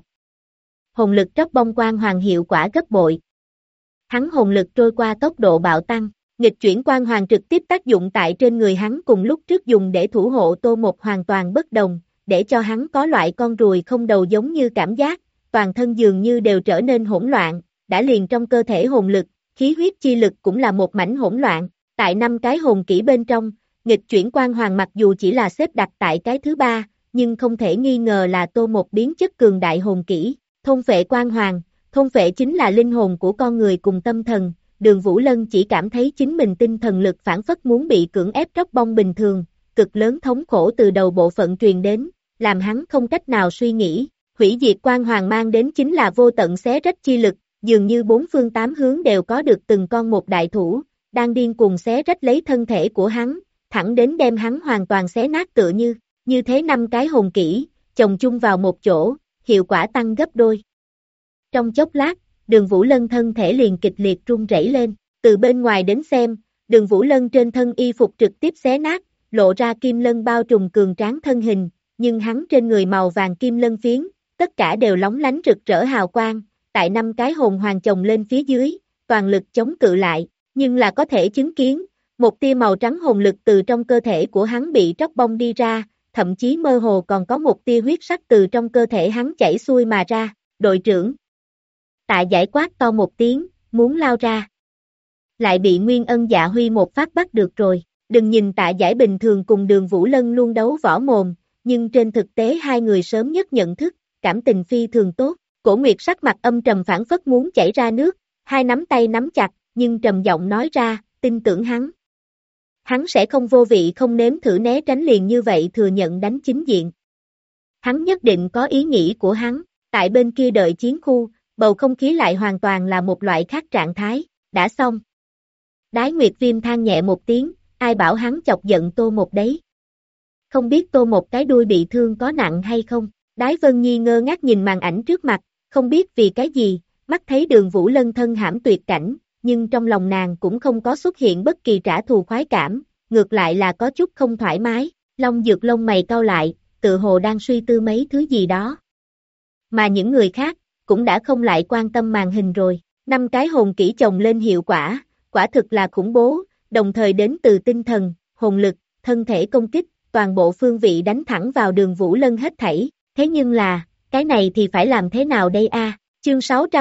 Hồn lực tróc bông quang hoàng hiệu quả gấp bội. Hắn hồn lực trôi qua tốc độ bạo tăng, nghịch chuyển quang hoàng trực tiếp tác dụng tại trên người hắn cùng lúc trước dùng để thủ hộ Tô Một hoàn toàn bất đồng, để cho hắn có loại con ruồi không đầu giống như cảm giác, toàn thân dường như đều trở nên hỗn loạn, đã liền trong cơ thể hồn lực, khí huyết chi lực cũng là một mảnh hỗn loạn, tại 5 cái hồn kỹ bên trong, nghịch chuyển quang hoàng mặc dù chỉ là xếp đặt tại cái thứ ba, nhưng không thể nghi ngờ là Tô Một biến chất cường đại hồn kỹ, thôn phệ quang hoàng, thôn phệ chính là linh hồn của con người cùng tâm thần, Đường Vũ Lân chỉ cảm thấy chính mình tinh thần lực phản phất muốn bị cưỡng ép tróc bông bình thường, cực lớn thống khổ từ đầu bộ phận truyền đến, làm hắn không cách nào suy nghĩ. Hủy diệt quang hoàng mang đến chính là vô tận xé rách chi lực, dường như 4 phương 8 hướng đều có được từng con một đại thủ, đang điên cuồng xé rách lấy thân thể của hắn, thẳng đến đem hắn hoàn toàn xé nát tựa như thế 5 cái hồn kỹ, chồng chung vào một chỗ, hiệu quả tăng gấp đôi. Trong chốc lát, Đường Vũ Lân thân thể liền kịch liệt run rẩy lên, từ bên ngoài đến xem, Đường Vũ Lân trên thân y phục trực tiếp xé nát, lộ ra kim lân bao trùm cường tráng thân hình, nhưng hắn trên người màu vàng kim lân phiến, tất cả đều lóng lánh rực rỡ hào quang, tại 5 cái hồn hoàng chồng lên phía dưới, toàn lực chống cự lại, nhưng là có thể chứng kiến, một tia màu trắng hồn lực từ trong cơ thể của hắn bị tróc bông đi ra, thậm chí mơ hồ còn có một tia huyết sắc từ trong cơ thể hắn chảy xuôi mà ra, đội trưởng. Tạ Giải quát to một tiếng, muốn lao ra. Lại bị Nguyên Ân Dạ Huy một phát bắt được rồi, đừng nhìn Tạ Giải bình thường cùng Đường Vũ Lân luôn đấu võ mồm, nhưng trên thực tế hai người sớm nhất nhận thức, cảm tình phi thường tốt, Cổ Nguyệt sắc mặt âm trầm phảng phất muốn chảy ra nước, hai nắm tay nắm chặt, nhưng trầm giọng nói ra, tin tưởng hắn. Hắn sẽ không vô vị không nếm thử né tránh liền như vậy thừa nhận đánh chính diện. Hắn nhất định có ý nghĩ của hắn, tại bên kia đợi chiến khu, bầu không khí lại hoàn toàn là một loại khác trạng thái, đã xong. Đái Nguyệt Viêm than nhẹ một tiếng, ai bảo hắn chọc giận Tô Một đấy. Không biết Tô Một cái đuôi bị thương có nặng hay không, Đái Vân Nhi ngơ ngác nhìn màn ảnh trước mặt, không biết vì cái gì, mắt thấy Đường Vũ Lân thân hãm tuyệt cảnh, nhưng trong lòng nàng cũng không có xuất hiện bất kỳ trả thù khoái cảm, ngược lại là có chút không thoải mái, Long Dược lông mày cau lại, tự hồ đang suy tư mấy thứ gì đó. Mà những người khác, cũng đã không lại quan tâm màn hình rồi, 5 cái hồn kỹ chồng lên hiệu quả, quả thực là khủng bố, đồng thời đến từ tinh thần, hồn lực, thân thể công kích, toàn bộ phương vị đánh thẳng vào Đường Vũ Lân hết thảy, thế nhưng là, cái này thì phải làm thế nào đây a? Chương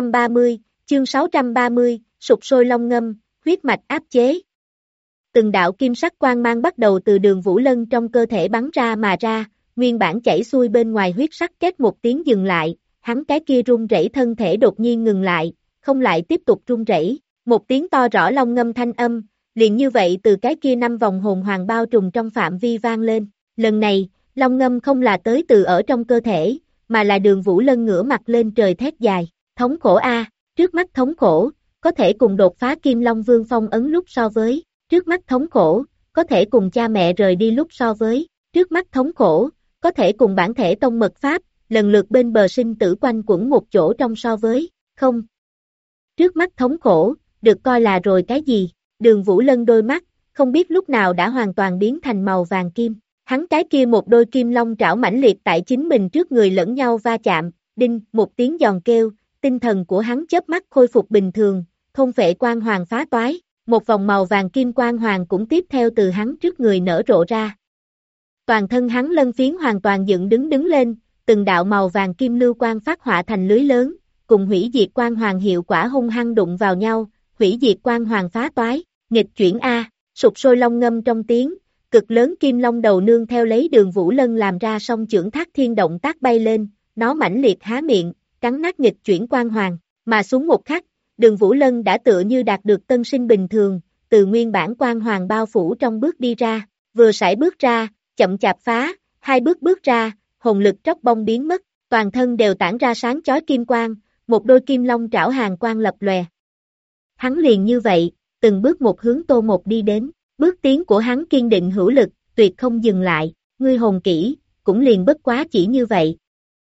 630, sục sôi long ngâm, huyết mạch áp chế. Từng đạo kim sắc quang mang bắt đầu từ Đường Vũ Lân trong cơ thể bắn ra mà ra, nguyên bản chảy xuôi bên ngoài huyết sắc két một tiếng dừng lại, hắn cái kia run rẩy thân thể đột nhiên ngừng lại, không lại tiếp tục run rẩy, một tiếng to rõ long ngâm thanh âm, liền như vậy từ cái kia 5 vòng hồn hoàng bao trùm trong phạm vi vang lên, lần này, long ngâm không là tới từ ở trong cơ thể, mà là Đường Vũ Lân ngửa mặt lên trời thét dài, thống khổ a, trước mắt thống khổ, có thể cùng đột phá Kim Long Vương phong ấn lúc so với, trước mắt thống khổ, có thể cùng cha mẹ rời đi lúc so với, trước mắt thống khổ, có thể cùng bản thể tông mật pháp, lần lượt bên bờ sinh tử quanh quẩn một chỗ trong so với, không. Trước mắt thống khổ, được coi là rồi cái gì, Đường Vũ Lân đôi mắt, không biết lúc nào đã hoàn toàn biến thành màu vàng kim, hắn cái kia một đôi kim long trảo mãnh liệt tại chính mình trước người lẫn nhau va chạm, đinh, một tiếng giòn kêu, tinh thần của hắn chớp mắt khôi phục bình thường, thôn phệ quang hoàng phá toái, một vòng màu vàng kim quang hoàng cũng tiếp theo từ hắn trước người nở rộ ra. Toàn thân hắn lân phiến hoàn toàn dựng đứng lên, từng đạo màu vàng kim lưu quang phát họa thành lưới lớn, cùng hủy diệt quang hoàng hiệu quả hung hăng đụng vào nhau, hủy diệt quang hoàng phá toái, nghịch chuyển A, sục sôi long ngâm trong tiếng, cực lớn kim long đầu nương theo lấy Đường Vũ Lân làm ra song chưởng thác thiên động tác bay lên, nó mãnh liệt há miệng, cắn nát nghịch chuyển quang hoàng, mà xuống một khắc, Đường Vũ Lân đã tựa như đạt được tân sinh bình thường, từ nguyên bản quang hoàng bao phủ trong bước đi ra, vừa sải bước ra, chậm chạp phá, 2 bước ra, hồn lực tróc bông biến mất, toàn thân đều tản ra sáng chói kim quang, một đôi kim long trảo hàng quang lập lòe. Hắn liền như vậy, từng bước một hướng Tô Một đi đến, bước tiến của hắn kiên định hữu lực, tuyệt không dừng lại, ngươi hồn kỹ, cũng liền bất quá chỉ như vậy.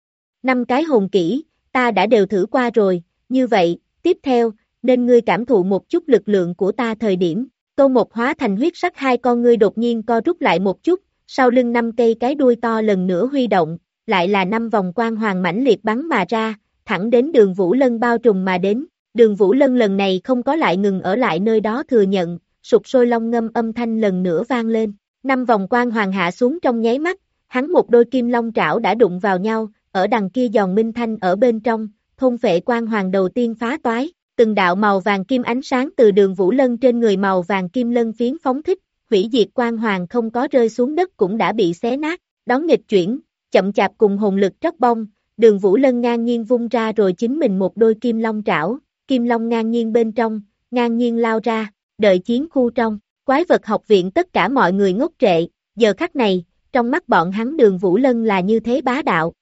5 cái hồn kỹ, ta đã đều thử qua rồi, như vậy, tiếp theo, nên ngươi cảm thụ một chút lực lượng của ta thời điểm, Tô Một hóa thành huyết sắc 2 con ngươi đột nhiên co rút lại một chút, sau lưng 5 cây cái đuôi to lần nữa huy động, lại là 5 vòng quang hoàng mãnh liệt bắn mà ra, thẳng đến Đường Vũ Lân bao trùm mà đến, Đường Vũ Lân lần này không có lại ngừng ở lại nơi đó thừa nhận, sục sôi long ngâm âm thanh lần nữa vang lên, 5 vòng quang hoàng hạ xuống trong nháy mắt, hắn một đôi kim long trảo đã đụng vào nhau, ở đằng kia giòn minh thanh ở bên trong, thôn phệ quang hoàng đầu tiên phá toái, từng đạo màu vàng kim ánh sáng từ Đường Vũ Lân trên người màu vàng kim lân phiến phóng thích, hủy diệt quang hoàng không có rơi xuống đất cũng đã bị xé nát, đón nghịch chuyển, chậm chạp cùng hồn lực tróc bông, Đường Vũ Lân ngang nhiên vung ra rồi chính mình một đôi kim long trảo, kim long ngang nhiên bên trong, ngang nhiên lao ra, đợi chiến khu trong, quái vật học viện tất cả mọi người ngốc trệ, giờ khắc này, trong mắt bọn hắn Đường Vũ Lân là như thế bá đạo.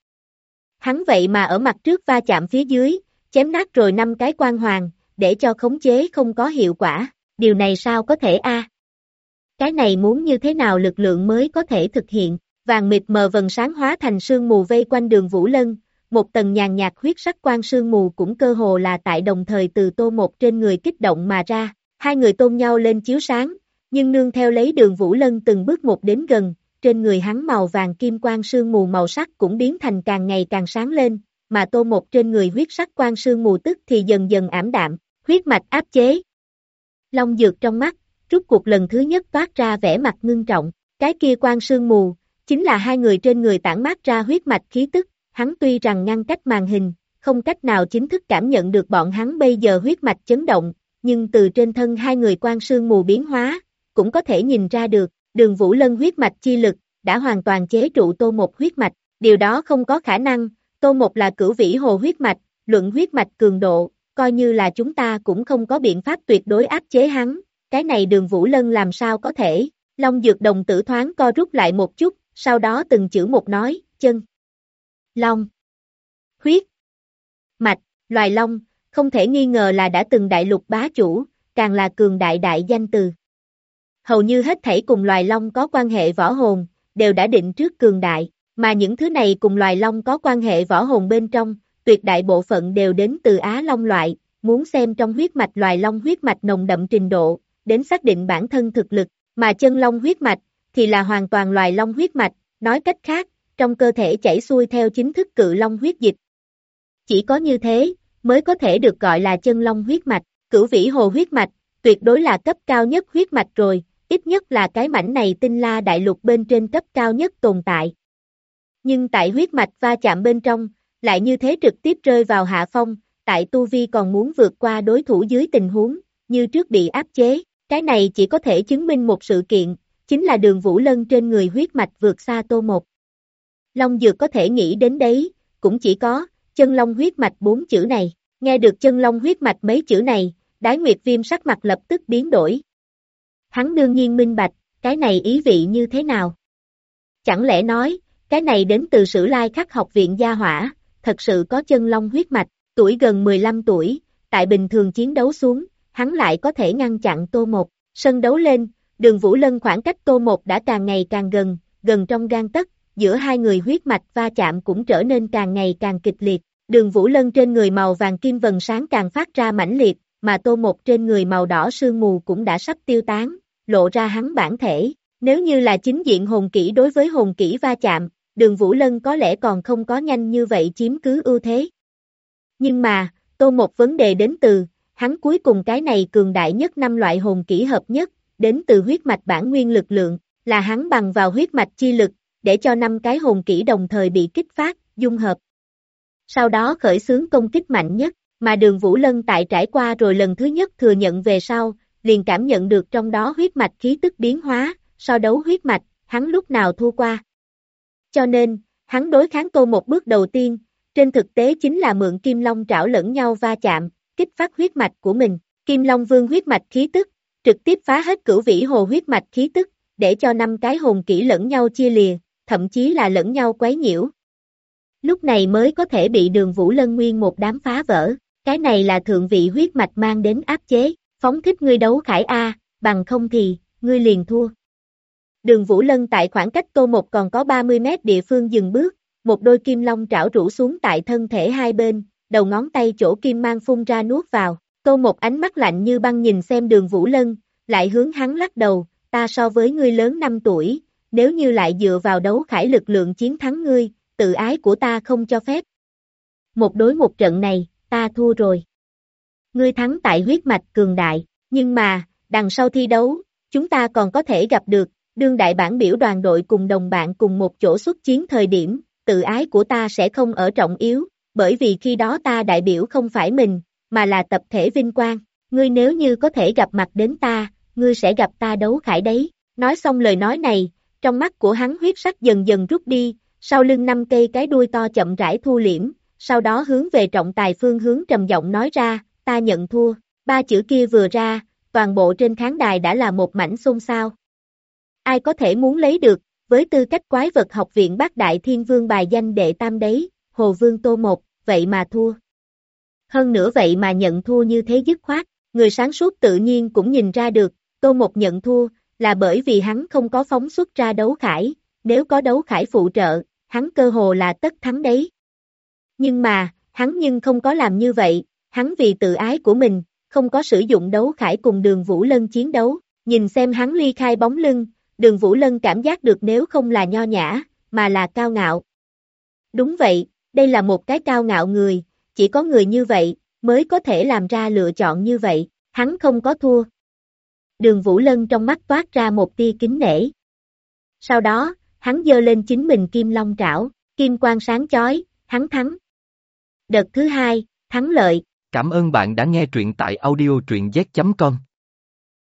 Hắn vậy mà ở mặt trước va chạm phía dưới, chém nát rồi 5 cái quang hoàng, để cho khống chế không có hiệu quả, điều này sao có thể a? Cái này muốn như thế nào lực lượng mới có thể thực hiện, vàng mịt mờ vầng sáng hóa thành sương mù vây quanh Đường Vũ Lân, một tầng nhàn nhạt huyết sắc quang sương mù cũng cơ hồ là tại đồng thời từ Tô Một trên người kích động mà ra, 2 người tôn nhau lên chiếu sáng, nhưng nương theo lấy Đường Vũ Lân từng bước một đến gần, trên người hắn màu vàng kim quang sương mù màu sắc cũng biến thành càng ngày càng sáng lên, mà Tô Một trên người huyết sắc quang sương mù tức thì dần dần ảm đạm, huyết mạch áp chế. Long Dược trong mắt, rút cuộc lần thứ nhất toát ra vẻ mặt ngưng trọng, cái kia quang sương mù, chính là 2 người trên người tản mát ra huyết mạch khí tức, hắn tuy rằng ngăn cách màn hình, không cách nào chính thức cảm nhận được bọn hắn bây giờ huyết mạch chấn động, nhưng từ trên thân 2 người quang sương mù biến hóa, cũng có thể nhìn ra được, Đường Vũ Lân huyết mạch chi lực, đã hoàn toàn chế trụ Tô Một huyết mạch, điều đó không có khả năng, Tô Một là cửu vĩ hồ huyết mạch, luận huyết mạch cường độ, coi như là chúng ta cũng không có biện pháp tuyệt đối áp chế hắn, cái này Đường Vũ Lân làm sao có thể, Long Dược đồng tử thoáng co rút lại một chút, sau đó từng chữ một nói, chân, long, huyết, mạch, loài long, không thể nghi ngờ là đã từng đại lục bá chủ, càng là cường đại đại danh từ. Hầu như hết thảy cùng loài long có quan hệ võ hồn, đều đã định trước cường đại, mà những thứ này cùng loài long có quan hệ võ hồn bên trong, tuyệt đại bộ phận đều đến từ Á Long loại, muốn xem trong huyết mạch loài long huyết mạch nồng đậm trình độ, đến xác định bản thân thực lực, mà chân long huyết mạch, thì là hoàn toàn loài long huyết mạch, nói cách khác, trong cơ thể chảy xuôi theo chính thức cự long huyết dịch. Chỉ có như thế, mới có thể được gọi là chân long huyết mạch, Cửu Vĩ Hồ huyết mạch, tuyệt đối là cấp cao nhất huyết mạch rồi, ít nhất là cái mảnh này Tinh La đại lục bên trên cấp cao nhất tồn tại. Nhưng tại huyết mạch va chạm bên trong, lại như thế trực tiếp rơi vào hạ phong, tại tu vi còn muốn vượt qua đối thủ dưới tình huống, như trước bị áp chế, cái này chỉ có thể chứng minh một sự kiện, chính là Đường Vũ Lân trên người huyết mạch vượt xa Tô Một. Long Dược có thể nghĩ đến đấy, cũng chỉ có, chân long huyết mạch 4 chữ này, nghe được chân long huyết mạch mấy chữ này, Đái Nguyệt Viêm sắc mặt lập tức biến đổi. Hắn đương nhiên minh bạch, cái này ý vị như thế nào? Chẳng lẽ nói, cái này đến từ Sử Lai Khắc học viện gia hỏa, thật sự có chân long huyết mạch, tuổi gần 15 tuổi, tại bình thường chiến đấu xuống, hắn lại có thể ngăn chặn Tô Một, sân đấu lên, Đường Vũ Lân khoảng cách Tô Một đã càng ngày càng gần, gần trong gang tấc, giữa hai người huyết mạch va chạm cũng trở nên càng ngày càng kịch liệt, Đường Vũ Lân trên người màu vàng kim vầng sáng càng phát ra mãnh liệt, mà Tô Một trên người màu đỏ sương mù cũng đã sắp tiêu tán, lộ ra hắn bản thể, nếu như là chính diện hồn kỹ đối với hồn kỹ va chạm, Đường Vũ Lân có lẽ còn không có nhanh như vậy chiếm cứ ưu thế. Nhưng mà, Tô Một vấn đề đến từ, hắn cuối cùng cái này cường đại nhất 5 loại hồn kỹ hợp nhất, đến từ huyết mạch bản nguyên lực lượng, là hắn bằng vào huyết mạch chi lực, để cho 5 cái hồn kỹ đồng thời bị kích phát, dung hợp. Sau đó khởi xướng công kích mạnh nhất, mà Đường Vũ Lân tại trải qua rồi lần thứ nhất thừa nhận về sau, liền cảm nhận được trong đó huyết mạch khí tức biến hóa, so đấu huyết mạch, hắn lúc nào thua qua. Cho nên, hắn đối kháng Tô Một bước đầu tiên, trên thực tế chính là mượn Kim Long trảo lẫn nhau va chạm, kích phát huyết mạch của mình, Kim Long Vương huyết mạch khí tức, trực tiếp phá hết Cửu Vĩ Hồ huyết mạch khí tức, để cho 5 cái hồn kỹ lẫn nhau chia lìa, thậm chí là lẫn nhau quấy nhiễu. Lúc này mới có thể bị Đường Vũ Lân nguyên một đám phá vỡ, cái này là thượng vị huyết mạch mang đến áp chế, phóng thích ngươi đấu khải A, bằng không thì, ngươi liền thua. Đường Vũ Lân tại khoảng cách Tô Một còn có 30 mét địa phương dừng bước, một đôi kim long trảo rũ xuống tại thân thể hai bên, đầu ngón tay chỗ kim mang phun ra nuốt vào, Tô Một ánh mắt lạnh như băng nhìn xem Đường Vũ Lân, lại hướng hắn lắc đầu, ta so với ngươi lớn 5 tuổi, nếu như lại dựa vào đấu khải lực lượng chiến thắng ngươi, tự ái của ta không cho phép. Một đối một trận này, ta thua rồi. Ngươi thắng tại huyết mạch cường đại, nhưng mà, đằng sau thi đấu, chúng ta còn có thể gặp được, đương đại bản biểu đoàn đội cùng đồng bạn cùng một chỗ xuất chiến thời điểm, tự ái của ta sẽ không ở trọng yếu, bởi vì khi đó ta đại biểu không phải mình, mà là tập thể vinh quang, ngươi nếu như có thể gặp mặt đến ta, ngươi sẽ gặp ta đấu khải đấy, nói xong lời nói này, trong mắt của hắn huyết sắc dần dần rút đi, sau lưng 5 cây cái đuôi to chậm rãi thu liễm, sau đó hướng về trọng tài phương hướng trầm giọng nói ra, ta nhận thua, 3 chữ kia vừa ra, toàn bộ trên khán đài đã là một mảnh xôn xao. Ai có thể muốn lấy được, với tư cách quái vật học viện Bát Đại Thiên Vương bài danh đệ tam đấy, Hồ Vương Tô Một, vậy mà thua. Hơn nữa vậy mà nhận thua như thế dứt khoát, người sáng suốt tự nhiên cũng nhìn ra được, Tô Một nhận thua, là bởi vì hắn không có phóng xuất ra đấu khải, nếu có đấu khải phụ trợ, hắn cơ hồ là tất thắng đấy. Nhưng mà, hắn nhưng không có làm như vậy, hắn vì tự ái của mình, không có sử dụng đấu khải cùng Đường Vũ Lân chiến đấu, nhìn xem hắn ly khai bóng lưng, Đường Vũ Lân cảm giác được nếu không là nho nhã, mà là cao ngạo. Đúng vậy, đây là một cái cao ngạo người, chỉ có người như vậy, mới có thể làm ra lựa chọn như vậy, hắn không có thua. Đường Vũ Lân trong mắt toát ra một tia kính nể. Sau đó, hắn giơ lên chính mình kim long trảo, kim quang sáng chói, hắn thắng. Đợt thứ 2, thắng lợi. Cảm ơn bạn đã nghe truyện tại audio truyện z.com.